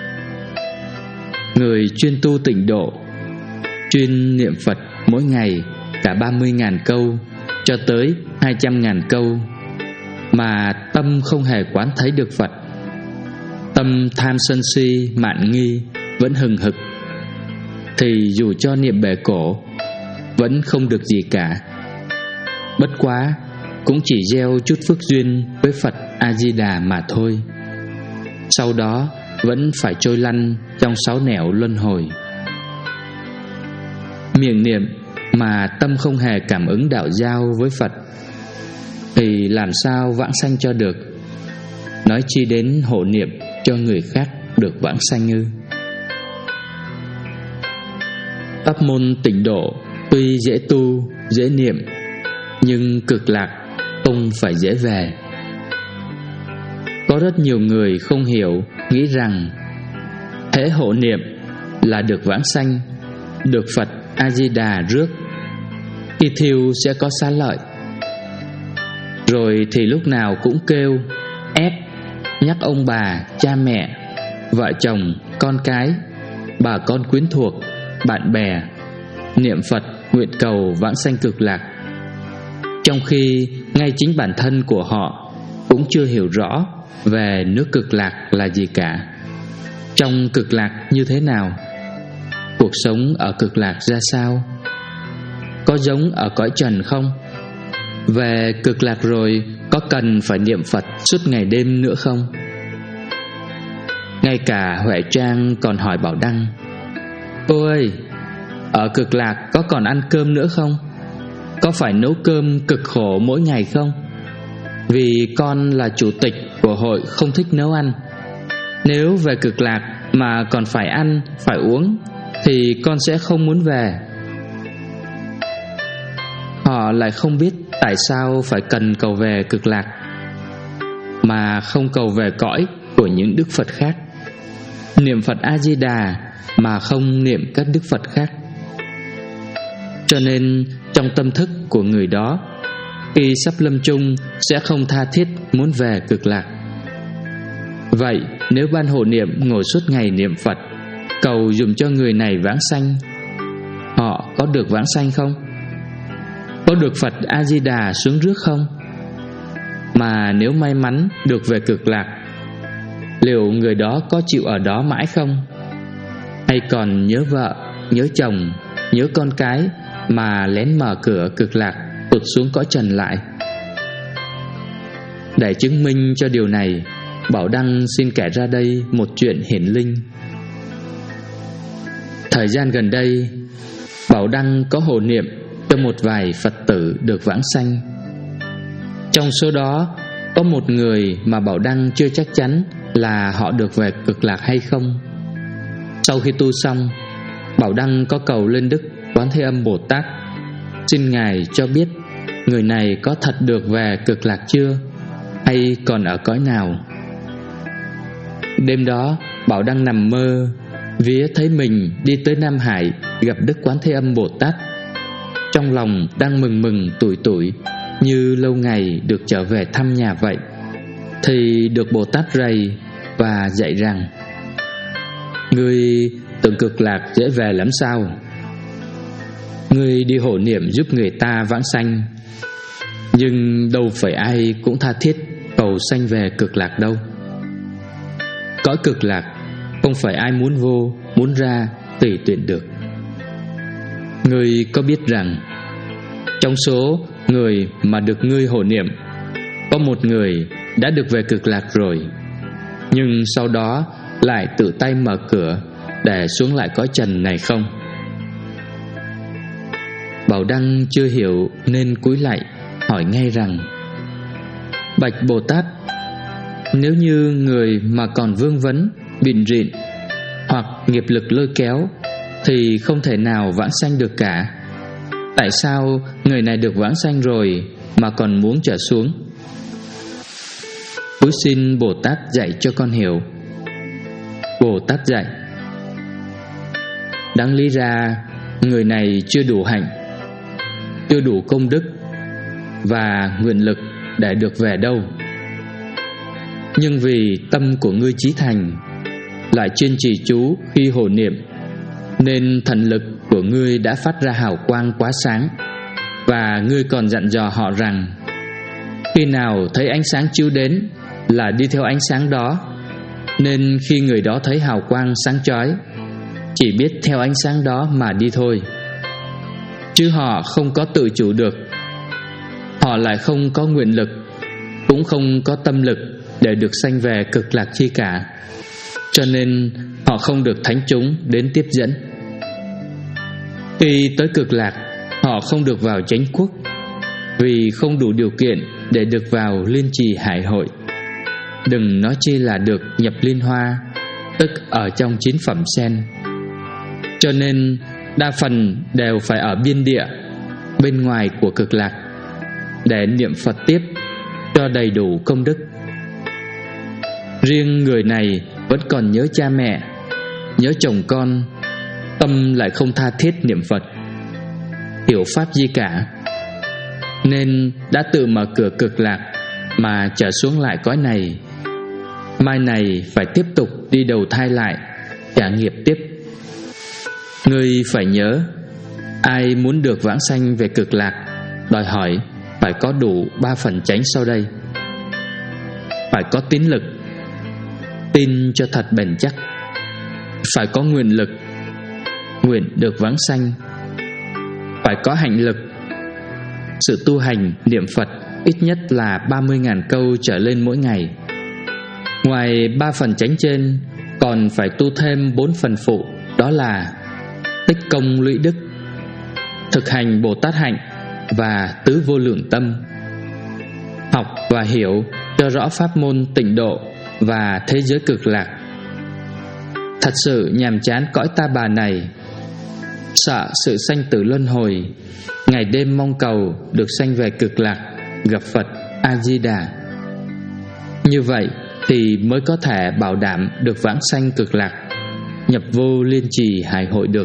Người chuyên tu tịnh độ, chuyên niệm Phật mỗi ngày cả ba mươi ngàn câu cho tới hai trăm ngàn câu, mà tâm không hề quán thấy được Phật, tâm tham sân si mạn nghi vẫn hừng hực, thì dù cho niệm bể cổ vẫn không được gì cả. Bất quá cũng chỉ gieo chút phước duyên với Phật A-di-đà mà thôi. Sau đó vẫn phải trôi lăn trong sáu nẻo luân hồi. Miệng niệm mà tâm không hề cảm ứng đạo giao với Phật thì làm sao vãng sanh cho được, nói chi đến hộ niệm cho người khác được vãng sanh ư? Pháp môn tịnh độ tuy dễ tu, dễ niệm, nhưng cực lạc không phải dễ về. Có rất nhiều người không hiểu, nghĩ rằng hễ hộ niệm là được vãng sanh, được Phật A-di-đà rước, y thiêu sẽ có xá lợi. Rồi thì lúc nào cũng kêu, ép, nhắc ông bà, cha mẹ, vợ chồng, con cái, bà con quyến thuộc, bạn bè niệm Phật nguyện cầu vãng sanh cực lạc, trong khi ngay chính bản thân của họ cũng chưa hiểu rõ về nước cực lạc là gì cả. Trong cực lạc như thế nào? Cuộc sống ở cực lạc ra sao? Có giống ở cõi trần không? Về cực lạc rồi có cần phải niệm Phật suốt ngày đêm nữa không? Ngay cả Huệ Trang còn hỏi Bảo Đăng: Cô ơi, ở cực lạc có còn ăn cơm nữa không? Có phải nấu cơm cực khổ mỗi ngày không? Vì con là chủ tịch của hội không thích nấu ăn. Nếu về cực lạc mà còn phải ăn, phải uống thì con sẽ không muốn về. Họ lại không biết tại sao phải cần cầu về cực lạc, mà không cầu về cõi của những Đức Phật khác, niệm Phật A-di-đà mà không niệm các Đức Phật khác. Cho nên trong tâm thức của người đó, khi sắp lâm chung sẽ không tha thiết muốn về cực lạc. Vậy nếu ban hộ niệm ngồi suốt ngày niệm Phật, cầu dùm cho người này vãng sanh, họ có được vãng sanh không? Có được Phật A-di-đà xuống rước không? Mà nếu may mắn được về cực lạc, liệu người đó có chịu ở đó mãi không? Hay còn nhớ vợ, nhớ chồng, nhớ con cái mà lén mở cửa cực lạc tụt xuống cõi trần lại? Để chứng minh cho điều này, Bảo Đăng xin kể ra đây một chuyện hiển linh. Thời gian gần đây, Bảo Đăng có hộ niệm cho một vài Phật tử được vãng sanh. Trong số đó có một người mà Bảo Đăng chưa chắc chắn là họ được về cực lạc hay không. Sau khi tu xong, Bảo Đăng có cầu lên Đức Quán Thế Âm Bồ Tát, xin Ngài cho biết người này có thật được về cực lạc chưa, hay còn ở cõi nào. Đêm đó Bảo Đăng nằm mơ, vía thấy mình đi tới Nam Hải gặp Đức Quán Thế Âm Bồ Tát. Trong lòng đang mừng mừng tủi tủi, như lâu ngày được trở về thăm nhà vậy, thì được Bồ Tát rầy và dạy rằng: Ngươi tưởng cực lạc dễ về lắm sao? Ngươi đi hộ niệm giúp người ta vãng sanh, nhưng đâu phải ai cũng tha thiết cầu sanh về cực lạc đâu. Cõi cực lạc không phải ai muốn vô, muốn ra tùy tiện được. Ngươi có biết rằng trong số người mà được ngươi hộ niệm, có một người đã được về cực lạc rồi, nhưng sau đó lại tự tay mở cửa để xuống lại cõi trần này không? Bảo Đăng chưa hiểu nên cúi lạy hỏi ngay rằng: Bạch Bồ Tát, nếu như người mà còn vương vấn, bịn rịn hoặc nghiệp lực lôi kéo thì không thể nào vãng sanh được cả. Tại sao người này được vãng sanh rồi mà còn muốn trở xuống? Cúi xin Bồ Tát dạy cho con hiểu. Bồ Tát dạy: Đáng lý ra người này chưa đủ hạnh, chưa đủ công đức và nguyện lực để được về đâu. Nhưng vì tâm của ngươi chí thành, lại chuyên trì chú khi hộ niệm, nên thần lực của ngươi đã phát ra hào quang quá sáng. Và ngươi còn dặn dò họ rằng: Khi nào thấy ánh sáng chiếu đến là đi theo ánh sáng đó. Nên khi người đó thấy hào quang sáng chói, chỉ biết theo ánh sáng đó mà đi thôi. Chứ họ không có tự chủ được. Họ lại không có nguyện lực, cũng không có tâm lực để được sanh về cực lạc chi cả. Cho nên họ không được thánh chúng đến tiếp dẫn. Khi tới cực lạc, họ không được vào chánh quốc, vì không đủ điều kiện để được vào liên trì hải hội. Đừng nói chi là được nhập liên hoa, tức ở trong chín phẩm sen. Cho nên đa phần đều phải ở biên địa, bên ngoài của cực lạc, để niệm Phật tiếp cho đầy đủ công đức. Riêng người này vẫn còn nhớ cha mẹ, nhớ chồng con, tâm lại không tha thiết niệm Phật, hiểu pháp gì cả, nên đã tự mở cửa cực lạc mà trở xuống lại cõi này. Mai này phải tiếp tục đi đầu thai lại, trả nghiệp tiếp. Ngươi phải nhớ, ai muốn được vãng sanh về cực lạc, đòi hỏi phải có đủ ba phần chánh sau đây. Phải có tín lực, tin cho thật bền chắc. Phải có nguyện lực, nguyện được vãng sanh. Phải có hạnh lực, sự tu hành niệm Phật ít nhất là ba mươi nghìn câu trở lên mỗi ngày. Ngoài ba phần chánh trên, còn phải tu thêm bốn phần phụ, đó là tích công lũy đức, thực hành Bồ Tát hạnh và tứ vô lượng tâm. Học và hiểu cho rõ pháp môn tịnh độ và thế giới cực lạc. Thật sự nhàm chán cõi ta bà này, sợ sự sanh tử luân hồi, ngày đêm mong cầu được sanh về cực lạc, gặp Phật A-di-đà. Như vậy thì mới có thể bảo đảm được vãng sanh cực lạc, nhập vô liên trì hải hội được.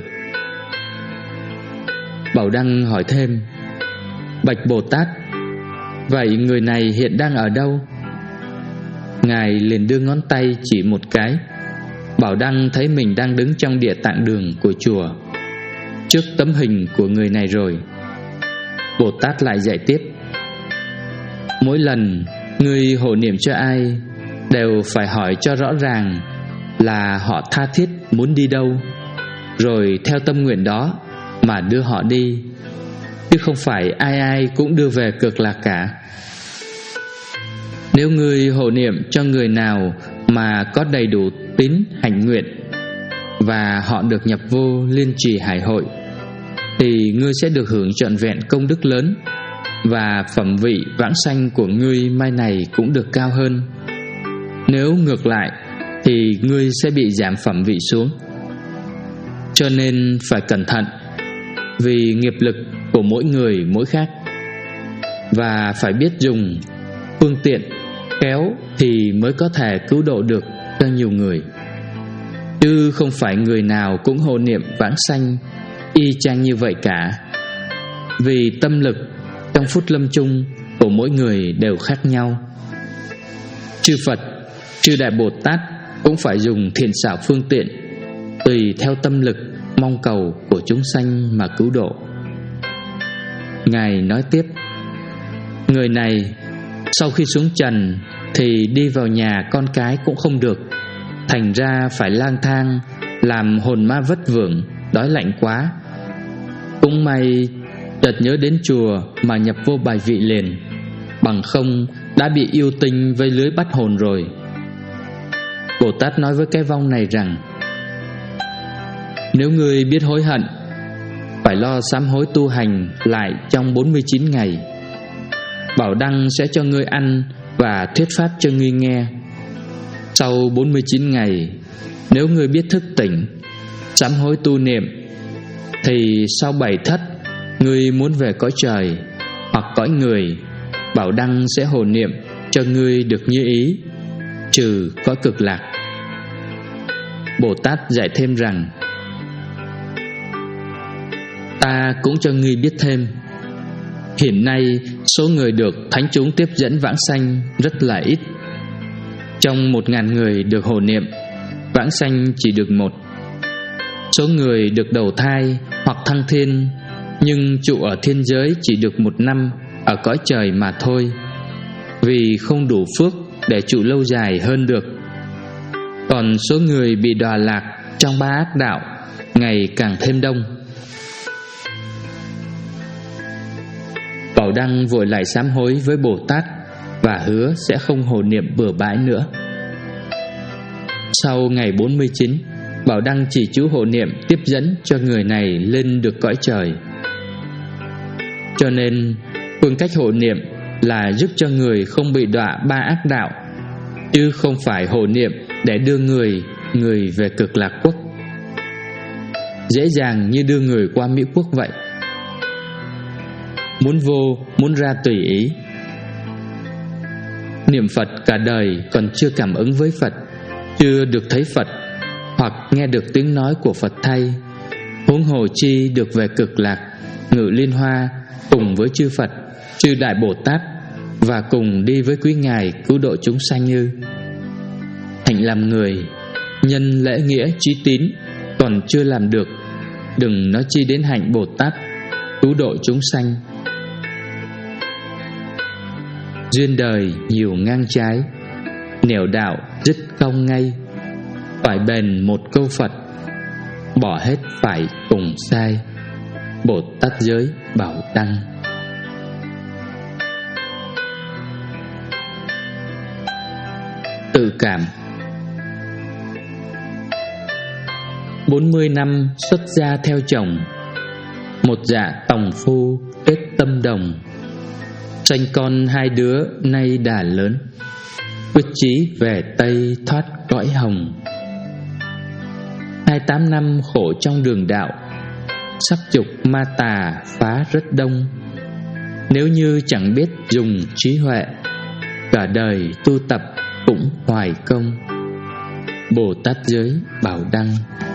Bảo Đăng hỏi thêm: Bạch Bồ Tát, vậy người này hiện đang ở đâu? Ngài liền đưa ngón tay chỉ một cái. Bảo Đăng thấy mình đang đứng trong địa tạng đường của chùa, trước tấm hình của người này rồi. Bồ Tát lại dạy tiếp: Mỗi lần ngươi hộ niệm cho ai, đều phải hỏi cho rõ ràng là họ tha thiết muốn đi đâu, rồi theo tâm nguyện đó mà đưa họ đi, chứ không phải ai ai cũng đưa về cực lạc cả. Nếu ngươi hộ niệm cho người nào mà có đầy đủ tín hạnh nguyện, và họ được nhập vô liên trì hải hội, thì ngươi sẽ được hưởng trọn vẹn công đức lớn, và phẩm vị vãng sanh của ngươi mai này cũng được cao hơn. Nếu ngược lại thì ngươi sẽ bị giảm phẩm vị xuống. Cho nên phải cẩn thận, vì nghiệp lực của mỗi người mỗi khác, và phải biết dùng phương tiện khéo thì mới có thể cứu độ được cho nhiều người, chứ không phải người nào cũng hộ niệm vãng sanh y chang như vậy cả. Vì tâm lực trong phút lâm chung của mỗi người đều khác nhau. Chư Phật, chư Đại Bồ Tát cũng phải dùng thiện xảo phương tiện, tùy theo tâm lực mong cầu của chúng sanh mà cứu độ. Ngài nói tiếp: Người này sau khi xuống trần thì đi vào nhà con cái cũng không được, thành ra phải lang thang, làm hồn ma vất vưởng, đói lạnh quá. Cũng may chợt nhớ đến chùa mà nhập vô bài vị liền, bằng không đã bị yêu tinh vây lưới bắt hồn rồi. Bồ Tát nói với cái vong này rằng: Nếu ngươi biết hối hận, phải lo sám hối tu hành lại trong bốn mươi chín ngày. Bảo Đăng sẽ cho ngươi ăn và thuyết pháp cho ngươi nghe. Sau bốn mươi chín ngày, nếu ngươi biết thức tỉnh, sám hối tu niệm, thì sau bảy thất ngươi muốn về cõi trời hoặc cõi người, Bảo Đăng sẽ hộ niệm cho ngươi được như ý, trừ cõi cực lạc. Bồ Tát dạy thêm rằng: Ta cũng cho ngươi biết thêm, hiện nay số người được thánh chúng tiếp dẫn vãng sanh rất là ít. Trong một ngàn người được hộ niệm, vãng sanh chỉ được một. Số người được đầu thai hoặc thăng thiên, nhưng trụ ở thiên giới chỉ được một năm ở cõi trời mà thôi, vì không đủ phước để trụ lâu dài hơn được. Còn số người bị đọa lạc trong ba ác đạo ngày càng thêm đông. Bảo Đăng vội lại sám hối với Bồ Tát và hứa sẽ không hộ niệm bừa bãi nữa. Sau ngày bốn mươi chín, Bảo Đăng chỉ chú hộ niệm tiếp dẫn cho người này lên được cõi trời. Cho nên phương cách hộ niệm là giúp cho người không bị đọa ba ác đạo, chứ không phải hộ niệm để đưa người người về cực lạc quốc, dễ dàng như đưa người qua Mỹ quốc vậy. Muốn vô, muốn ra tùy ý. Niệm Phật cả đời còn chưa cảm ứng với Phật, chưa được thấy Phật hoặc nghe được tiếng nói của Phật thay, huống hồ chi được về Cực Lạc, ngự Liên Hoa cùng với chư Phật, chư Đại Bồ Tát, và cùng đi với quý ngài cứu độ chúng sanh ư? Hạnh làm người, nhân lễ nghĩa trí tín còn chưa làm được, đừng nói chi đến hạnh Bồ Tát cứu độ chúng sanh. Duyên đời nhiều ngang trái, nẻo đạo dứt cong ngay, phải bền một câu Phật, bỏ hết phải cùng sai. Bồ Tát giới Bảo Đăng. Tự cảm. Bốn mươi năm xuất gia theo chồng, một dạ tòng phu kết tâm đồng, sanh con hai đứa nay đã lớn, quyết chí về Tây thoát cõi hồng. Hai tám năm khổ trong đường đạo, sắc dục ma tà phá rất đông. Nếu như chẳng biết dùng trí huệ, cả đời tu tập cũng hoài công. Bồ Tát giới Bảo Đăng.